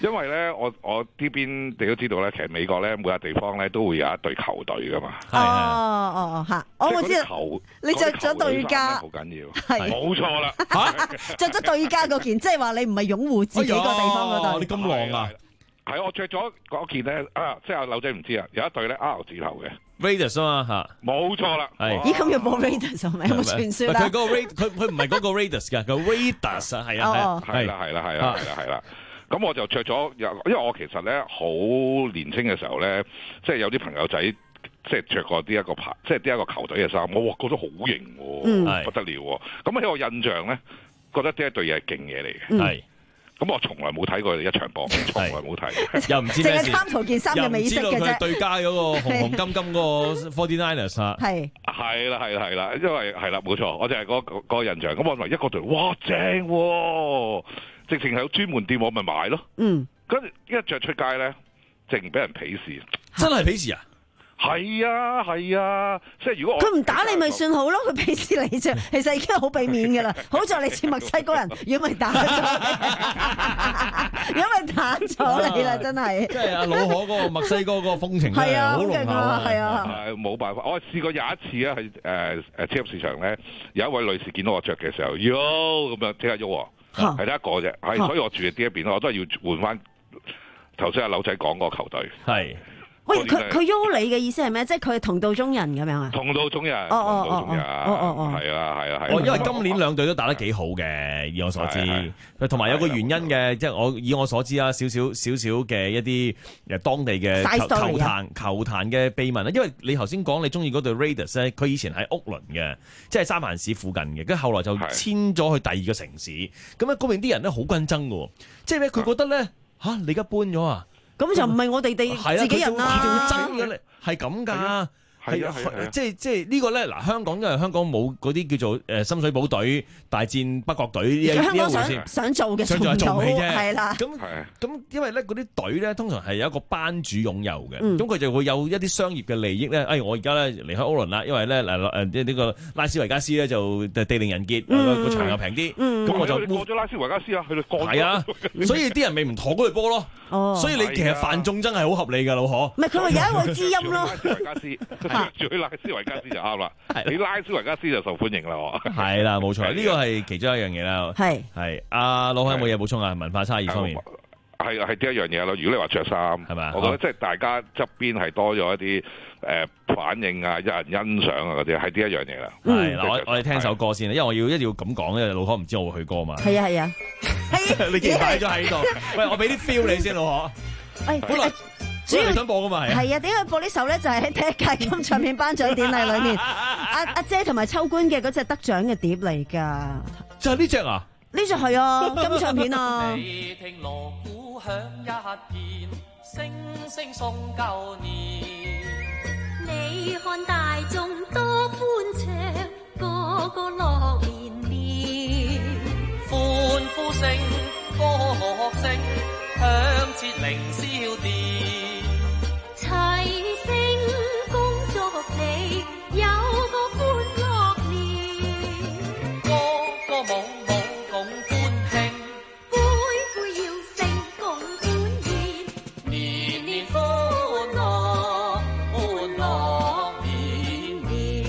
因為咧，我我呢邊你都知道咧，其實美國咧每個地方咧都會有一隊球隊噶嘛。 哦哦哦嚇，我我知道。你着咗對家， 好緊要。 係冇錯啦。 嚇，着咗對家嗰件，即係話你唔係擁護自己個地方嗰隊。 你咁浪啊！ 係我着咗嗰件咧啊，即係阿柳仔唔知啊，有一隊咧 R 字頭嘅 Raiders 啊嘛嚇， 冇錯啦。 係咦咁要播 Raiders 係咪有冇傳説啦？ 佢嗰個 Raid 佢佢唔係嗰個 Raiders 㗎，佢 Raiders 啊係啊係啦係啦係啦係啦係啦。咁我就着咗，因為我其實咧好年輕嘅時候咧，即係有啲朋友仔即係着過呢一個牌，即係呢一個球隊嘅衫，我哇覺得好型喎，嗯、不得了喎。咁喺我印象咧，覺得呢一對嘢係勁嘢嚟嘅。係、嗯。咁我從來冇睇過佢哋一場波，從來冇睇， 又唔知咩事， 淨係貪圖件衫嘅美色嘅啫。 又唔知道佢對家嗰個紅紅金金嗰個 Forty Niners 啊。 係係啦係啦係啦，因為係啦冇錯，我就係嗰嗰個印象。咁我話一個隊，哇正喎！直情係有專門店，我咪買咯。嗯，跟住一着出街咧，淨俾人鄙視。 真係鄙視啊！ 係啊係啊，即係如果佢唔打你咪算好咯，佢鄙視你啫，其實已經好俾面噶啦。好在你似墨西哥人，如果咪打咗你，如果咪打咗你啦，真係。 即係阿老可嗰個墨西哥嗰個風情咧，好濃厚啊！ 係啊， 係冇辦法。我試過有一次咧，喺誒誒超級市場咧，有一位女士見到我着嘅時候，喲咁樣即刻喐，係得一個啫。係，所以我住嘅呢一邊我都係要換翻頭先阿柳仔講嗰個球隊。 係。 喂，佢佢喐你嘅意思係咩？即係佢係同道中人咁樣啊？ 同道中人， 哦哦同道中人， 哦哦哦， 係啊係啊係。 哦，因為今年兩隊都打得幾好嘅，以我所知。同埋有個原因嘅，即係我以我所知啊，少少少少嘅一啲誒當地嘅球球壇球壇嘅秘聞啦。因為你頭先講你中意嗰隊 Raiders 咧，佢以前喺屋崙嘅，即係三藩市附近嘅，跟住後來就遷咗去第二個城市。咁咧嗰邊啲人咧好均爭嘅，即係咧佢覺得咧嚇你而家搬咗啊！ 咁就唔係我哋哋自己人啦， 爭嘅咧係咁㗎，係啊，即係即係呢個咧嗱，香港因為香港冇嗰啲叫做誒深水埗隊大戰北角隊呢一呢一回事， 想做嘅想做係做唔起啫， 係啦。 咁咁因為咧嗰啲隊咧通常係有一個班主擁有嘅，咁佢就會有一啲商業嘅利益咧。誒，我而家咧離開奧倫啦，因為咧嗱誒即係呢個拉斯維加斯咧就地靈人傑，個場又平啲，咁我就過咗拉斯維加斯啊，去到過係啊，所以啲人咪唔妥嗰隊波咯。哦，所以你其實犯眾真係好合理㗎，老何。 唔係佢話有一位知音咯。 拉斯維加斯，最拉斯維加斯就啱啦。你拉斯維加斯就受歡迎啦，喎。 係啦，冇錯，呢個係其中一樣嘢啦。 係係，阿老何有冇嘢補充啊？文化差異方面。 係係呢一樣嘢咯。如果你話着衫，係咪？我覺得即係大家側邊係多咗一啲誒反應啊，有人欣賞啊嗰啲，係呢一樣嘢啦。 係嗱，我我哋聽首歌先啦，因為我要一定要咁講，因為老何唔知我會去歌嘛。 係啊係啊。 你既然擺咗喺度，喂，我俾啲 feel 你先，老何。 喂， 本來主要你想播噶嘛？係係啊，點解播呢首咧？就係喺第一屆金唱片頒獎典禮裏面，阿阿姐同埋秋官嘅嗰隻得獎嘅碟嚟㗎。 就係呢隻啊？ 呢隻係啊，金唱片啊。 你聽鑼鼓響一片，聲聲送舊年。 你看大眾多歡暢，個個樂連連。 歡呼聲、歌樂聲，響徹凌霄殿。 齊聲恭祝你有個歡樂年。 歌歌舞舞共歡慶， 杯杯要勝共歡宴。 年年歡樂，歡樂年年。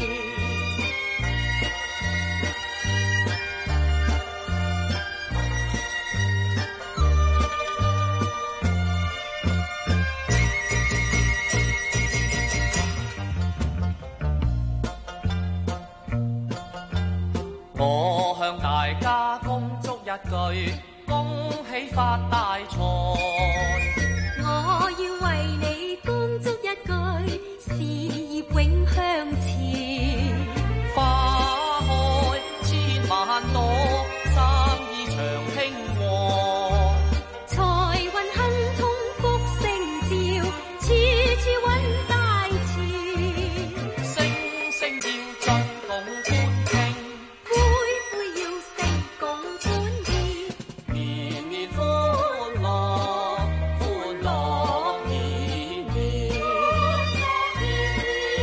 我向大家恭祝一句，恭喜發大財。 我要為你恭祝一句，事業永向前。 花開千萬朵，生意長興旺。 財運亨通福星照，處處揾大錢。 聲聲要進共歡慶， 杯杯要勝共歡宴。 年年歡樂，歡樂年年。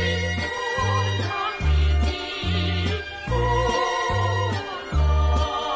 歡樂年年，歡樂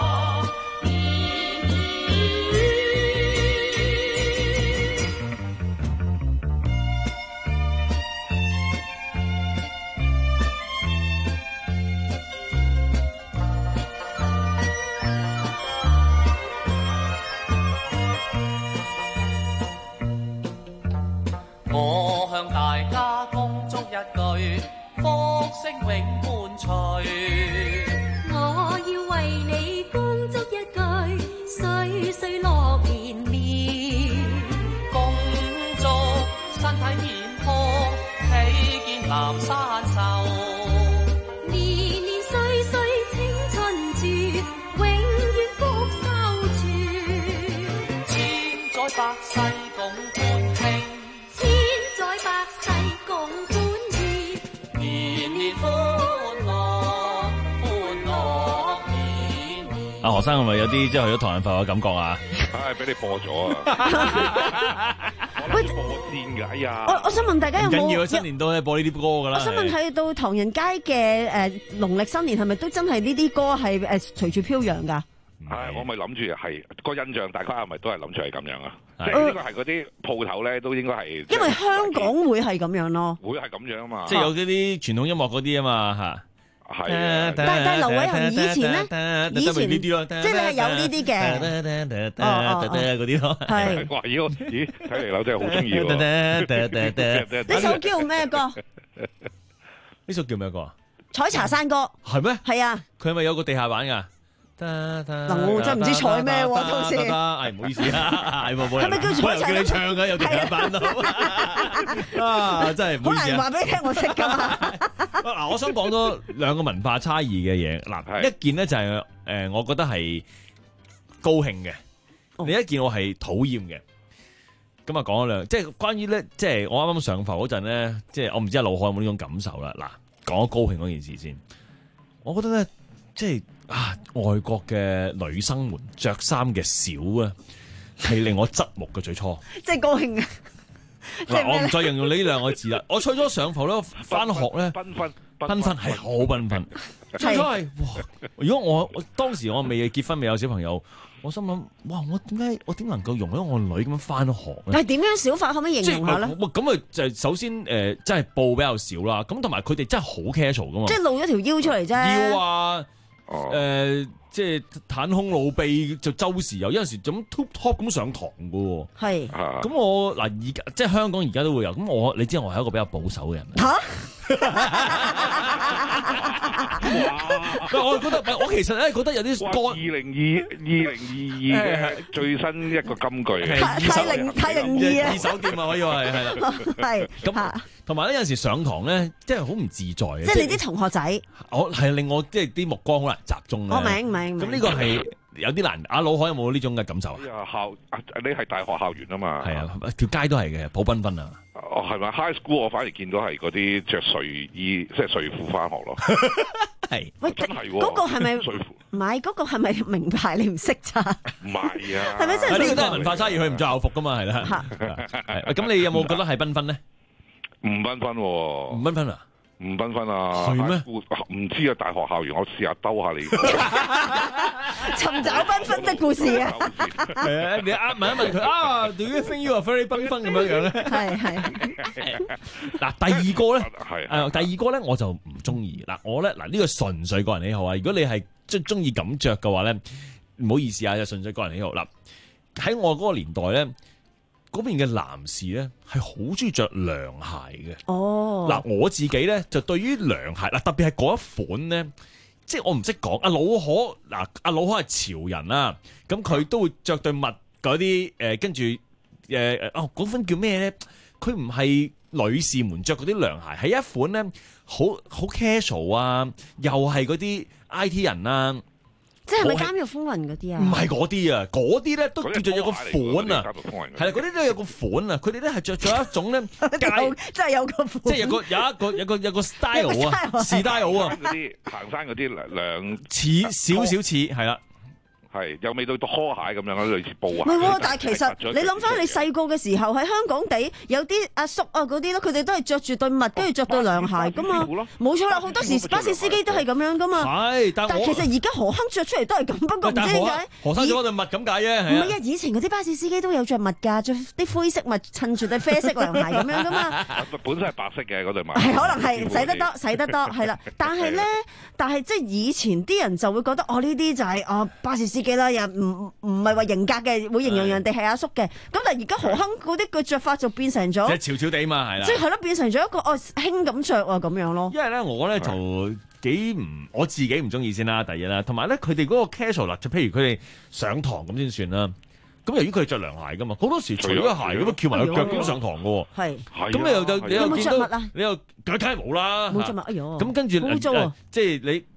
百世共歡慶， 千載百世共歡愉， 年年歡樂，歡樂年年。 阿何生係咪有啲即係去咗唐人埠嘅感覺啊？ 唉，俾你播咗啊！我諗播先㗎，哎呀！ 我我想問大家有冇？ 緊要新年都係播呢啲歌㗎啦。 我想問睇到唐人街嘅誒農曆新年係咪都真係呢啲歌係誒隨住飄揚㗎？ 係，我咪諗住係個印象，大家係咪都係諗住係咁樣啊？即係呢個係嗰啲鋪頭咧，都應該係。 因為香港會係咁樣咯。 會係咁樣啊嘛。 即係有嗰啲傳統音樂嗰啲啊嘛嚇。 係啊， 但但劉偉恒以前咧，以前呢啲咯， 即係你係有呢啲嘅， 嗰啲咯， 係。 哇！咦咦，睇嚟樓真係好中意喎。 呢首叫咩歌？ 呢首叫咩歌啊？ 採茶山歌。 係咩？ 係啊。 佢係咪有個地下版㗎？ 嗱，我真係唔知採咩喎，當時。 係唔好意思啊，係冇冇人。 係咪叫採茶？ 叫你唱㗎，有地下版都。啊，真係唔好意思。 好難話俾你聽，我識㗎嘛。 嗱，我想講多兩個文化差異嘅嘢。嗱，一件咧就係誒，我覺得係高興嘅；另一件我係討厭嘅。咁啊，講咗兩，即係關於咧，即係我啱啱上埠嗰陣咧，即係我唔知阿老海有冇呢種感受啦。嗱，講高興嗰件事先，我覺得咧，即係啊，外國嘅女生們着衫嘅少啊，係令我側目嘅最初。 即係高興啊！ 嗱，我唔再形容呢兩個字啦。我除咗上埠咧，翻學咧， 繽紛， 繽紛係好繽紛。最初係哇！如果我我當時我未結婚未有小朋友，我心諗哇！我點解我點能夠容許我女咁樣翻學咧？ 但係點樣小法可唔可以形容下咧？ 咁啊，就係首先誒，真係布比較少啦。咁同埋佢哋真係好 casual 噶嘛。 即係露咗條腰出嚟啫。 腰啊！誒、呃，即係袒胸露臂，就周時有，有陣時就咁 top top 咁上堂噶喎。係，咁我嗱而家即係香港而家都會有，咁我你知我係一個比較保守嘅人。嚇！我覺得我其實咧覺得有啲歌。二零二二零二二嘅最新一個金句係太零太零二啊！ 二手店啊，可以話係係啦。係咁。同埋咧，有陣時上堂咧，即係好唔自在嘅。即係你啲同學仔， 我係令我即係啲目光好難集中咧。 我明明。咁呢個係有啲難。阿老海有冇呢種嘅感受啊？ 校，你係大學校園啊嘛。係啊，條街都係嘅，好繽紛啊。 哦，係咪 high school？我反而見到係嗰啲着睡衣，即係睡褲翻學咯。 係。 喂， 真係喎。 嗰個係咪？ 睡褲。 唔係，嗰個係咪名牌？你唔識咋？ 唔係啊。 係咪真係？ 呢個都係文化差異，佢唔着校服噶嘛，係啦。係。咁你有冇覺得係繽紛咧？ 唔繽紛喎， 唔繽紛啊， 唔繽紛啊， 係咩？ 唔知啊，大學校園我試下兜下你， 尋找繽紛的故事啊！ 係啊，你啊問一問佢啊 ，Do you think you are very 繽紛咁樣樣咧？ 係係。 嗱，第二個咧，係誒，第二個咧，我就唔中意。嗱，我咧嗱呢個純粹個人喜好啊。如果你係即係中意咁着嘅話咧，唔好意思啊，就純粹個人喜好。嗱，喺我嗰個年代咧。嗰邊嘅男士咧係好中意着涼鞋嘅。哦，嗱我自己咧就對於涼鞋嗱特別係嗰一款咧，即係我唔識講。阿老可嗱，阿老可係潮人啦，咁佢都會着對襪嗰啲誒，跟住誒誒哦嗰款叫咩咧？佢唔係女士們着嗰啲涼鞋，係一款咧好好 casual 啊，又係嗰啲 I T 人啊。 即係咪監獄風雲嗰啲啊？ 唔係嗰啲啊，嗰啲咧都叫做有個款啊，係啦，嗰啲都有個款啊，佢哋咧係着咗一種咧， 即係有個款， 即係有個有一個有個有個 style 啊 ，style 啊， 嗰啲行山嗰啲涼似少少似係啦。 係又未到拖鞋咁樣嗰類似布鞋。 唔係喎，但係其實你諗翻你細個嘅時候喺香港地有啲阿叔啊嗰啲咯，佢哋都係着住對襪，跟住着對涼鞋噶嘛。冇錯啦，好多時巴士司機都係咁樣噶嘛。 係，但係其實而家何亨着出嚟都係咁，不過唔知點解。 何生着對襪咁解啫。 唔係啊，以前嗰啲巴士司機都有着襪㗎，着啲灰色襪襯住對啡色涼鞋咁樣噶嘛。 本身係白色嘅嗰對襪。 係可能係洗得多，洗得多係啦。但係咧，但係即係以前啲人就會覺得哦，呢啲就係哦巴士司機啦，又唔。唔係話型格嘅，會形容人哋係阿叔嘅。咁但係而家何亨嗰啲嘅着法就變成咗， 即係潮潮地嘛，係啦。 即係咯，變成咗一個哦輕咁着啊咁樣咯。 因為咧，我咧就幾唔我自己唔中意先啦，第一啦，同埋咧佢哋嗰個 casual 啦，就譬如佢哋上堂咁先算啦。咁由於佢係着涼鞋噶嘛，好多時除咗鞋咁樣翹埋個腳咁上堂噶喎。係。咁你又就你又見到你又梗係冇啦。 冇着襪，哎呦。 咁跟住即係你。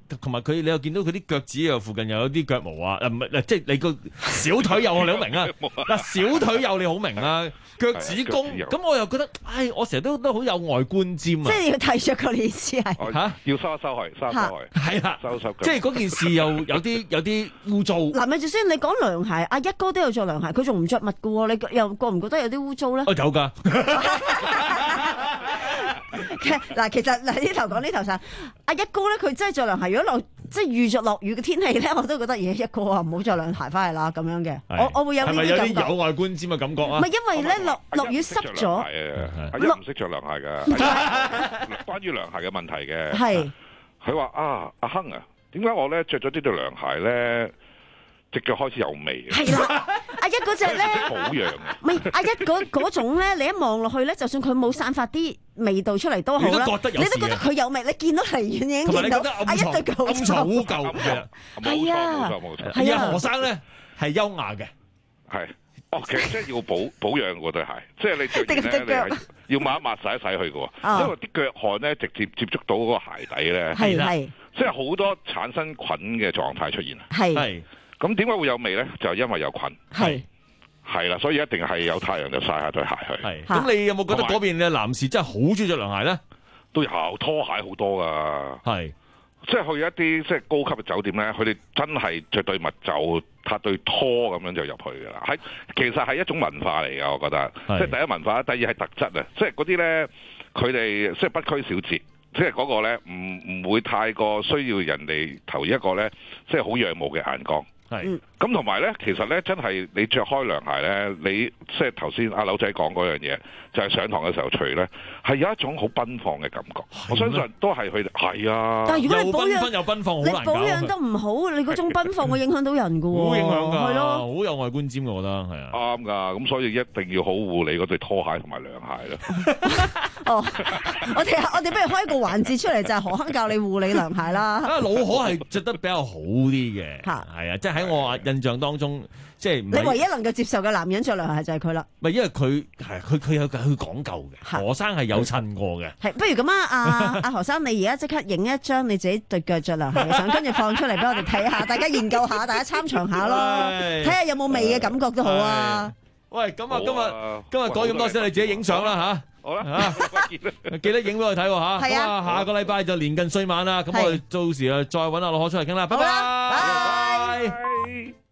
同埋佢你又見到佢啲腳趾又附近又有啲腳毛啊，唔係嗱，即係你個小腿幼你好明啊，嗱小腿幼你好明啦，腳趾公咁我又覺得，唉，我成日都都好有外觀尖啊， 即係要睇著個意思係嚇， 要收一收佢，收一收佢， 係啦， 收收即係嗰件事又有啲有啲污糟。 嗱，咪住先，你講涼鞋，阿一哥都有着涼鞋，佢仲唔着襪嘅喎，你又覺唔覺得有啲污糟咧？ 我有㗎。 嗱，其實嗱呢頭講呢頭散，阿一哥咧佢真係着涼鞋，如果落即係遇着落雨嘅天氣咧，我都覺得嘢一哥啊唔好着涼鞋翻嚟啦咁樣嘅。我我會有呢啲感覺。係咪有啲有外觀尖嘅感覺啊？唔係因為咧落落雨濕咗。 阿一唔識着涼鞋㗎。關於涼鞋嘅問題嘅。係。佢話啊，阿亨啊，點解我咧着咗呢對涼鞋咧？隻腳開始有味嘅，係啦，阿一嗰隻咧保養嘅， 唔係阿一嗰嗰種咧，你一望落去咧，就算佢冇散發啲味道出嚟都好啦，你都覺得佢有味，你見到離遠已經見到阿一對腳好臭， 污垢嘅， 係啊， 冇錯冇錯，係啊，何生咧係優雅嘅， 係，哦，其實真係要保保養嗰對鞋，即係你着完咧，你要抹一抹洗一洗佢嘅喎，因為啲腳汗咧直接接觸到嗰個鞋底咧，係係，即係好多產生菌嘅狀態出現啊，係。咁點解會有味咧？就係因為有菌，係係啦，所以一定係有太陽就曬下對鞋去。係咁，你有冇覺得嗰邊嘅男士真係好中意着涼鞋咧？ 都有拖鞋好多噶， 係即係去一啲即係高級嘅酒店咧，佢哋真係着對襪就踏對拖咁樣就入去噶啦。係其實係一種文化嚟噶，我覺得。即係第一文化，第二係特質啊！即係嗰啲咧，佢哋即係不拘小節。即係嗰個咧，唔唔會太過需要人哋投一個咧，即係好仰慕嘅眼光。係，咁同埋咧，其實咧，真係你着開涼鞋咧，你即係頭先阿柳仔講嗰樣嘢，就係、是、上堂嘅時候除咧，係有一種好奔放嘅感覺。我相信都係佢哋係啊。 但係如果你保養又奔放，好難你保養得唔好，你嗰種奔放會影響到人㗎喎。 好影響㗎， 係咯， 好有外觀尖㗎，我覺得係啊。 啱㗎，咁所以一定要好護理嗰對拖鞋同埋涼鞋啦。 哦，我哋我哋不如開個環節出嚟，就係何亨教你護理涼鞋啦。 啊，老何係着得比較好啲嘅，係啊，即係喺我印象當中，即係你唯一能夠接受嘅男人着涼鞋就係佢啦。 唔係因為佢係佢佢有佢講究嘅，何生係有襯過嘅。 係，不如咁啊，阿阿何生，你而家即刻影一張你自己對腳着涼鞋嘅相，跟住放出嚟俾我哋睇下，大家研究下，大家參詳下咯，睇下有冇味嘅感覺都好啊。 喂，咁啊，今日今日講咁多先，你自己影相啦嚇。 好啦， 記得影俾我睇喎嚇。係啊，下個禮拜就年近歲晚啦，咁我哋到時啊再揾阿老何出嚟傾啦。拜拜。拜拜。